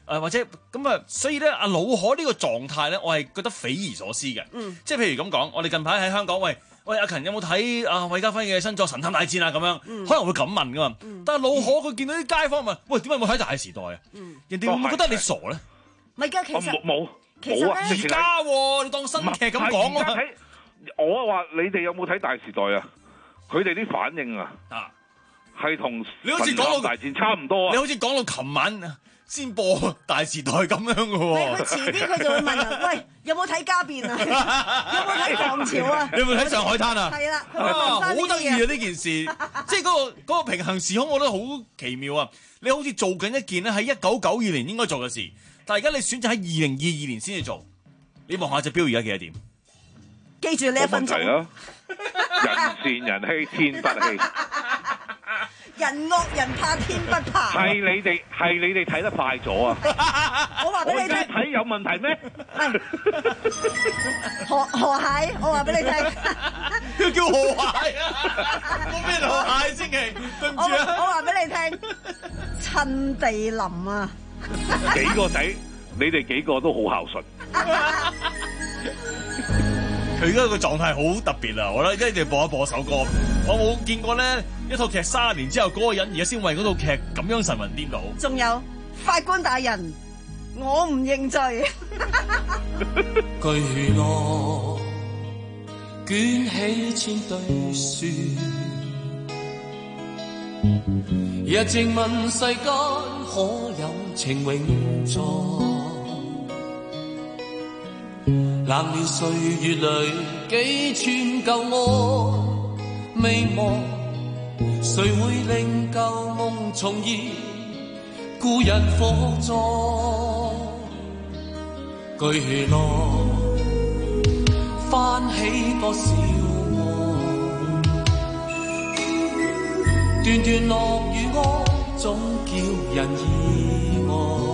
Speaker 13: 誒或者咁啊，所以咧阿老可呢個狀態咧，我係覺得匪夷所思嘅。嗯，即係譬如咁講，我哋近排喺香港，喂喂阿勤有冇睇阿韋家輝嘅新作《神探大戰》啊？咁樣、嗯、可能會咁問噶嘛。嗯、但係老可佢見到啲街坊問，喂點解冇睇《大時代》啊？嗯、人哋會唔會覺得你傻咧？
Speaker 14: 唔係㗎，其實
Speaker 6: 冇
Speaker 14: 其實
Speaker 6: 啊，
Speaker 13: 而家喎，你當新劇咁講啊！
Speaker 6: 我話你哋有冇睇《大時代》啊？佢哋啲反應啊，係同
Speaker 13: 你好似講到
Speaker 6: 大戰差唔多啊！
Speaker 13: 你好似講到琴晚先播《大時代》咁樣嘅喎。
Speaker 14: 佢遲啲佢就會問人：喂，有冇睇家變啊？有冇睇唐朝啊？
Speaker 13: 你有冇睇上海灘啊？
Speaker 14: 係啦，
Speaker 13: 好得意啊！呢件事，即係嗰個嗰個平行時空，我覺得好奇妙啊！你好似做緊一件咧喺一九九二年應該做嘅事，但係而家你選擇喺二零二二年先至做。你望下隻錶而家幾多點？
Speaker 14: 記住呢一分鐘。
Speaker 6: 人善人欺天不欺。
Speaker 14: 人惡人怕天不怕。
Speaker 6: 係你哋係你哋睇得快咗啊！
Speaker 14: 我話俾你聽，
Speaker 6: 睇有問題咩？
Speaker 14: 河河蟹，我話俾你聽。
Speaker 13: 佢叫河蟹啊！我咩河蟹先嘅？對唔住啊！
Speaker 14: 我話俾你聽，趁地淋啊！
Speaker 6: 幾個仔，你哋幾個都好孝順。
Speaker 13: 佢而家個狀態好特別啊！我覺得一定要播一播首歌。我冇見過咧一套劇三十年之後嗰個人而家先為嗰套劇咁樣神魂顛倒。
Speaker 14: 仲有法官大人，我唔認罪。
Speaker 19: 巨浪捲起千對樹，日靜問世間可有情永在？冷暖歲月裏幾串舊愛未忘，誰會令舊夢重現？故人火葬，巨浪翻起多少夢，段段落雨歌總叫人意外。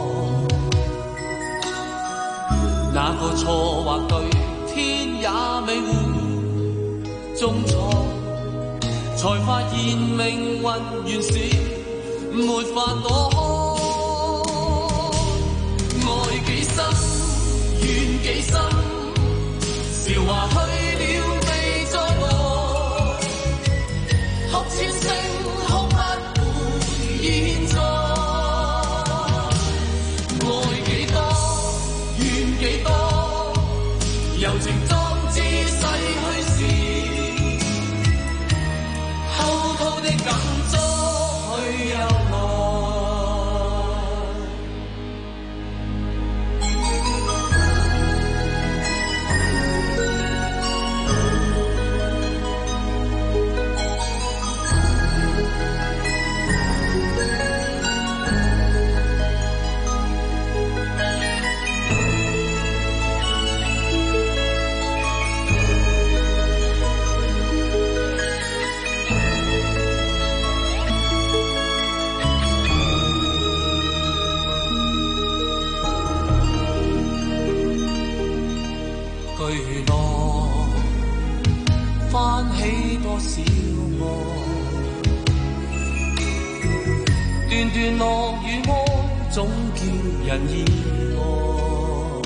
Speaker 19: 那個錯或對，天也未會中錯，才發現命運原是沒法躲開。愛幾深，怨幾深，韶華去了未再來，哭千聲哭不回現在。柔情裝置逝去時，偷偷的感觸去又段段落雨歌總叫人意外。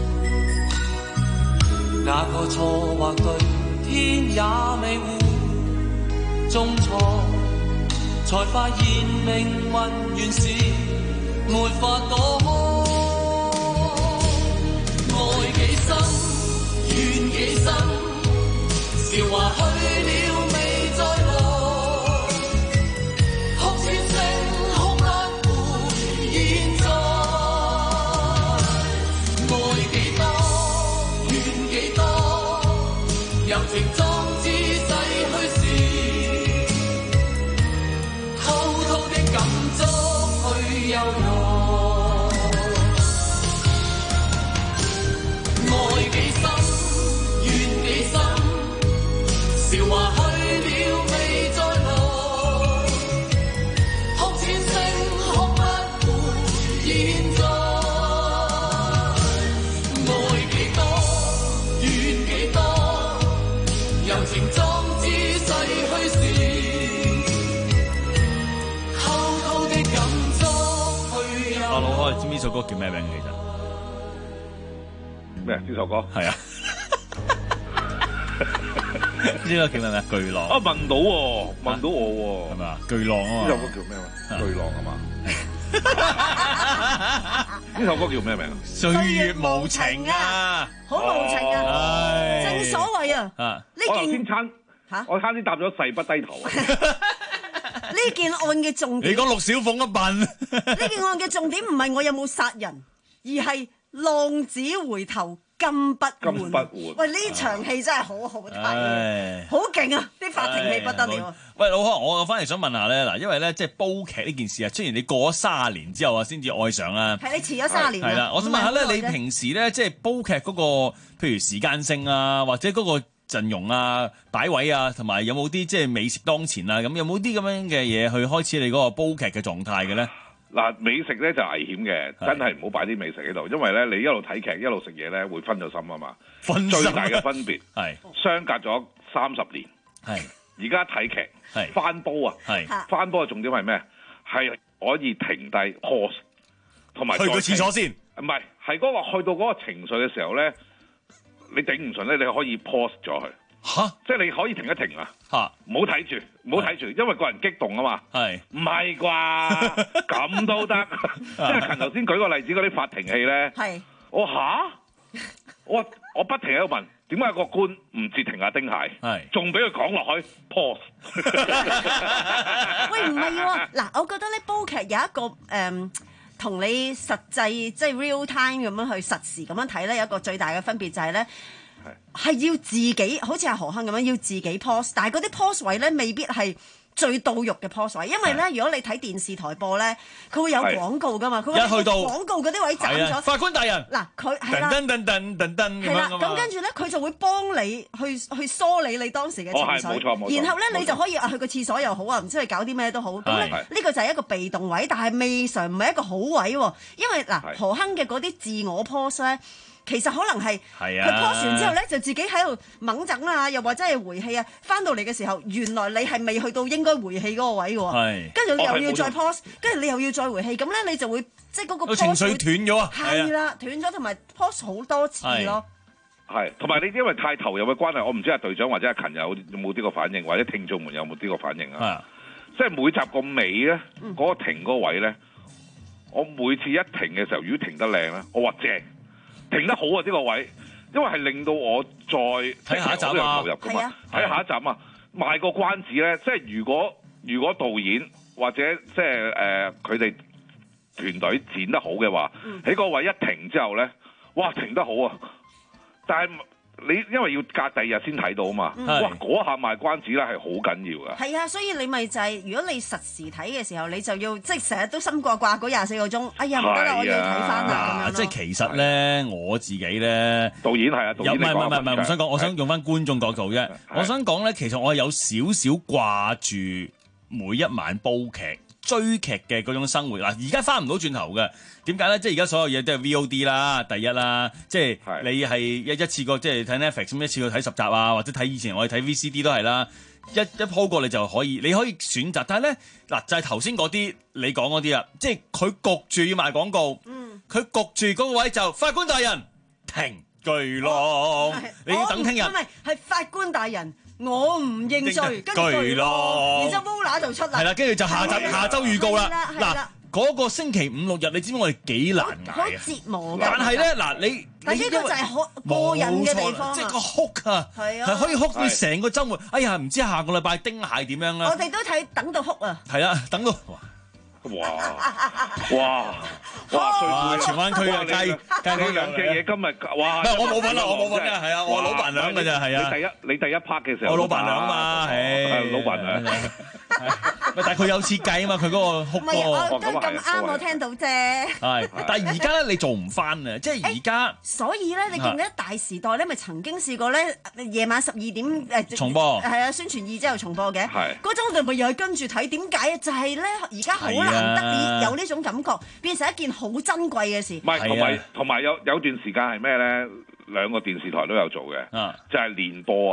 Speaker 19: 那個錯或對，天也未會中錯，才發現命運原是沒法躲開。愛幾深，怨幾深，韶華去了未再來。柔情裝置逝去時，偷偷的感觸去悠悠。愛幾深，怨幾深，韶華去了未再來，哭千聲哭不回現在。愛幾多，怨幾多，柔情
Speaker 13: 首歌叫咩名？其實
Speaker 6: 咩？呢首歌
Speaker 13: 係啊。呢個叫咩名？巨浪。
Speaker 6: 啊，問到喎，問到我喎，
Speaker 13: 係咪啊？巨浪啊嘛。
Speaker 6: 呢首歌叫咩名？巨浪啊嘛。呢首歌叫咩名啊？
Speaker 13: 歲月無情啊，
Speaker 14: 好無情啊！正所謂啊，呢件
Speaker 6: 先差嚇，我差啲答咗誓不低頭啊！
Speaker 14: 呢件案嘅重點，
Speaker 13: 你講陸小鳳一笨。
Speaker 14: 呢件案嘅重點唔係我有冇殺人，而係浪子回頭金不換。
Speaker 6: 金不換。
Speaker 14: 喂，呢場戲真係好好睇，好勁啊！啲法庭戲不得了。
Speaker 13: 喂，老康，我翻嚟想問下咧，嗱，因為咧即係煲劇呢件事啊，雖然你過咗卅年之後啊，先至愛上啦。
Speaker 14: 係你遲咗卅年。
Speaker 13: 係啦，我想問下咧，你平時咧即係煲劇嗰個，譬如時間性啊，或者嗰個陣容啊、擺位啊，同埋有冇啲即係美食當前啊？咁有冇啲咁樣嘅嘢去開始你嗰個煲劇嘅狀態嘅咧？
Speaker 6: 嗱，美食咧就危險嘅，真係唔好擺啲美食喺度，因為咧你一路睇劇一路食嘢咧會分咗心啊嘛。
Speaker 13: 分
Speaker 6: 最大嘅分別
Speaker 13: 係
Speaker 6: 相隔咗三十年。
Speaker 13: 係
Speaker 6: 而家睇劇
Speaker 13: 係
Speaker 6: 翻煲啊，
Speaker 13: 係
Speaker 6: 翻煲嘅重點係咩？係可以停低 pause， 同埋
Speaker 13: 去個廁所先。
Speaker 6: 唔係，係嗰個去到嗰個情緒嘅時候咧，你頂唔順咧，你可以 pause 咗佢。
Speaker 13: 嚇！
Speaker 6: 即係你可以停一停啊！
Speaker 13: 嚇！
Speaker 6: 唔好睇住，唔好睇住，因為個人激動啊嘛。
Speaker 13: 係。
Speaker 6: 唔係啩？咁都得？即係陳頭先舉個例子嗰啲法庭戲咧。
Speaker 14: 係。
Speaker 6: 我吓？我我不停喺度問，點解個官唔截停阿丁蟹？
Speaker 13: 係。仲
Speaker 6: 俾佢講落去 pause。
Speaker 14: 喂，唔係喎，嗱，我覺得咧煲劇有一個誒。同你實際即係 real time 咁樣去實時咁樣睇咧，有一個最大嘅分別就係咧，係要自己好似阿何亨咁樣要自己 pause， 但係嗰啲 pause 位咧未必係最到肉嘅 pause 位，因為咧如果你睇電視台播咧，佢會有廣告噶嘛，佢會
Speaker 13: 一去到
Speaker 14: 廣告嗰啲位斬咗。法
Speaker 13: 官大人，
Speaker 14: 嗱佢係啦，
Speaker 13: 噔噔噔噔噔
Speaker 14: 係啦，咁跟住咧佢就會幫你去去梳理你當時嘅情緒，
Speaker 6: 冇錯冇錯，
Speaker 14: 然後咧你就可以啊去個廁所又好啊，唔知去搞啲咩都好，咁咧呢個就係一個被動位，但係未嘗唔係一個好位喎，因為嗱何亨嘅嗰啲自我 pause 咧。其實可能係佢 pause 完之後咧，就自己喺度猛整啊，又或者係回氣啊。翻到嚟嘅時候，原來你係未去到應該回氣嗰個位嘅喎。跟住你又要再 pause，跟住你又要再回氣，咁咧你就會即係嗰個
Speaker 13: 情緒斷咗啊！
Speaker 14: 係啦，斷咗同埋 pause 好多次咯。
Speaker 6: 係，同埋你因為太投入嘅關係，我唔知阿隊長或者阿勤有有冇呢個反應，或者聽眾們有冇呢個反應啊？即係每集個尾咧，嗰個停嗰個位咧，我每次一停嘅時候，如果停得靚咧，我話正。停得好啊！呢、這個位，因為係令到我再
Speaker 13: 睇下一集啊，
Speaker 6: 投入噶嘛，睇下一集啊，賣個關子咧，即係如果如果導演或者即係誒佢哋團隊剪得好嘅話，喺、嗯、個位一停之後咧，哇停得好啊！但係你因為要隔第二日先睇到啊嘛，嗯、哇嗰下賣關子咧係好緊要噶。
Speaker 14: 係啊，所以你咪就係、是、如果你實時睇嘅時候，你就要即係成日都心掛掛嗰廿四個鐘。哎呀唔得啦，我要睇翻啦咁樣。
Speaker 13: 即係其實咧，我自己咧，
Speaker 6: 導演係啊，導演
Speaker 13: 唔係唔係唔係，唔想講，我想用翻觀眾角度啫。我想講咧，其實我係有少少掛住每一晚煲劇。追劇嘅嗰種生活嗱，而家翻唔到轉頭嘅，點解咧？即係而家所有嘢都係 V O D 啦，第一啦，即係你係一一次過即係睇 Netflix 咁一次過睇十集啊，或者睇以前我哋睇 V C D 都係啦，一一鋪過你就可以，你可以選擇。但係咧嗱，就係頭先嗰啲你講嗰啲啊，即係佢焗住要賣廣告，佢焗住嗰個位就法官大人停巨浪，哦、你要等聽日。
Speaker 14: 唔係係法官大人。我唔認罪，跟住巨浪，然之後 Vola 就出嚟，
Speaker 13: 係啦，跟住就下集下週預告啦。嗱，嗰個星期五六日，你知唔知我哋幾難捱啊？
Speaker 14: 好折磨㗎。
Speaker 13: 但係咧，嗱你，
Speaker 14: 但呢個就係好過癮嘅地方啊！
Speaker 13: 即係個哭啊，係啊，係可以哭到成個週末。哎呀，唔知下個禮拜丁蟹點樣啦？
Speaker 14: 我哋都睇等到哭啊！
Speaker 13: 係啊，等到。
Speaker 6: 哇哇哇！
Speaker 13: 荃灣區嘅雞雞
Speaker 6: 呢兩隻嘢今日哇！
Speaker 13: 我冇份啦，我冇份嘅，係啊，我老闆娘嘅咋，係啊。
Speaker 6: 你第一你第一 part 嘅時候，
Speaker 13: 我老闆娘嘛，係
Speaker 6: 老闆娘。
Speaker 13: 但係佢有設計啊嘛，佢嗰個哭
Speaker 14: 歌。唔係，我都咁啱我聽到啫。
Speaker 13: 係，但係而家咧你做唔翻啊！即係而家。
Speaker 14: 所以咧，你記唔記得大時代咧，咪曾經試過咧，夜晚十二點誒
Speaker 13: 重播。
Speaker 14: 係啊，宣傳二之後重播嘅。
Speaker 6: 係。
Speaker 14: 嗰種我哋咪又係跟住睇，點解啊？就係咧，而家好難得你有呢種感覺，變成一件好珍貴嘅事。
Speaker 6: 唔係，同埋同埋有有段時間係咩咧？兩個電視台都有做嘅，就係連播啊！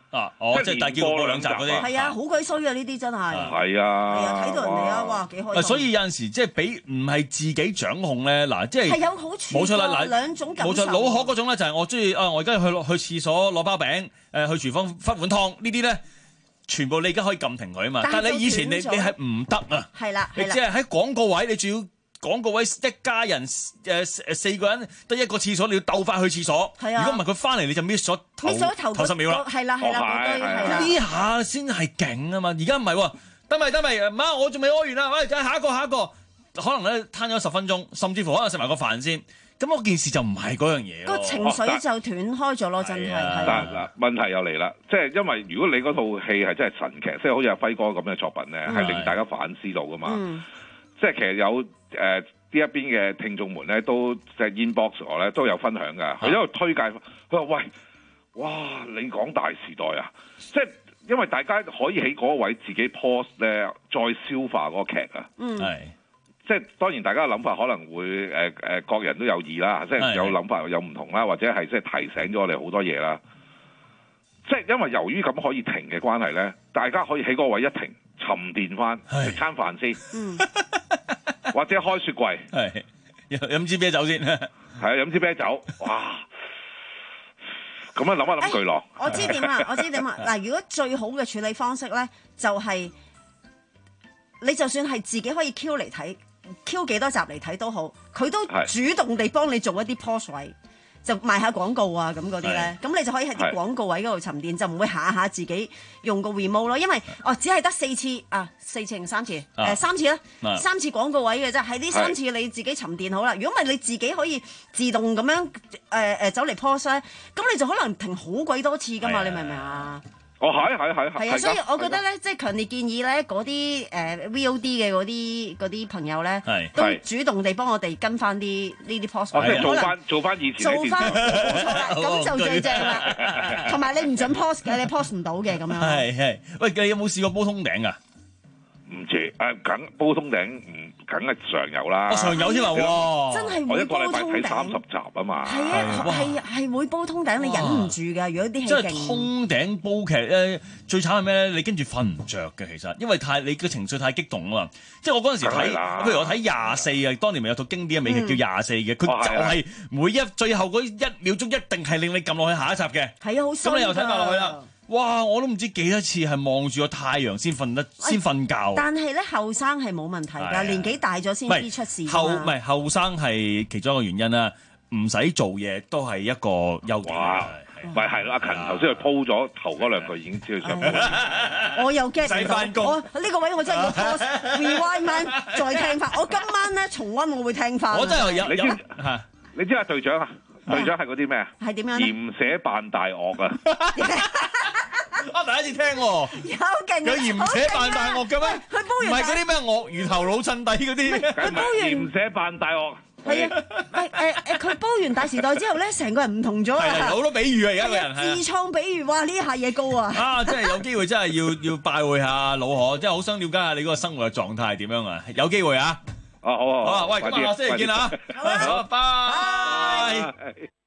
Speaker 13: 啊，哦，即係但係叫過兩集嗰啲。
Speaker 14: 係啊，好鬼衰啊！呢啲真係。
Speaker 6: 係啊。
Speaker 14: 係啊，睇到人哋啊，哇，幾開心。
Speaker 13: 所以有陣時即係俾唔係自己掌控咧，嗱，即係
Speaker 14: 係有好處。
Speaker 13: 冇錯啦，嗱，
Speaker 14: 兩種感受。
Speaker 13: 冇錯，老學嗰種咧就係我中意啊！我而家去去廁所攞包餅，誒去廚房忽碗湯呢啲咧。全部你而家可以撳停佢啊嘛，但係你以前你你係唔得啊，
Speaker 14: 係啦，
Speaker 13: 你只係喺廣告位，你仲要廣告位一家人誒誒四個人得一個廁所，你要鬥快去廁所。係啊，如果唔係佢翻嚟你就 miss 咗頭頭十秒啦。
Speaker 14: 係啦係啦，嗰堆係啦。
Speaker 13: 呢下先係勁啊嘛，而家唔係喎，得咪得咪，媽我仲未屙完啊，喂，再下一個下一個，可能咧攤咗十分鐘，甚至乎可能食埋個飯先。咁嗰件事就唔係嗰樣嘢咯，
Speaker 14: 個情緒就斷開咗咯，真係。
Speaker 6: 但係嗱，問題又嚟啦，即係因為如果你嗰套戲係真係神劇，即係好似阿輝哥咁嘅作品咧，係令大家反思到噶嘛。嗯、即係其實有誒呢、呃、一邊嘅聽眾們咧，都即係 inbox 我咧都有分享㗎。佢一路推介，佢話喂，哇！你講大時代啊，即係因為大家可以喺嗰位自己 post 咧，再消化嗰個劇啊。嗯。係。即係當然，大家嘅諗法可能會誒誒、呃，各人都有異啦，即係有諗法有唔同啦，或者係即係提醒咗我哋好多嘢啦。即係因為由於咁可以停嘅關係咧，大家可以喺嗰個位一停，沉澱翻食餐飯先，嗯、或者開雪櫃，
Speaker 13: 係飲支啤酒先，係
Speaker 6: 啊飲支啤酒，哇！咁樣諗一諗巨浪。
Speaker 14: 我知點啊，我知點啊。嗱，如果最好嘅處理方式咧，就係、是、你就算係自己可以 Q 嚟睇。Q 幾多集嚟睇都好，佢都主動地幫你做一啲 post 位，就賣下廣告啊咁嗰啲咧，咁你就可以喺啲廣告位嗰度沉澱，就唔會下下自己用個 remote 咯，因為哦只係得四次啊，四次定三次？誒、啊呃、三次啦，啊、三次廣告位嘅啫，係呢三次你自己沉澱好啦。如果唔係你自己可以自動咁樣誒誒、呃、走嚟 post 咧，咁你就可能停好鬼多次噶嘛，你明唔明啊？
Speaker 6: 哦，係係係係。
Speaker 14: 係啊，所以我覺得咧，即係強烈建議咧，嗰啲誒 V O D 嘅嗰啲嗰啲朋友咧，都主動地幫我哋跟翻啲呢啲 post。
Speaker 6: 哦，即係做翻做翻以前。
Speaker 14: 做翻冇錯啦，咁就最正啦。同埋你唔準 post 嘅，你 post 唔到嘅咁樣。
Speaker 13: 係係，喂，你有冇試過煲通頂啊？
Speaker 6: 唔知誒，梗煲通頂唔梗係常有啦。
Speaker 13: 我常有添啊！
Speaker 14: 真係會煲通頂。我一個禮拜睇三十集啊嘛。係啊，係係會煲通頂，你忍唔住㗎。如果啲戲勁。即係
Speaker 13: 通頂煲劇咧，最慘係咩咧？你跟住瞓唔着嘅，其實因為太你嘅情緒太激動啊嘛。即係我嗰陣時睇，譬如我睇廿四啊，當年咪有套經典嘅美劇叫廿四嘅，佢就係每一最後嗰一秒鐘一定係令你撳落去下一集嘅。
Speaker 14: 係啊，好衰㗎。
Speaker 13: 咁你又睇埋落去啦。哇！我都唔知幾多次係望住個太陽先瞓得先瞓覺。
Speaker 14: 但係咧後生係冇問題㗎，年紀大咗先知出事。
Speaker 13: 後唔係後生係其中一個原因啦，唔使做嘢都係一個優點。
Speaker 6: 咪係咯，阿勤頭先佢鋪咗頭嗰兩句已經知佢想。
Speaker 14: 我又 get
Speaker 13: 唔到。
Speaker 14: 我呢個位我真係要 pause rewind 翻再聽翻。我今晚咧重溫我會聽翻。
Speaker 13: 我真係有
Speaker 6: 你知嚇？你知阿隊長啊？隊長係嗰啲咩啊？
Speaker 14: 係點樣？
Speaker 6: 鹽寫扮大惡啊！
Speaker 13: 我第一次聽喎，
Speaker 14: 有勁，
Speaker 13: 有鹽寫扮大惡嘅咩？
Speaker 14: 佢煲完
Speaker 13: 唔係嗰啲咩鱷魚頭老襯底嗰啲，
Speaker 14: 佢煲完
Speaker 6: 鹽寫扮大惡。
Speaker 14: 係啊，誒誒誒，佢煲完大時代之後咧，成個人唔同咗啊！
Speaker 13: 好多比喻啊，而家個人係
Speaker 14: 自創比喻，哇！呢下嘢高啊！
Speaker 13: 啊，真係有機會，真係要要拜會下老何，真係好想了解下你嗰個生活嘅狀態係點樣啊！有機會啊！
Speaker 6: 哦，好啊，
Speaker 13: 好啊，喂，咁啊，下星期見啦，好，拜拜。